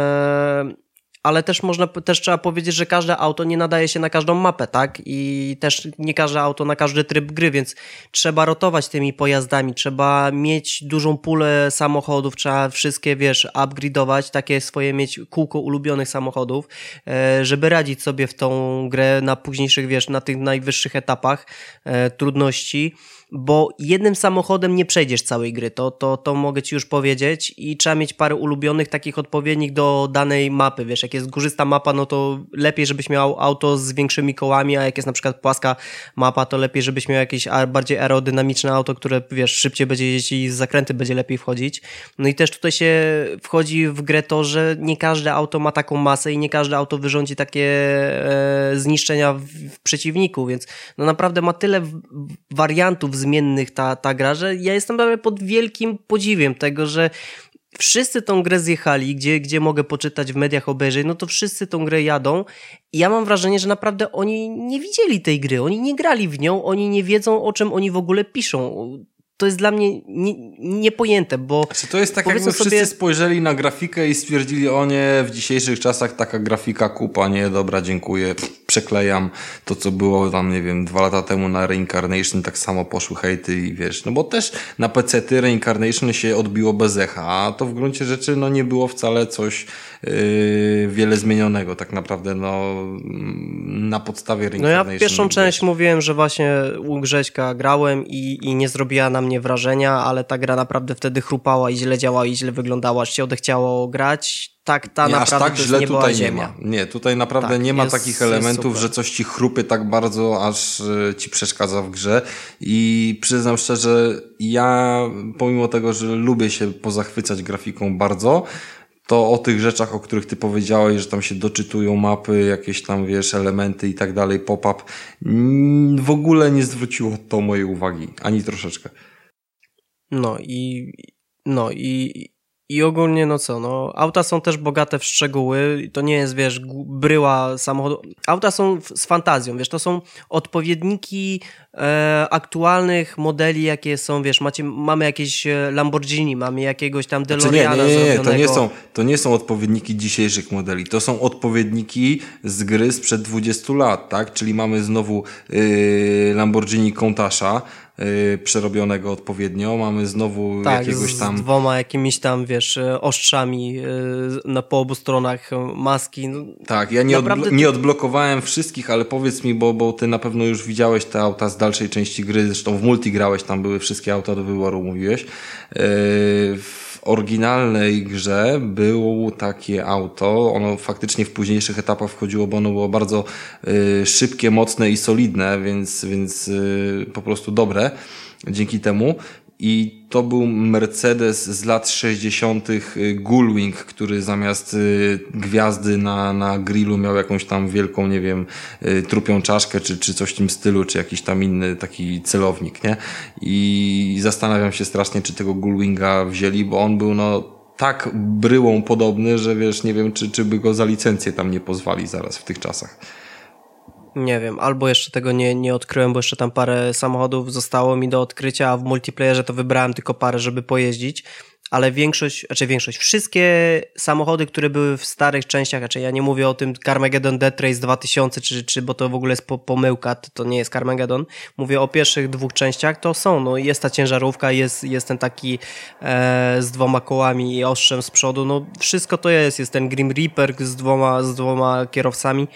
[SPEAKER 3] Ale też trzeba powiedzieć, że każde auto nie nadaje się na każdą mapę, tak? I też nie każde auto na każdy tryb gry, więc trzeba rotować tymi pojazdami, trzeba mieć dużą pulę samochodów, trzeba wszystkie, wiesz, upgrade'ować, takie swoje mieć kółko ulubionych samochodów, żeby radzić sobie w tą grę na późniejszych, wiesz, na tych najwyższych etapach trudności. Bo jednym samochodem nie przejdziesz całej gry, to mogę ci już powiedzieć i trzeba mieć parę ulubionych takich odpowiednich do danej mapy, wiesz, jak jest górzysta mapa, no to lepiej, żebyś miał auto z większymi kołami, a jak jest na przykład płaska mapa, to lepiej, żebyś miał jakieś bardziej aerodynamiczne auto, które, wiesz, szybciej będzie jeździć i z zakręty będzie lepiej wchodzić. No i też tutaj się wchodzi w grę to, że nie każde auto ma taką masę i nie każde auto wyrządzi takie zniszczenia w przeciwniku, więc no naprawdę ma tyle wariantów zmiennych ta gra, że ja jestem naprawdę pod wielkim podziwiem tego, że wszyscy tą grę zjechali, gdzie mogę poczytać w mediach, obejrzeć, no to wszyscy tą grę jadą i ja mam wrażenie, że naprawdę oni nie widzieli tej gry, oni nie grali w nią, oni nie wiedzą, o czym oni w ogóle piszą. To jest dla mnie niepojęte, bo...
[SPEAKER 2] To jest tak, jakby wszyscy spojrzeli na grafikę i stwierdzili, o nie, w dzisiejszych czasach taka grafika kupa, nie, dobra, dziękuję, przeklejam to, co było tam, nie wiem, 2 lata temu na Reincarnation, tak samo poszły hejty i wiesz, no bo też na PC-ty Reincarnation się odbiło bez echa, a to w gruncie rzeczy, no nie było wcale coś wiele zmienionego, tak naprawdę, no na podstawie Reincarnation.
[SPEAKER 3] No ja pierwszą część mówiłem, że właśnie u Grześka grałem i nie zrobiła na mnie wrażenia, ale ta gra naprawdę wtedy chrupała i źle działała i źle wyglądała, aż się odechciało grać. ta
[SPEAKER 2] nie, aż
[SPEAKER 3] naprawdę
[SPEAKER 2] tak
[SPEAKER 3] to
[SPEAKER 2] źle
[SPEAKER 3] jest niebo a
[SPEAKER 2] tutaj nie
[SPEAKER 3] ziemia.
[SPEAKER 2] ma. Nie, tutaj naprawdę nie ma takich elementów, że coś ci chrupy tak bardzo, aż ci przeszkadza w grze. I przyznam szczerze, ja pomimo tego, że lubię się pozachwycać grafiką bardzo, to o tych rzeczach, o których ty powiedziałeś, że tam się doczytują mapy, jakieś tam, wiesz, elementy i tak dalej, pop-up, w ogóle nie zwróciło to mojej uwagi, ani troszeczkę.
[SPEAKER 3] I ogólnie auta są też bogate w szczegóły, to nie jest, wiesz, bryła samochodu. Auta są z fantazją, wiesz, to są odpowiedniki aktualnych modeli, jakie są, wiesz, mamy jakieś Lamborghini, mamy jakiegoś tam DeLoreana zrobionego.
[SPEAKER 2] To nie są odpowiedniki dzisiejszych modeli, to są odpowiedniki z gry sprzed 20 lat, tak? Czyli mamy znowu Lamborghini Countasza, przerobionego odpowiednio, mamy znowu jakiegoś tam...
[SPEAKER 3] z dwoma jakimiś tam, wiesz, ostrzami po obu stronach maski.
[SPEAKER 2] Tak, ja nie odblokowałem wszystkich, ale powiedz mi, bo ty na pewno już widziałeś te auta z dalszej części gry, zresztą w multi grałeś, tam były wszystkie auta do wyboru, mówiłeś. W oryginalnej grze było takie auto, ono faktycznie w późniejszych etapach wchodziło, bo ono było bardzo szybkie, mocne i solidne, więc po prostu dobre dzięki temu. I to był Mercedes z lat 60. Gullwing, który zamiast gwiazdy na grillu miał jakąś tam wielką, nie wiem, trupią czaszkę, czy coś w tym stylu, czy jakiś tam inny taki celownik, nie? I zastanawiam się strasznie, czy tego Gullwinga wzięli, bo on był tak bryłą podobny, że wiesz, nie wiem, czy by go za licencję tam nie pozwali zaraz w tych czasach.
[SPEAKER 3] Nie wiem, albo jeszcze tego nie odkryłem, bo jeszcze tam parę samochodów zostało mi do odkrycia, a w multiplayerze to wybrałem tylko parę, żeby pojeździć, ale wszystkie samochody, które były w starych częściach, ja nie mówię o tym Carmageddon Death Race 2000, bo to w ogóle jest pomyłka, to nie jest Carmageddon, mówię o pierwszych dwóch częściach, to są, jest ta ciężarówka, jest ten taki z dwoma kołami i ostrzem z przodu, wszystko to jest ten Grim Reaper z dwoma kierowcami.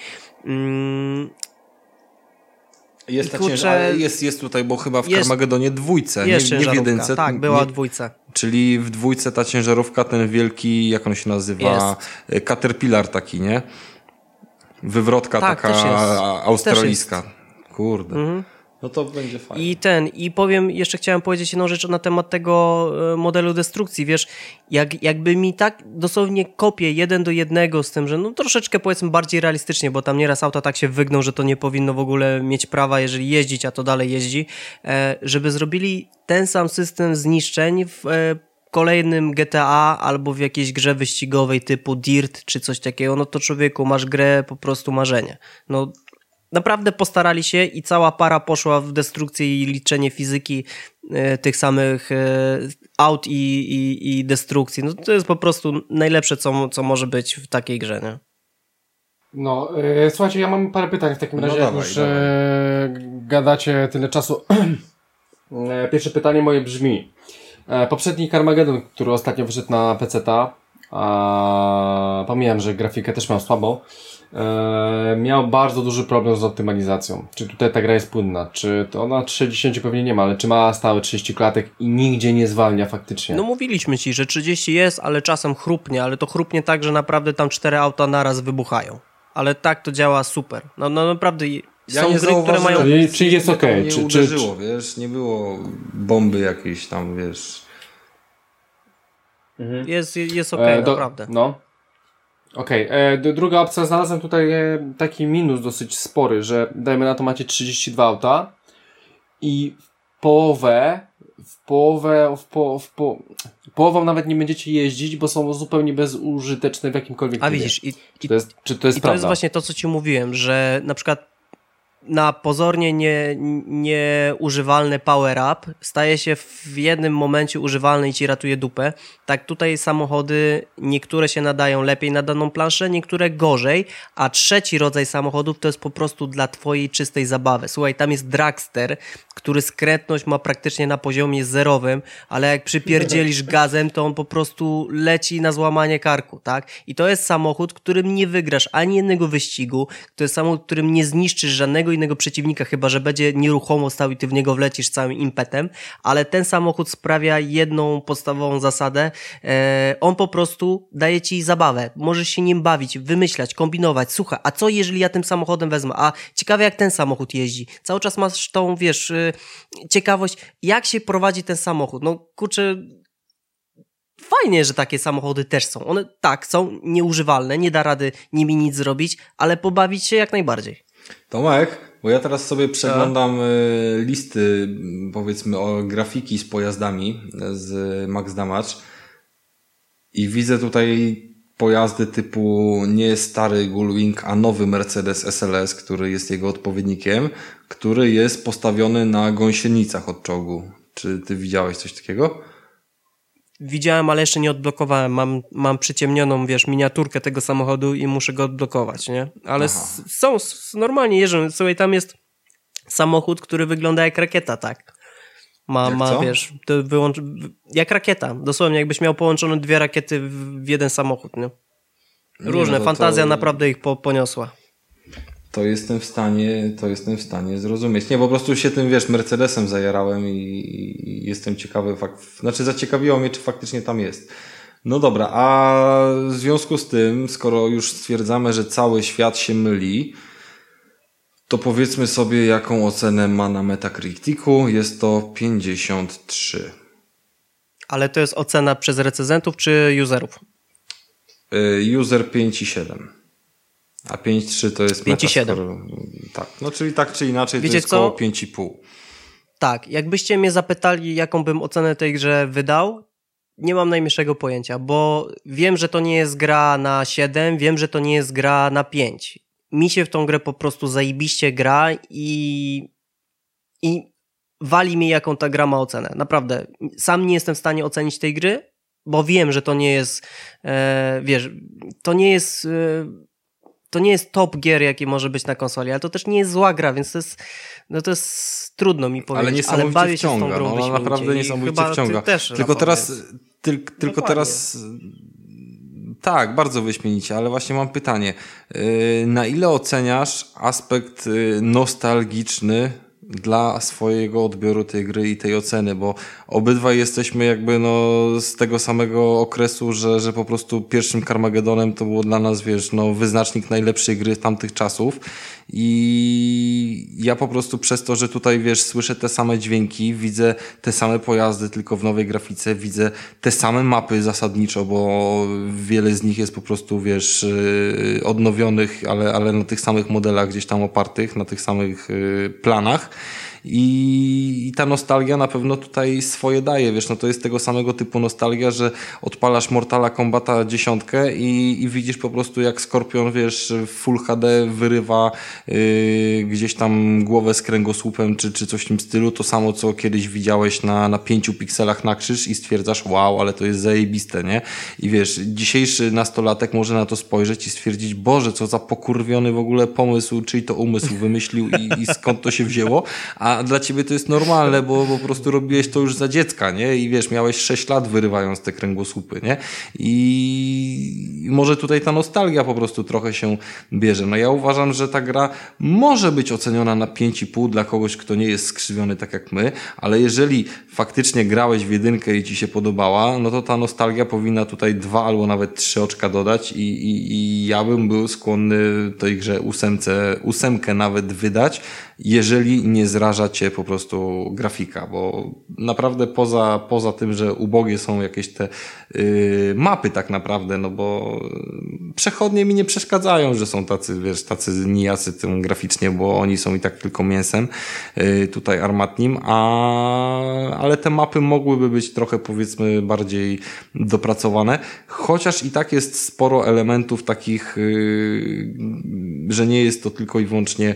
[SPEAKER 2] Jest tutaj, bo chyba w Carmagedonie dwójce, nie w jedynce.
[SPEAKER 3] Tak, była dwójce.
[SPEAKER 2] Czyli w dwójce ta ciężarówka, ten wielki, jak on się nazywa? Caterpillar taki, nie? Wywrotka taka australijska. Kurde. Mhm. No to będzie fajnie.
[SPEAKER 3] I jeszcze chciałem powiedzieć jedną rzecz na temat tego modelu destrukcji, wiesz, jakby mi tak dosłownie kopię 1:1 z tym, że troszeczkę powiedzmy bardziej realistycznie, bo tam nieraz auta tak się wygną, że to nie powinno w ogóle mieć prawa, jeżeli jeździć, a to dalej jeździ, żeby zrobili ten sam system zniszczeń w kolejnym GTA albo w jakiejś grze wyścigowej typu Dirt czy coś takiego, to człowieku, masz grę po prostu marzenie. Naprawdę postarali się i cała para poszła w destrukcję i liczenie fizyki tych samych aut i destrukcji. To jest po prostu najlepsze, co może być w takiej grze, nie?
[SPEAKER 1] Słuchajcie, ja mam parę pytań w takim razie, jak już gadacie tyle czasu. Pierwsze pytanie moje brzmi. Poprzedni Carmageddon, który ostatnio wyszedł na PC-ta, pomijam, że grafikę też miał słabą, miał bardzo duży problem z optymalizacją. Czy tutaj ta gra jest płynna? Czy to ona 60 pewnie nie ma, ale czy ma stałe 30 klatek i nigdzie nie zwalnia faktycznie?
[SPEAKER 3] Mówiliśmy ci, że 30 jest, ale czasem chrupnie, ale to chrupnie tak, że naprawdę tam 4 auta naraz wybuchają. Ale tak to działa super. Naprawdę są gry, które mają...
[SPEAKER 1] Czy jest okej?
[SPEAKER 2] Nie uderzyło, wiesz, nie było bomby jakiejś tam, wiesz...
[SPEAKER 3] Jest okej, naprawdę.
[SPEAKER 1] Okej. Druga opcja, znalazłem tutaj taki minus dosyć spory, że dajmy na to macie 32 auta i połową nawet nie będziecie jeździć, bo są zupełnie bezużyteczne w jakimkolwiek trybie.
[SPEAKER 3] Widzisz,
[SPEAKER 1] czy to jest prawda?
[SPEAKER 3] To jest właśnie to, co ci mówiłem, że na przykład na pozornie nieużywalny power-up staje się w jednym momencie używalny i ci ratuje dupę. Tak tutaj samochody, niektóre się nadają lepiej na daną planszę, niektóre gorzej, a trzeci rodzaj samochodów to jest po prostu dla twojej czystej zabawy. Słuchaj, tam jest dragster, który skrętność ma praktycznie na poziomie zerowym, ale jak przypierdzielisz gazem, to on po prostu leci na złamanie karku, tak? I to jest samochód, którym nie wygrasz ani jednego wyścigu, to jest samochód, którym nie zniszczysz żadnego innego innego przeciwnika, chyba że będzie nieruchomo stał i ty w niego wlecisz całym impetem, ale ten samochód sprawia jedną podstawową zasadę, on po prostu daje ci zabawę, możesz się nim bawić, wymyślać, kombinować, słuchaj, a co jeżeli ja tym samochodem wezmę, a ciekawe jak ten samochód jeździ, cały czas masz tą, wiesz, ciekawość, jak się prowadzi ten samochód, no kurczę, fajnie, że takie samochody też są. One tak, są nieużywalne, nie da rady nimi nic zrobić, ale pobawić się jak najbardziej.
[SPEAKER 2] Tomek, bo ja teraz sobie przeglądam listy, powiedzmy, o grafiki z pojazdami z Max Damage i widzę tutaj pojazdy typu nie stary Gullwing, a nowy Mercedes SLS, który jest jego odpowiednikiem, który jest postawiony na gąsienicach od czołgu. Czy ty widziałeś coś takiego?
[SPEAKER 3] Widziałem, ale jeszcze nie odblokowałem. Mam przyciemnioną, wiesz, miniaturkę tego samochodu i muszę go odblokować, nie? Ale normalnie jeżdżą. Słuchaj, tam jest samochód, który wygląda jak rakieta, tak? Wiesz, to jak rakieta. Dosłownie, jakbyś miał połączone dwie rakiety w jeden samochód, nie? Różne, no fantazja naprawdę ich poniosła.
[SPEAKER 2] To jestem w stanie zrozumieć. Nie, po prostu się tym, wiesz, Mercedesem zajarałem i jestem ciekawy, zaciekawiło mnie, czy faktycznie tam jest. No dobra, a w związku z tym, skoro już stwierdzamy, że cały świat się myli, to powiedzmy sobie, jaką ocenę ma na Metacriticu. Jest to 53.
[SPEAKER 3] Ale to jest ocena przez recenzentów czy userów?
[SPEAKER 2] User 5,7. A 5,3 to jest
[SPEAKER 3] 5,7.
[SPEAKER 2] Tak, no czyli tak czy inaczej.
[SPEAKER 3] Wiecie
[SPEAKER 2] to jest
[SPEAKER 3] co?
[SPEAKER 2] koło 5,5.
[SPEAKER 3] Tak, jakbyście mnie zapytali, jaką bym ocenę tej grze wydał, nie mam najmniejszego pojęcia, bo wiem, że to nie jest gra na 7, wiem, że to nie jest gra na 5. Mi się w tą grę po prostu zajebiście gra i wali mi, jaką ta gra ma ocenę. Naprawdę, sam nie jestem w stanie ocenić tej gry, bo wiem, że to nie jest, wiesz, to nie jest top gier, jaki może być na konsoli, ale to też nie jest zła gra, więc to jest trudno mi powiedzieć.
[SPEAKER 2] Ale niesamowicie
[SPEAKER 3] bawię się
[SPEAKER 2] wciąga,
[SPEAKER 3] z tą grą
[SPEAKER 2] no naprawdę niesamowicie wciąga. Tylko teraz tak, bardzo wyśmienicie, ale właśnie mam pytanie. Na ile oceniasz aspekt nostalgiczny dla swojego odbioru tej gry i tej oceny, bo obydwaj jesteśmy jakby z tego samego okresu, że po prostu pierwszym Carmagedonem to było dla nas, wiesz, wyznacznik najlepszej gry tamtych czasów i ja po prostu przez to, że tutaj, wiesz, słyszę te same dźwięki, widzę te same pojazdy, tylko w nowej grafice, widzę te same mapy zasadniczo, bo wiele z nich jest po prostu, wiesz, odnowionych, ale na tych samych modelach gdzieś tam opartych, na tych samych planach. I ta nostalgia na pewno tutaj swoje daje, wiesz, to jest tego samego typu nostalgia, że odpalasz Mortala Kombata 10 i widzisz po prostu jak Skorpion, wiesz, w Full HD wyrywa gdzieś tam głowę z kręgosłupem czy coś w tym stylu, to samo co kiedyś widziałeś na 5 pikselach na krzyż i stwierdzasz, wow, ale to jest zajebiste, nie? I wiesz, dzisiejszy nastolatek może na to spojrzeć i stwierdzić, Boże, co za pokurwiony w ogóle pomysł, czyj to umysł wymyślił i skąd to się wzięło, a dla ciebie to jest normalne, bo po prostu robiłeś to już za dziecka, nie? I wiesz, miałeś 6 lat wyrywając te kręgosłupy, nie? I może tutaj ta nostalgia po prostu trochę się bierze. No ja uważam, że ta gra może być oceniona na 5,5 dla kogoś, kto nie jest skrzywiony tak jak my, ale jeżeli faktycznie grałeś w jedynkę i ci się podobała, no to ta nostalgia powinna tutaj 2 albo nawet 3 oczka dodać i ja bym był skłonny tej grze 8 nawet wydać, jeżeli nie zraża cię po prostu grafika, bo naprawdę poza tym, że ubogie są jakieś te mapy tak naprawdę, no bo przechodnie mi nie przeszkadzają, że są tacy nijacy tym graficznie, bo oni są i tak tylko mięsem tutaj armatnim, ale te mapy mogłyby być trochę, powiedzmy, bardziej dopracowane, chociaż i tak jest sporo elementów takich, że nie jest to tylko i wyłącznie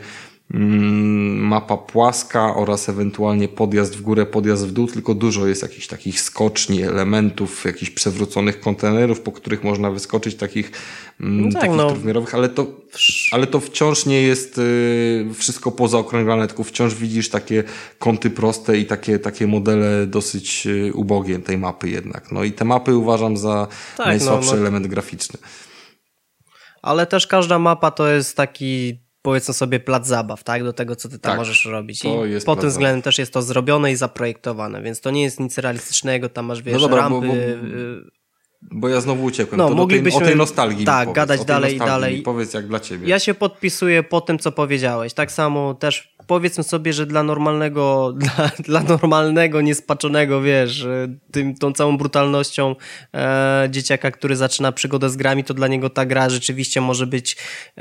[SPEAKER 2] mapa płaska oraz ewentualnie podjazd w górę, podjazd w dół, tylko dużo jest jakichś takich skoczni, elementów, jakichś przewróconych kontenerów, po których można wyskoczyć, takich trójwymiarowych, ale to wciąż nie jest wszystko pozaokrąglane, tylko wciąż widzisz takie kąty proste i takie modele dosyć ubogie tej mapy jednak. No i te mapy uważam za najsłabszy element graficzny.
[SPEAKER 3] Ale też każda mapa to jest taki powiedzmy sobie plac zabaw, tak? Do tego, co ty tam
[SPEAKER 2] Tak,
[SPEAKER 3] możesz robić.
[SPEAKER 2] to
[SPEAKER 3] I
[SPEAKER 2] jest
[SPEAKER 3] pod
[SPEAKER 2] plac
[SPEAKER 3] tym
[SPEAKER 2] zabaw.
[SPEAKER 3] względem też jest to zrobione i zaprojektowane, więc to nie jest nic realistycznego, tam masz, wiesz,
[SPEAKER 2] No dobra,
[SPEAKER 3] rampy...
[SPEAKER 2] Bo ja znowu uciekłem.
[SPEAKER 3] No,
[SPEAKER 2] To
[SPEAKER 3] moglibyśmy
[SPEAKER 2] o tej nostalgii
[SPEAKER 3] tak,
[SPEAKER 2] mi
[SPEAKER 3] gadać
[SPEAKER 2] o tej
[SPEAKER 3] dalej i
[SPEAKER 2] nostalgii
[SPEAKER 3] dalej.
[SPEAKER 2] mi powiedz, jak dla ciebie.
[SPEAKER 3] Ja się podpisuję po tym, co powiedziałeś. Tak samo też powiedzmy sobie, że dla normalnego, dla normalnego, niespaczonego, wiesz, tą całą brutalnością dzieciaka, który zaczyna przygodę z grami, to dla niego ta gra rzeczywiście może być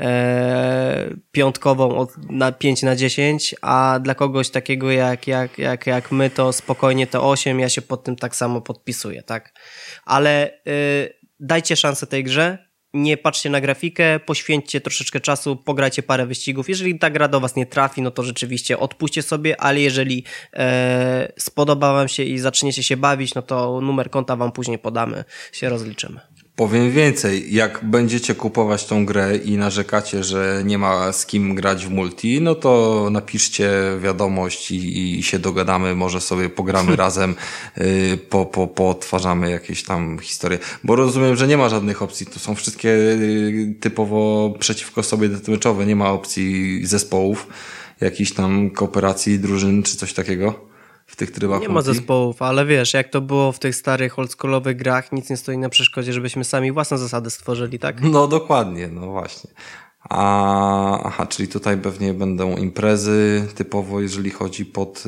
[SPEAKER 3] piątkową na 5 na 10, a dla kogoś takiego jak my, to spokojnie to 8, ja się pod tym tak samo podpisuję, tak? Ale dajcie szansę tej grze, nie patrzcie na grafikę, poświęćcie troszeczkę czasu, pograjcie parę wyścigów. Jeżeli ta gra do was nie trafi, no to rzeczywiście odpuśćcie sobie, ale jeżeli spodoba wam się i zaczniecie się bawić, no to numer konta wam później podamy, się rozliczymy.
[SPEAKER 2] Powiem więcej, jak będziecie kupować tą grę i narzekacie, że nie ma z kim grać w multi, no to napiszcie wiadomość i się dogadamy, może sobie pogramy razem, poodtwarzamy jakieś tam historie. Bo rozumiem, że nie ma żadnych opcji, to są wszystkie typowo przeciwko sobie deathmatchowe, nie ma opcji zespołów, jakichś tam kooperacji, drużyn czy coś takiego. W tych trybach
[SPEAKER 3] Nie ma
[SPEAKER 2] multi.
[SPEAKER 3] zespołów, ale wiesz, jak to było w tych starych oldschoolowych grach, nic nie stoi na przeszkodzie, żebyśmy sami własne zasady stworzyli, tak?
[SPEAKER 2] No dokładnie, no właśnie. Aha, czyli tutaj pewnie będą imprezy typowo, jeżeli chodzi pod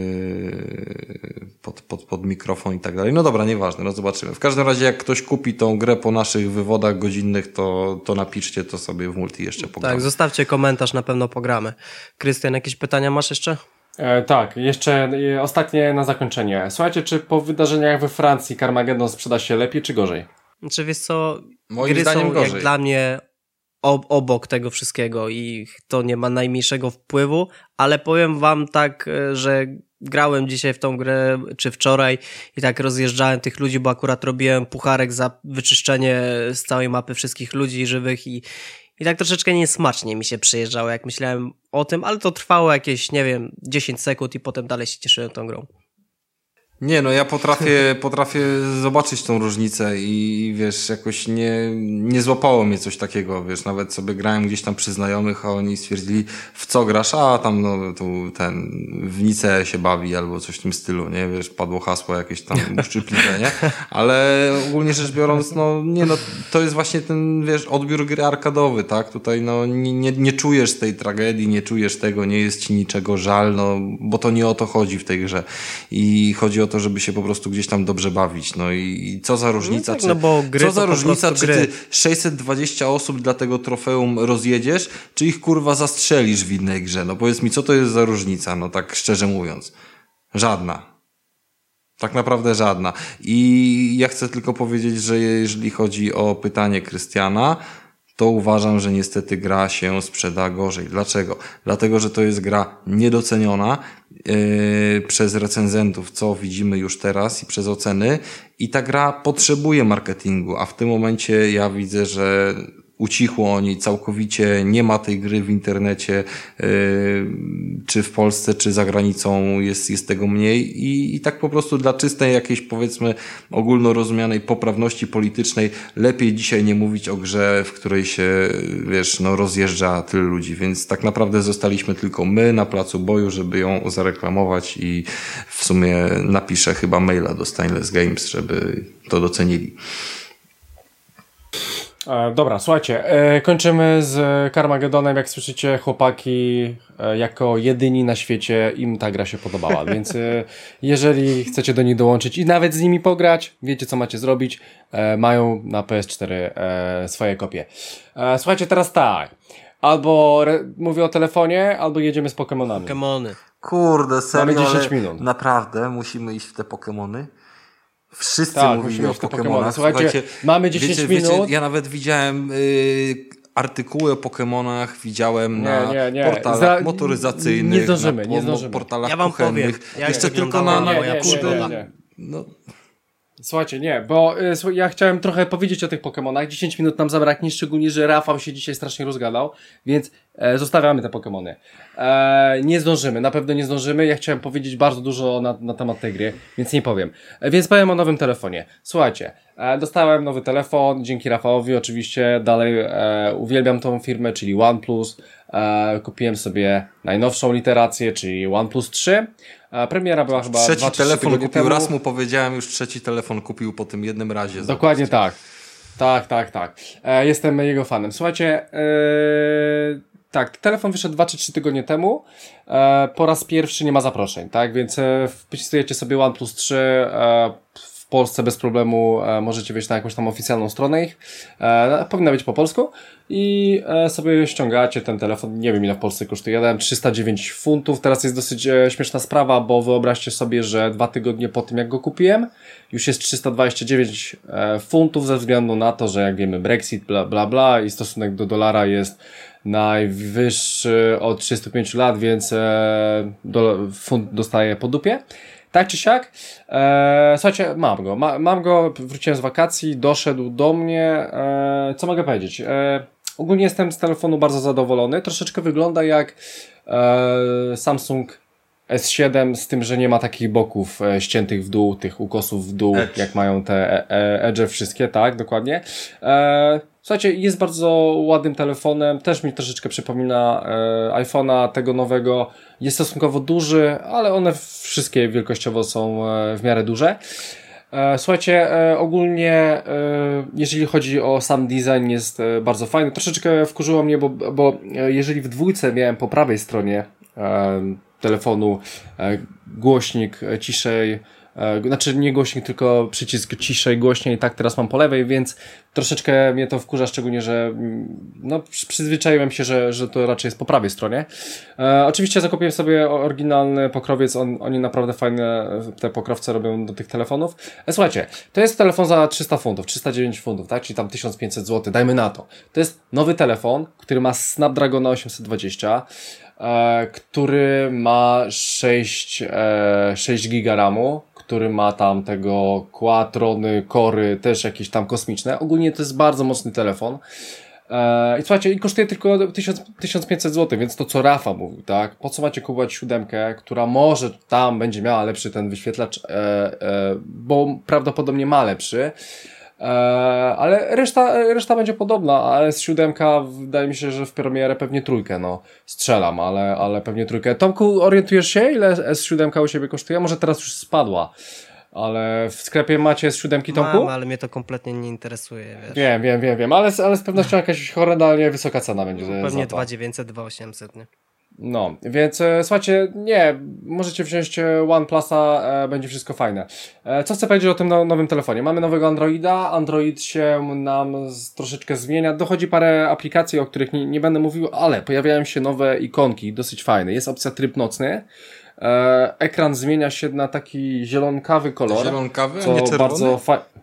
[SPEAKER 2] mikrofon i tak dalej. No dobra, nieważne, no zobaczymy. W każdym razie jak ktoś kupi tą grę po naszych wywodach godzinnych, to napiszcie to sobie w multi jeszcze pogramy.
[SPEAKER 3] Tak, zostawcie komentarz, na pewno pogramy. Krystian, jakieś pytania masz jeszcze?
[SPEAKER 1] Tak, jeszcze ostatnie na zakończenie. Słuchajcie, czy po wydarzeniach we Francji Carmageddon sprzeda się lepiej czy gorzej?
[SPEAKER 3] Znaczy, wiesz co,
[SPEAKER 2] Moim
[SPEAKER 3] gry
[SPEAKER 2] zdaniem
[SPEAKER 3] są
[SPEAKER 2] gorzej.
[SPEAKER 3] jak dla mnie obok tego wszystkiego i to nie ma najmniejszego wpływu, ale powiem wam tak, że grałem dzisiaj w tą grę, czy wczoraj i tak rozjeżdżałem tych ludzi, bo akurat robiłem pucharek za wyczyszczenie z całej mapy wszystkich ludzi żywych i tak troszeczkę niesmacznie mi się przyjeżdżało, jak myślałem o tym, ale to trwało jakieś, nie wiem, 10 sekund i potem dalej się cieszyłem tą grą.
[SPEAKER 2] Nie, no ja potrafię zobaczyć tą różnicę i wiesz, jakoś nie złapało mnie coś takiego, wiesz, nawet sobie grałem gdzieś tam przy znajomych, a oni stwierdzili, w co grasz, a tam no tu w Nice się bawi albo coś w tym stylu, nie, wiesz, padło hasło jakieś tam uszczypliwe, nie, ale ogólnie rzecz biorąc, no nie, no to jest właśnie ten, wiesz, odbiór gry arkadowy, tak, tutaj no nie czujesz tej tragedii, nie czujesz tego, nie jest ci niczego żal, no bo to nie o to chodzi w tej grze i chodzi o to, żeby się po prostu gdzieś tam dobrze bawić. No i co za różnica,
[SPEAKER 3] no tak, no bo gry
[SPEAKER 2] co za
[SPEAKER 3] to po
[SPEAKER 2] różnica,
[SPEAKER 3] prostu
[SPEAKER 2] czy
[SPEAKER 3] gry.
[SPEAKER 2] ty 620 osób dla tego trofeum rozjedziesz, czy ich kurwa zastrzelisz w innej grze? No powiedz mi, co to jest za różnica? No tak szczerze mówiąc. Żadna. Tak naprawdę żadna. I ja chcę tylko powiedzieć, że jeżeli chodzi o pytanie Krystiana, to uważam, że niestety gra się sprzeda gorzej. Dlaczego? Dlatego, że to jest gra niedoceniona przez recenzentów, co widzimy już teraz i przez oceny i ta gra potrzebuje marketingu, a w tym momencie ja widzę, że ucichło o niej całkowicie, nie ma tej gry w internecie, czy w Polsce, czy za granicą jest tego mniej i tak po prostu dla czystej jakiejś powiedzmy ogólnorozumianej poprawności politycznej lepiej dzisiaj nie mówić o grze, w której się, wiesz, no rozjeżdża tylu ludzi, więc tak naprawdę zostaliśmy tylko my na placu boju, żeby ją zareklamować i w sumie napiszę chyba maila do Stainless Games, żeby to docenili.
[SPEAKER 1] Dobra, słuchajcie, kończymy z Carmageddonem. Jak słyszycie, chłopaki jako jedyni na świecie im ta gra się podobała, więc jeżeli chcecie do nich dołączyć i nawet z nimi pograć, wiecie co macie zrobić, mają na PS4 swoje kopie. Słuchajcie, teraz tak, albo mówię o telefonie, albo jedziemy z Pokemonami.
[SPEAKER 3] Pokemony.
[SPEAKER 2] Kurde, serio,
[SPEAKER 1] Mamy 10
[SPEAKER 2] ale
[SPEAKER 1] minut.
[SPEAKER 2] naprawdę musimy iść w te Pokemony? Wszyscy
[SPEAKER 1] Tak,
[SPEAKER 2] mówili
[SPEAKER 1] musimy
[SPEAKER 2] o
[SPEAKER 1] iść w te
[SPEAKER 2] Pokemonach.
[SPEAKER 1] Pokemony. Słuchajcie, mamy 10 minut.
[SPEAKER 2] Ja nawet widziałem artykuły o Pokemonach, widziałem na
[SPEAKER 1] nie.
[SPEAKER 2] portalach motoryzacyjnych,
[SPEAKER 1] nie zdążymy,
[SPEAKER 2] na
[SPEAKER 1] nie zdążymy.
[SPEAKER 2] portalach
[SPEAKER 3] Ja wam
[SPEAKER 2] kuchennych.
[SPEAKER 3] powiem, jak
[SPEAKER 2] Jeszcze tylko
[SPEAKER 3] wyglądała
[SPEAKER 2] na
[SPEAKER 3] moja przygoda.
[SPEAKER 2] No,
[SPEAKER 1] Słuchajcie, nie, bo ja chciałem trochę powiedzieć o tych Pokemonach. 10 minut nam zabraknie, szczególnie, że Rafał się dzisiaj strasznie rozgadał, więc Zostawiamy te Pokemony. Nie zdążymy, na pewno nie zdążymy. Ja chciałem powiedzieć bardzo dużo na temat tej gry, więc nie powiem. Więc powiem o nowym telefonie. Słuchajcie, dostałem nowy telefon, dzięki Rafałowi oczywiście. Dalej uwielbiam tą firmę, czyli OnePlus. Kupiłem sobie najnowszą literację, czyli OnePlus 3. Premiera była chyba
[SPEAKER 2] trzeci
[SPEAKER 1] 2-3
[SPEAKER 2] telefon
[SPEAKER 1] tygodnie
[SPEAKER 2] kupił,
[SPEAKER 1] temu.
[SPEAKER 2] raz mu powiedziałem, już trzeci telefon kupił po tym jednym razie.
[SPEAKER 1] Dokładnie tak. Tak. Jestem jego fanem. Słuchajcie, tak, telefon wyszedł 2 czy 3 tygodnie temu. Po raz pierwszy nie ma zaproszeń, tak? Więc wpisujecie sobie OnePlus 3 w Polsce bez problemu, możecie wejść na jakąś tam oficjalną stronę ich. Powinna być po polsku. I sobie ściągacie ten telefon. Nie wiem ile w Polsce kosztuje. Ja dałem 309 funtów. Teraz jest dosyć śmieszna sprawa, bo wyobraźcie sobie, że 2 tygodnie po tym jak go kupiłem, już jest 329 funtów ze względu na to, że jak wiemy Brexit, bla bla bla i stosunek do dolara jest najwyższy od 35 lat, więc funt dostaje po dupie. Tak czy siak, słuchajcie, mam go, wróciłem z wakacji, doszedł do mnie, co mogę powiedzieć? Ogólnie jestem z telefonu bardzo zadowolony, troszeczkę wygląda jak Samsung S7 z tym, że nie ma takich boków ściętych w dół, tych ukosów w dół,
[SPEAKER 2] Edge.
[SPEAKER 1] jak mają te edge wszystkie, tak, dokładnie. Słuchajcie, jest bardzo ładnym telefonem, też mi troszeczkę przypomina iPhone'a tego nowego. Jest stosunkowo duży, ale one wszystkie wielkościowo są w miarę duże. Słuchajcie, ogólnie jeżeli chodzi o sam design jest bardzo fajny. Troszeczkę wkurzyło mnie, bo jeżeli w dwójce miałem po prawej stronie telefonu głośnik ciszej, znaczy nie głośnik, tylko przycisk ciszej, głośniej, tak teraz mam po lewej, więc troszeczkę mnie to wkurza, szczególnie, że no, przyzwyczaiłem się, że to raczej jest po prawej stronie. Oczywiście zakupiłem sobie oryginalny pokrowiec, oni naprawdę fajne te pokrowce robią do tych telefonów. Słuchajcie, to jest telefon za 300 funtów, 309 funtów, tak, czyli tam 1500 zł, dajmy na to. To jest nowy telefon, który ma Snapdragona 820, który ma 6 giga RAMu, który ma tam tego quatrony, cory, też jakieś tam kosmiczne. Ogólnie to jest bardzo mocny telefon. I słuchajcie, i kosztuje tylko 1500 zł, więc to co Rafa mówił, tak? Po co macie kupować 7, która może tam będzie miała lepszy ten wyświetlacz, bo prawdopodobnie ma lepszy. Ale reszta będzie podobna, a S7 wydaje mi się, że w premierę pewnie 3, no strzelam, ale pewnie 3. Tomku, orientujesz się ile S7 u siebie kosztuje? Może teraz już spadła, ale w sklepie macie S7 Tomku?
[SPEAKER 3] Mam, ale mnie to kompletnie nie interesuje, wiesz.
[SPEAKER 1] Wiem, ale z pewnością jakaś horrendalnie wysoka cena będzie
[SPEAKER 3] Pewnie
[SPEAKER 1] za to.
[SPEAKER 3] 2900, 2800, nie?
[SPEAKER 1] No, więc słuchajcie, nie, możecie wziąć OnePlusa, będzie wszystko fajne. Co chcę powiedzieć o tym nowym telefonie? Mamy nowego Androida, Android się nam troszeczkę zmienia, dochodzi parę aplikacji, o których nie będę mówił, ale pojawiają się nowe ikonki, dosyć fajne. Jest opcja tryb nocny, ekran zmienia się na taki zielonkawy kolor.
[SPEAKER 2] Zielonkawy, a
[SPEAKER 1] co
[SPEAKER 2] nie czerwony?
[SPEAKER 1] bardzo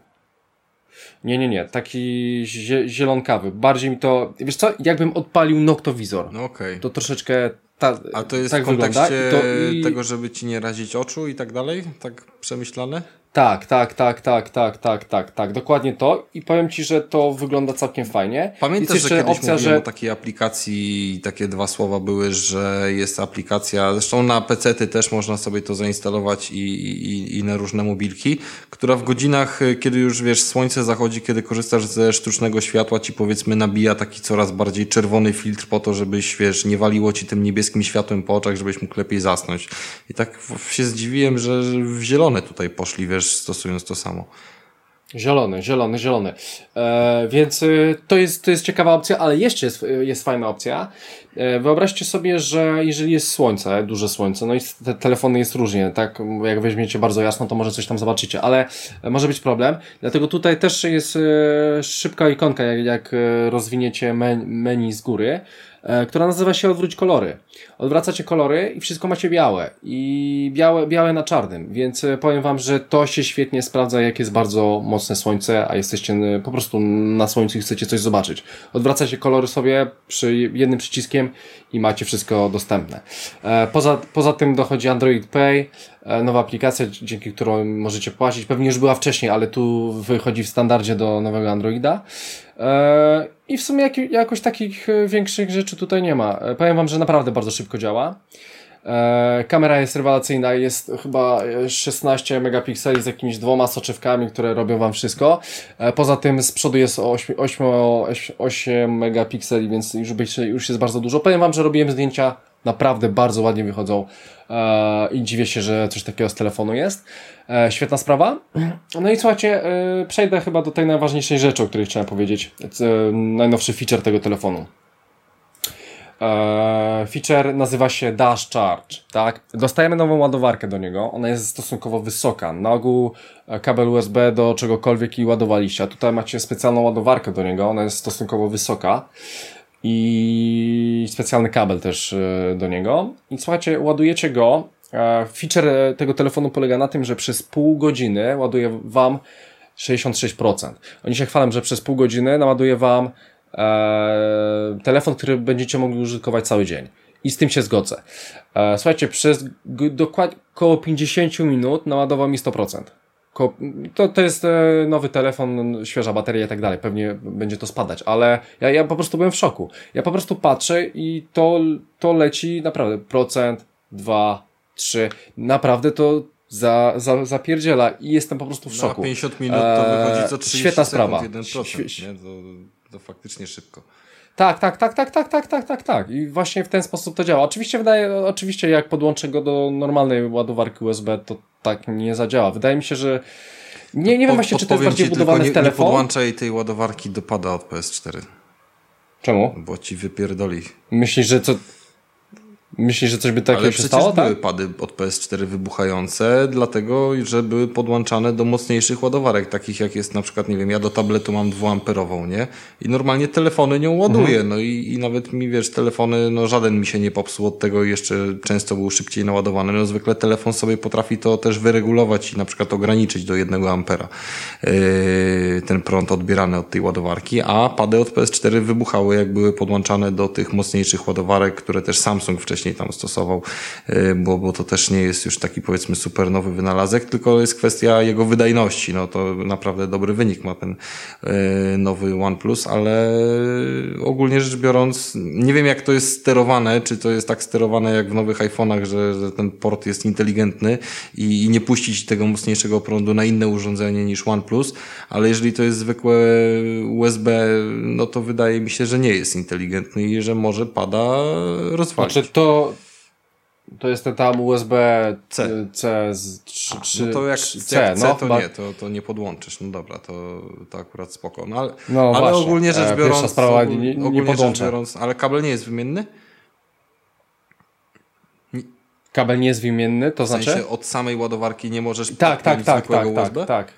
[SPEAKER 1] Nie, taki zielonkawy. Bardziej mi to, wiesz co, jakbym odpalił noktowizor.
[SPEAKER 2] No okej.
[SPEAKER 1] To troszeczkę
[SPEAKER 2] A to jest
[SPEAKER 1] tak
[SPEAKER 2] w kontekście
[SPEAKER 1] wygląda.
[SPEAKER 2] tego, żeby ci nie razić oczu i tak dalej? Tak przemyślane?
[SPEAKER 1] Tak, dokładnie to i powiem Ci, że to wygląda całkiem fajnie.
[SPEAKER 2] Pamiętasz,
[SPEAKER 1] jest
[SPEAKER 2] że
[SPEAKER 1] jeszcze
[SPEAKER 2] kiedyś
[SPEAKER 1] opcja,
[SPEAKER 2] mówiłem
[SPEAKER 1] że
[SPEAKER 2] o takiej aplikacji, takie 2 słowa były, że jest aplikacja, zresztą na PC-ty też można sobie to zainstalować i na różne mobilki, która w godzinach, kiedy już wiesz, słońce zachodzi, kiedy korzystasz ze sztucznego światła, ci powiedzmy nabija taki coraz bardziej czerwony filtr po to, żebyś, wiesz, nie waliło ci tym niebieskim światłem po oczach, żebyś mógł lepiej zasnąć. I tak się zdziwiłem, że w zielone tutaj poszli, wiesz, stosując to samo.
[SPEAKER 1] Zielony. Więc to jest ciekawa opcja, ale jeszcze jest fajna opcja. Wyobraźcie sobie, że jeżeli jest słońce, duże słońce, no i te telefony jest różnie, tak? Jak weźmiecie bardzo jasno, to może coś tam zobaczycie, ale może być problem. Dlatego tutaj też jest szybka ikonka, jak rozwiniecie menu z góry, która nazywa się Odwróć kolory. Odwracacie kolory i wszystko macie białe. I białe na czarnym. Więc powiem Wam, że to się świetnie sprawdza, jak jest bardzo mocne słońce, a jesteście po prostu na słońcu i chcecie coś zobaczyć. Odwracacie kolory sobie przy jednym przyciskiem i macie wszystko dostępne. Poza tym dochodzi Android Pay, nowa aplikacja, dzięki której możecie płacić. Pewnie już była wcześniej, ale tu wychodzi w standardzie do nowego Androida. i w sumie jakoś takich większych rzeczy tutaj nie ma. Powiem wam, że naprawdę bardzo szybko działa. Kamera jest rewelacyjna, jest chyba 16 megapikseli z jakimiś 2 soczewkami, które robią wam wszystko. Poza tym z przodu jest 8 megapikseli, więc już jest bardzo dużo. Powiem wam, że robiłem zdjęcia, naprawdę bardzo ładnie wychodzą i dziwię się, że coś takiego z telefonu jest. Świetna sprawa. No i słuchajcie, przejdę chyba do tej najważniejszej rzeczy, o której chciałem powiedzieć. Najnowszy feature tego telefonu. Feature nazywa się Dash Charge, tak? Dostajemy nową ładowarkę do niego, ona jest stosunkowo wysoka. Na ogół kabel USB do czegokolwiek i ładowaliście, a tutaj macie specjalną ładowarkę do niego, ona jest stosunkowo wysoka i specjalny kabel też do niego. I słuchajcie, ładujecie go. Feature tego telefonu polega na tym, że przez pół godziny ładuje wam 66%. Oni się chwalą, że przez pół godziny naładuje wam telefon, który będziecie mogli użytkować cały dzień. I z tym się zgodzę. Słuchajcie, przez dokładnie około 50 minut naładował mi 100%. To jest nowy telefon, świeża bateria i tak dalej. Pewnie będzie to spadać, ale ja po prostu byłem w szoku. Ja po prostu patrzę i to leci naprawdę 1%, 2%, 3%. Naprawdę to zapierdziela i jestem po prostu w szoku.
[SPEAKER 2] Na 50 minut to wychodzi co 30
[SPEAKER 1] świetna
[SPEAKER 2] sekund,
[SPEAKER 1] sprawa.
[SPEAKER 2] 1%, nie? To faktycznie szybko.
[SPEAKER 1] Tak. I właśnie w ten sposób to działa. Oczywiście jak podłączę go do normalnej ładowarki USB, to tak nie zadziała. Wydaje mi się, że nie wiem właśnie, czy to jest bardziej budowany w telefon.
[SPEAKER 2] Nie podłączaj tej ładowarki do pada od PS4.
[SPEAKER 1] Czemu?
[SPEAKER 2] Bo ci wypierdoli.
[SPEAKER 1] Myślisz, że coś by takiego się stało?
[SPEAKER 2] Ale przecież były pady od PS4 wybuchające, dlatego, że były podłączane do mocniejszych ładowarek, takich jak jest na przykład, nie wiem, ja do tabletu mam 2-amperową, nie? I normalnie telefony nią ładuję, no i nawet mi, wiesz, telefony, no żaden mi się nie popsuł od tego i jeszcze często był szybciej naładowany. No zwykle telefon sobie potrafi to też wyregulować i na przykład ograniczyć do 1 ampera ten prąd odbierany od tej ładowarki, a pady od PS4 wybuchały, jak były podłączane do tych mocniejszych ładowarek, które też Samsung wcześniej tam stosował, bo to też nie jest już taki, powiedzmy, super nowy wynalazek, tylko jest kwestia jego wydajności. No to naprawdę dobry wynik ma ten nowy OnePlus, ale ogólnie rzecz biorąc, nie wiem jak to jest sterowane, czy to jest tak sterowane jak w nowych iPhone'ach, że ten port jest inteligentny i nie puścić tego mocniejszego prądu na inne urządzenie niż OnePlus, ale jeżeli to jest zwykłe USB, no to wydaje mi się, że nie jest inteligentny i że może pada rozwalić.
[SPEAKER 1] Znaczy to jest ten tam USB-C z 3.
[SPEAKER 2] No to jak C, to nie podłączysz. No dobra, to akurat spoko. No, ale
[SPEAKER 1] właśnie,
[SPEAKER 2] ogólnie rzecz biorąc,
[SPEAKER 1] pierwsza sprawa, nie podłączę.
[SPEAKER 2] Ale kabel nie jest wymienny?
[SPEAKER 1] Kabel nie jest wymienny, to
[SPEAKER 2] w sensie
[SPEAKER 1] znaczy?
[SPEAKER 2] od samej ładowarki nie możesz zwykłego USB?
[SPEAKER 1] Tak.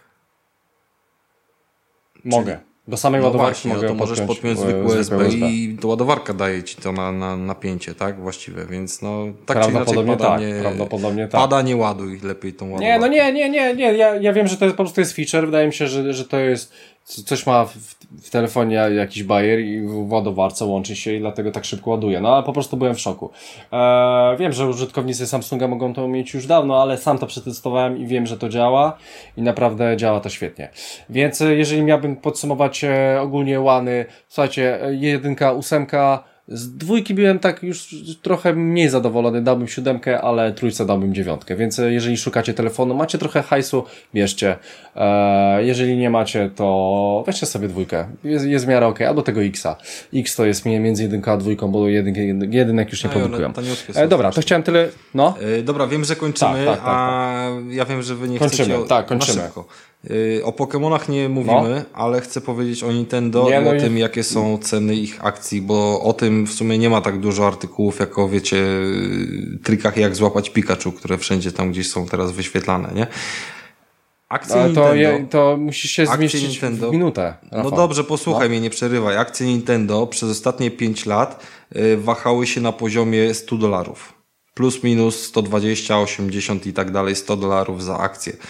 [SPEAKER 1] Mogę. Do samej ładowarki mogę
[SPEAKER 2] to możesz podpiąć zwykłe USB i to ładowarka daje ci to na napięcie, tak? Właściwie, więc no tak czy inaczej
[SPEAKER 1] prawdopodobnie
[SPEAKER 2] pada, nie ładuj lepiej tą ładowarkę.
[SPEAKER 1] Nie, no nie. Ja wiem, że to po prostu jest feature. Wydaje mi się, że to jest coś ma w telefonie jakiś bajer i w ładowarce łączy się i dlatego tak szybko ładuje. No ale po prostu byłem w szoku. Wiem, że użytkownicy Samsunga mogą to mieć już dawno, ale sam to przetestowałem i wiem, że to działa i naprawdę działa to świetnie. Więc jeżeli miałbym podsumować ogólnie łany, słuchajcie, 1, 8, z 2 byłem tak już trochę mniej zadowolony, dałbym 7, ale 3 dałbym 9. Więc jeżeli szukacie telefonu, macie trochę hajsu, bierzcie. Jeżeli nie macie, to weźcie sobie 2. Jest w miarę okej, albo tego X-a. X to jest między 1 a 2, bo jedynek już nie produkują. Dobra, to chciałem tyle. No.
[SPEAKER 2] Dobra, wiem, że kończymy, tak. A ja wiem, że wy nie chcecie
[SPEAKER 1] kończymy.
[SPEAKER 2] O Pokemonach nie mówimy, ale chcę powiedzieć o Nintendo i o tym, jakie są ceny ich akcji, bo o tym w sumie nie ma tak dużo artykułów, jak o, wiecie, trikach jak złapać Pikachu, które wszędzie tam gdzieś są teraz wyświetlane, nie? Akcje Nintendo...
[SPEAKER 1] To musisz się zmieścić w minutę. Rafał.
[SPEAKER 2] No dobrze, posłuchaj mnie, nie przerywaj. Akcje Nintendo przez ostatnie 5 lat wahały się na poziomie $100. Plus minus 120, 80 i tak dalej, $100 za akcję.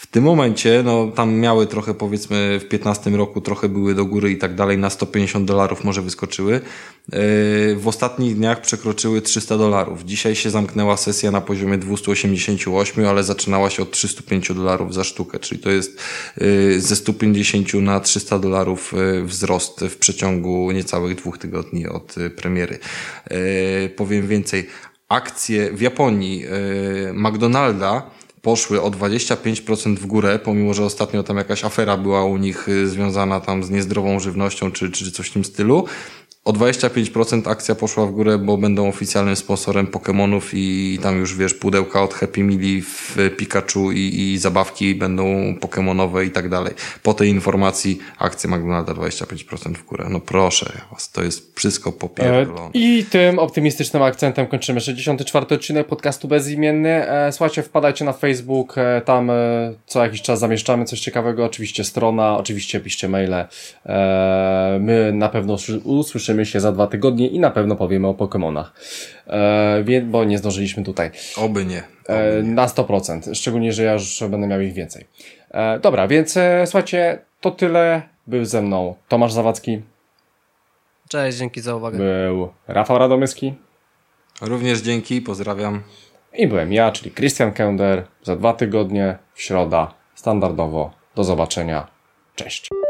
[SPEAKER 2] W tym momencie, no tam miały trochę, powiedzmy w 15 roku trochę były do góry i tak dalej, na $150 może wyskoczyły. W ostatnich dniach przekroczyły $300. Dzisiaj się zamknęła sesja na poziomie 288, ale zaczynała się od $305 za sztukę, czyli to jest ze 150 na $300 wzrost w przeciągu niecałych 2 tygodni od premiery. Powiem więcej, akcje w Japonii McDonalda poszły o 25% w górę, pomimo że ostatnio tam jakaś afera była u nich związana tam z niezdrową żywnością czy coś w tym stylu. O 25% akcja poszła w górę, bo będą oficjalnym sponsorem Pokemonów i tam już wiesz, pudełka od Happy Meali w Pikachu i zabawki będą pokemonowe i tak dalej. Po tej informacji akcja McDonalda 25% w górę. No proszę was, to jest wszystko popierdolone.
[SPEAKER 1] I tym optymistycznym akcentem kończymy 64. odcinek podcastu Bezimienny. Słuchajcie, wpadajcie na Facebook, tam co jakiś czas zamieszczamy coś ciekawego, oczywiście strona, oczywiście piszcie maile. My na pewno usłyszymy się za 2 tygodnie i na pewno powiemy o Pokemonach. Bo nie zdążyliśmy tutaj.
[SPEAKER 2] Oby nie.
[SPEAKER 1] Na 100%. Szczególnie, że ja już będę miał ich więcej. Dobra, więc słuchajcie, to tyle. Był ze mną Tomasz Zawadzki.
[SPEAKER 3] Cześć, dzięki za uwagę.
[SPEAKER 1] Był Rafał Radomyski.
[SPEAKER 2] Również dzięki, pozdrawiam.
[SPEAKER 1] I byłem ja, czyli Christian Kender. Za 2 tygodnie, w środę, standardowo. Do zobaczenia. Cześć.